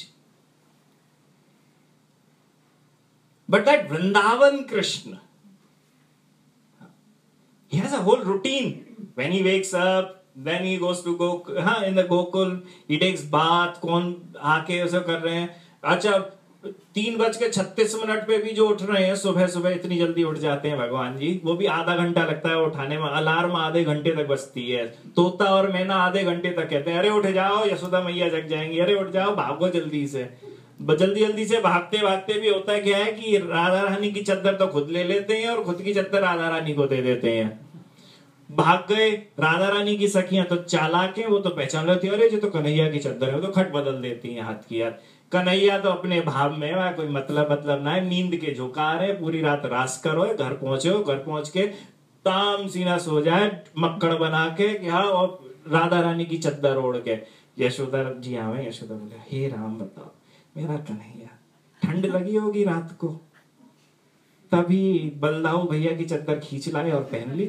But that Vrindavan Krishna, he has a whole routine. When he wakes up, Then he goes to go, हाँ, in the Gokul, he takes bath, कौन आके उसे कर रहे हैं. अच्छा, तीन बज के छत्तीस मिनट पे भी जो उठ रहे हैं सुबह सुबह, इतनी जल्दी उठ जाते हैं भगवान जी. वो भी आधा घंटा लगता है उठाने में. अलार्म आधे घंटे तक बजती है. तोता और मैना आधे घंटे तक कहते हैं, अरे उठ जाओ, यशोदा मैया जग जाएंगी, अरे उठ जाओ, भागो जल्दी से. जल्दी जल्दी से भागते भागते भी होता क्या है कि राधा रानी की चद्दर तो खुद ले लेते हैं और खुद की चद्दर राधा रानी को दे देते हैं. भाग गए. राधा रानी की सखियां तो चालाक हैं, वो तो पहचान लेती है, अरे जो तो कन्हैया की चद्दर है, वो तो खट बदल देती हैं हाथ की यार. कन्हैया तो अपने भाव में वह कोई मतलब मतलब ना है, नींद के झोंकार है, पूरी रात रास करो, घर पहुंचे हो, घर पहुंच के ताम सीना सो जाए मक्खन बना के क्या, और राधा रानी की चद्दर ओढ़ के. यशोदा जी आवे, यशोदा बोले, हे राम बताओ मेरा कन्हैया, ठंड लगी होगी रात को, तभी बलदाऊ भैया की चद्दर खींच लाए और पहन ली.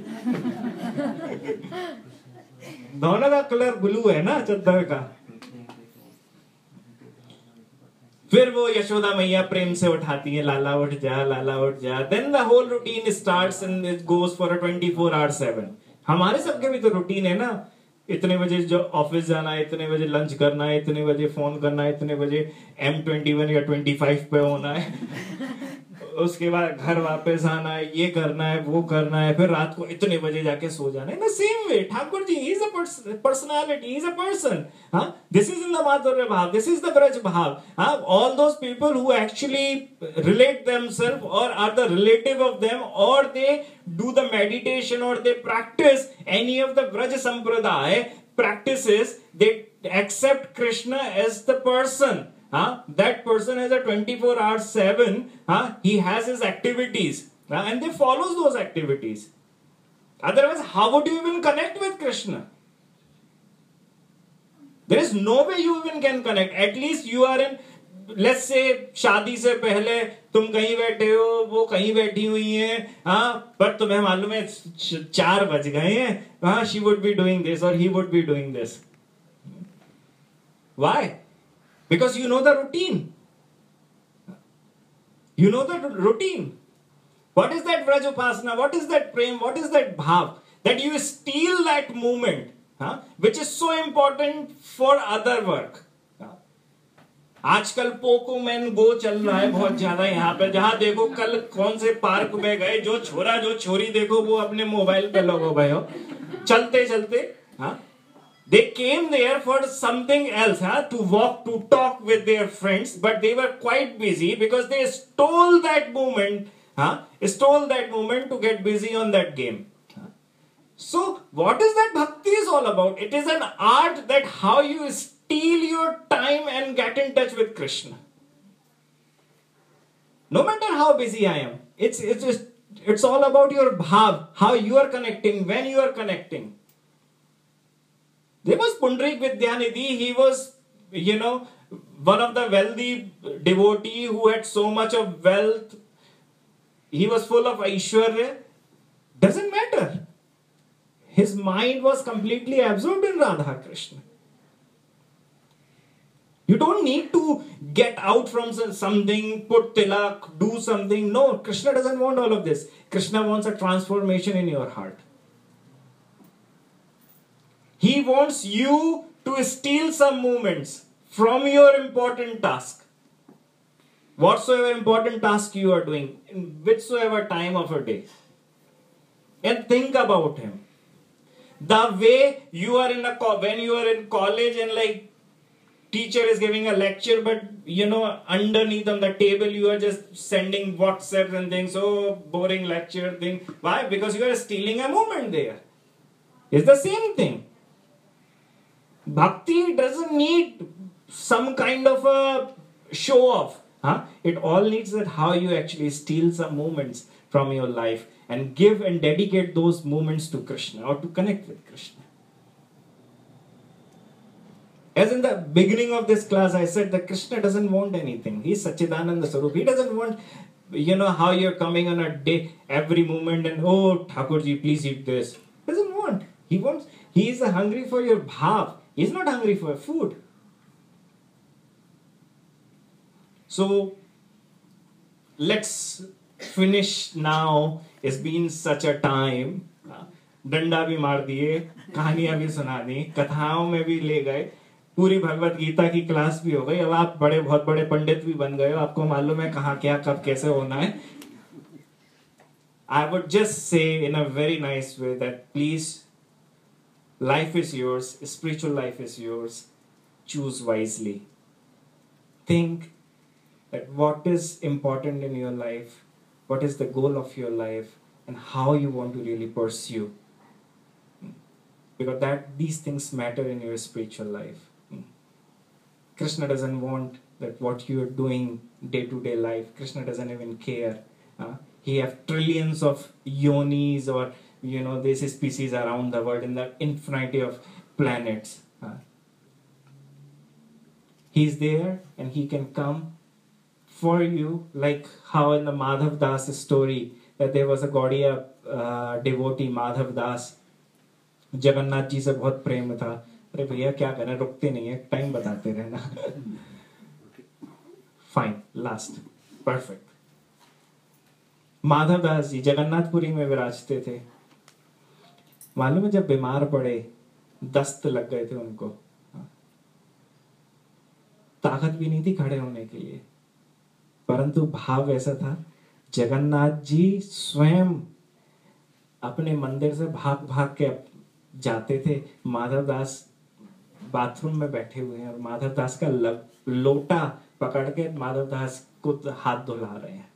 दोनों का कलर ब्लू है ना चद्दर का. फिर वो यशोदा मैया प्रेम से उठाती है, लाला उठ जा, लाला उठ जा. Then the whole routine starts and it goes for a twenty four hour seven. हमारे सबके भी तो रूटीन है ना, इतने बजे जो ऑफिस जाना है, इतने बजे लंच करना है, इतने बजे फोन करना है, इतने बजे एम ट्वेंटी वन या ट्वेंटी फाइव पे होना है, उसके बाद घर वापस आना है, ये करना है, वो करना है, फिर रात को इतने बजे जाके सो जाना है. Same way Thakur ji, he is a personality, he is a person. Huh? This is in the Madhurya Bhav, this is the Braj Bhav. Huh? All those people who actually relate themselves or are the relative of them, or they do the meditation or they practice any of the Braj Sampradaya practices, they accept Krishna as the person. Huh? That person has a twenty-four hour seven, huh? He has his activities, huh? And they follows those activities. Otherwise, how would you even connect with Krishna? There is no way you even can connect. At least you are in, let's say, शादी से पहले तुम कहीं बैठे हो, वो कहीं बैठी हुई है, हाँ, पर तुम्हें मालूम है चार बज गए हैं, हाँ, she would be doing this or he would be doing this. Why? Because you know the routine. You know the routine. What is that Vrajopasana? What is that prem? What is that bhav? That you steal that moment, huh? Which is so important for other work. आजकल पोकोमैन गो चल रहा है बहुत ज्यादा यहाँ पे. जहां देखो, कल कौन से पार्क में गए, जो छोरा जो छोरी देखो वो अपने मोबाइल पे लगो गए हो, चलते चलते. हाँ, they came there for something else, huh? To walk, to talk with their friends, but they were quite busy because they stole that moment, huh? Stole that moment to get busy on that game. So, what is that bhakti is all about? It is an art that how you steal your time and get in touch with Krishna. No matter how busy I am, it's it's just, it's all about your bhav, how you are connecting, when you are connecting. There was Pundrik Vidyanidhi. He was, you know, one of the wealthy devotee who had so much of wealth. He was full of Aishwarya. Doesn't matter. His mind was completely absorbed in Radha Krishna. You don't need to get out from something, put tilak, do something. No, Krishna doesn't want all of this. Krishna wants a transformation in your heart. He wants you to steal some moments from your important task. Whatsoever important task you are doing, in whichsoever time of a day. And think about him. The way you are in a, when you are in college and like teacher is giving a lecture, but you know, underneath on the table you are just sending WhatsApps and things, oh, boring lecture thing. Why? Because you are stealing a moment there. It's the same thing. Bhakti doesn't need some kind of a show off. Huh? It all needs that how you actually steal some moments from your life and give and dedicate those moments to Krishna or to connect with Krishna. As in the beginning of this class, I said that Krishna doesn't want anything. He's Sachidananda Swarup. He doesn't want, you know, how you're coming on a day, every moment and, oh, Thakurji, please eat this. He doesn't want. He wants, he is hungry for your bhav. He's not hungry for food. So, let's finish now. It's been such a time. डंडा भी मार दिए, कहानियां भी सुना दी, कथाओं में भी ले गए, पूरी भगवत गीता की क्लास भी हो गई। अब आप बड़े बहुत बड़े पंडित भी बन गए हो, आपको मालूम है कहाँ क्या कब कैसे होना है। I would just say in a very nice way that please, life is yours, spiritual life is yours. Choose wisely. Think that what is important in your life, what is the goal of your life, and how you want to really pursue. Because that these things matter in your spiritual life. Krishna doesn't want that what you are doing day to day life. Krishna doesn't even care. Uh, he have trillions of yonis or you know these species around the world in the infinity of planets. Uh, he's there and he can come for you, like how in the Madhav Das story that there was a Gaudiya uh, devotee Madhav Das. Jagannath ji से बहुत प्रेम था। अरे भैया क्या करें, रुकते नहीं है, टाइम बताते रहना। Fine, last, perfect. Madhav Das ji Jagannathpuri में विराजते थे। मालूम है जब बीमार पड़े, दस्त लग गए थे उनको, ताकत भी नहीं थी खड़े होने के लिए, परंतु भाव ऐसा था, जगन्नाथ जी स्वयं अपने मंदिर से भाग भाग के जाते थे। माधव दास बाथरूम में बैठे हुए हैं और माधव दास का लोटा पकड़ के माधव दास को हाथ धुला रहे हैं।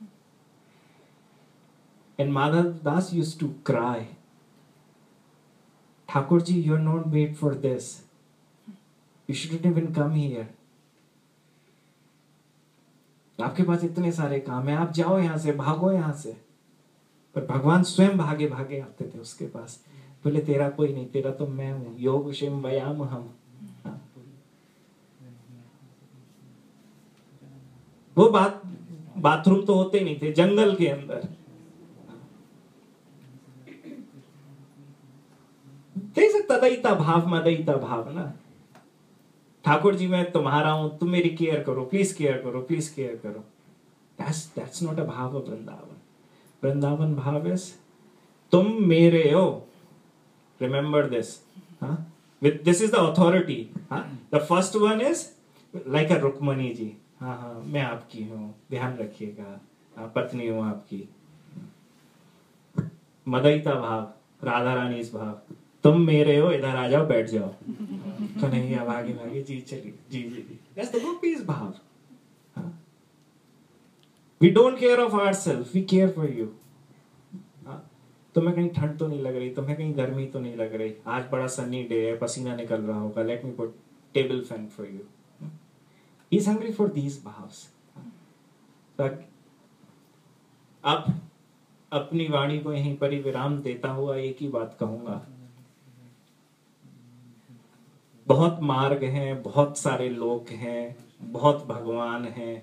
And Madhav Das used to cry, Thakur ji, you're not made for this. You shouldn't even come here. आपके पास इतने सारे काम है, आप जाओ यहाँ से, भागो यहाँ से। पर भगवान स्वयं भागे भागे आते थे उसके पास, बोले तेरा कोई नहीं, तेरा तो मैं हूं, योग क्षेम व्यायाम हम। हाँ। वो बात बाथरूम तो होते ही नहीं थे, जंगल के अंदर। जैसे तदयिता भाव मदयिता भाव ना, ठाकुर जी मैं तुम्हारा हूं, तुम मेरी केयर करो, प्लीज केयर करो, प्लीज केयर करो। That's that's not a भाव of वृंदावन। वृंदावन भाव is तुम मेरे हो। Remember this. Huh? With this is the authority. Huh? The first one is like a Rukmini जी। हाँ हाँ मैं आपकी हूँ, ध्यान रखिएगा, पत्नी हूँ आपकी। मदयिता भाव, राधा रानी इस भाव, तुम मेरे हो, इधर आ जाओ, बैठ जाओ। कन्हैया भागे भागे जी चली, जी जी जी। That's the gopis भाव। Huh? We don't care of ourselves, we care for you. तुम्हें कहीं ठंड तो नहीं लग रही, तुम्हें कहीं गर्मी तो नहीं लग रही, आज बड़ा सनी डे है, पसीना निकल रहा होगा, let me put table fan for you. He is hungry for these bhavs. अब अपनी वाणी को यहीं पर ही विराम देता हुआ एक ही बात कहूंगा, बहुत मार्ग हैं, बहुत सारे लोग हैं, बहुत भगवान हैं,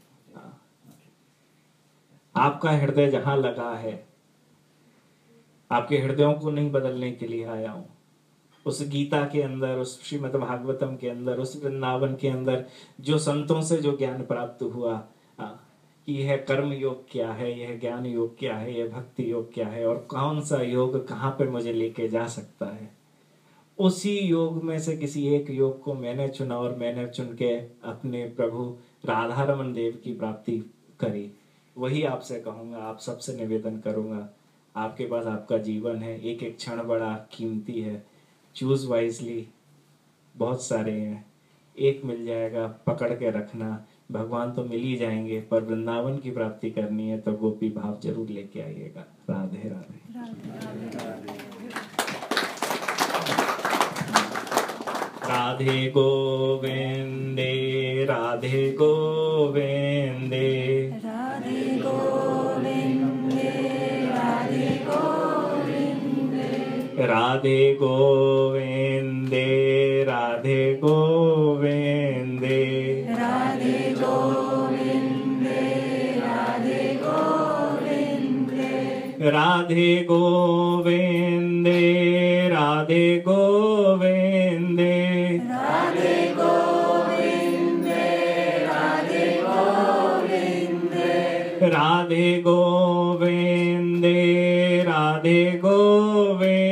आपका हृदय जहां लगा है, आपके हृदयों को नहीं बदलने के लिए आया हूं। उस गीता के अंदर, उस श्रीमद् भागवतम के अंदर, उस वृंदावन के अंदर जो संतों से जो ज्ञान प्राप्त हुआ कि यह कर्म योग क्या है, यह ज्ञान योग क्या है, यह भक्ति योग क्या है, और कौन सा योग कहाँ पे मुझे लेके जा सकता है, उसी योग में से किसी एक योग को मैंने चुना और मैंने चुन के अपने प्रभु राधा रमन देव की प्राप्ति करी। वही आपसे कहूंगा, आप सबसे निवेदन करूंगा, आपके पास आपका जीवन है, एक एक क्षण बड़ा कीमती है, चूज वाइजली। बहुत सारे हैं, एक मिल जाएगा, पकड़ के रखना। भगवान तो मिल ही जाएंगे, पर वृंदावन की प्राप्ति करनी है तो गोपी भाव जरूर लेके आइएगा। राधे राधे, राधे गोविंदे, राधे गोविंदे, राधे गोविंदे, राधे गोविंदे, राधे गोविंदे, राधे गोविंदे, राधे गोविंदे, राधे गोविंदे, राधे गोविंदे, राधे गोविंदे, राधे गोविंदे, राधे गोविंदे, राधे गोविंदे, राधे गोविंदे,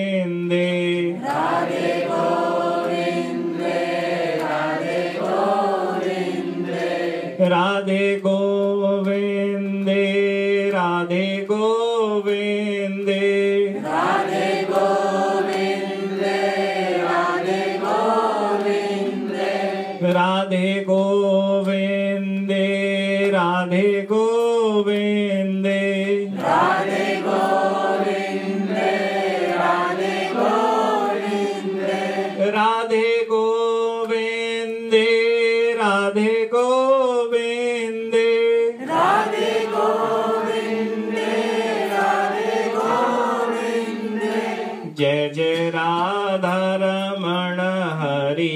राधे गोविंदे राधे गोविंदे राधे गोविंदे राधे गोविंदे राधे गोविंदे राधे गोविंदे राधे गोविंदे राधे गोविंदे राधे गोविंदे राधे गोविंदे राधे गोविंदे राधे गोविंदे जय जय राधा रमण हरि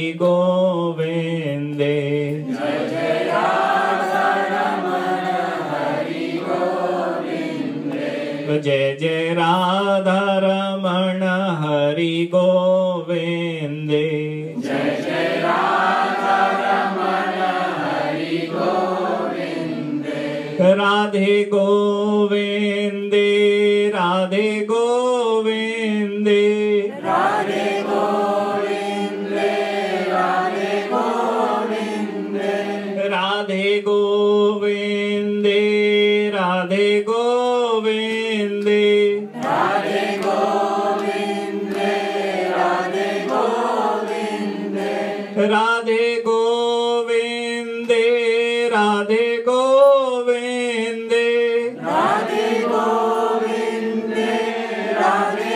गोविंदे जय जय राधा रमण हरि गोविंदे जय जय राधा रमण हरि गोविंदे जय जय राधा रमण हरि गोविंदे राधे गोविंदे राधे गोविंदे राधे गोविंदे राधे गोविंदे राधे गोविंदे राधे गोविंदे राधे गोविंदे राधे गोविंदे राधे गोविंदे राधे गोविंदे राधे गोविंदे राधे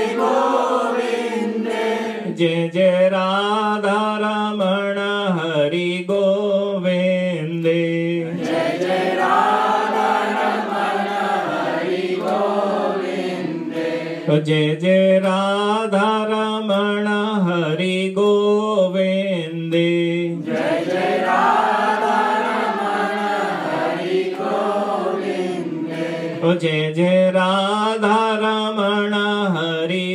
गोविंदे जय जय राधा रमण हरि गोविंदे जय जय राधा रमण हरि गोविंदे जय जय राधा रमण हरि गोविंदे जय जय राधा रमण हरि गोविंदे जय जय राधा रमण हरि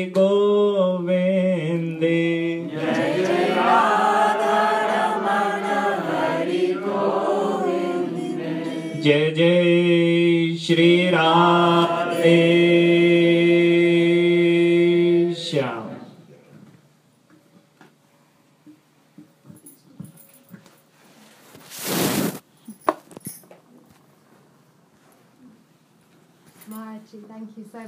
गोविंदे जय जय राधा रमण हरि गोविंदे जय जय Shri Radhe Shyam. Maharaj, thank you so much.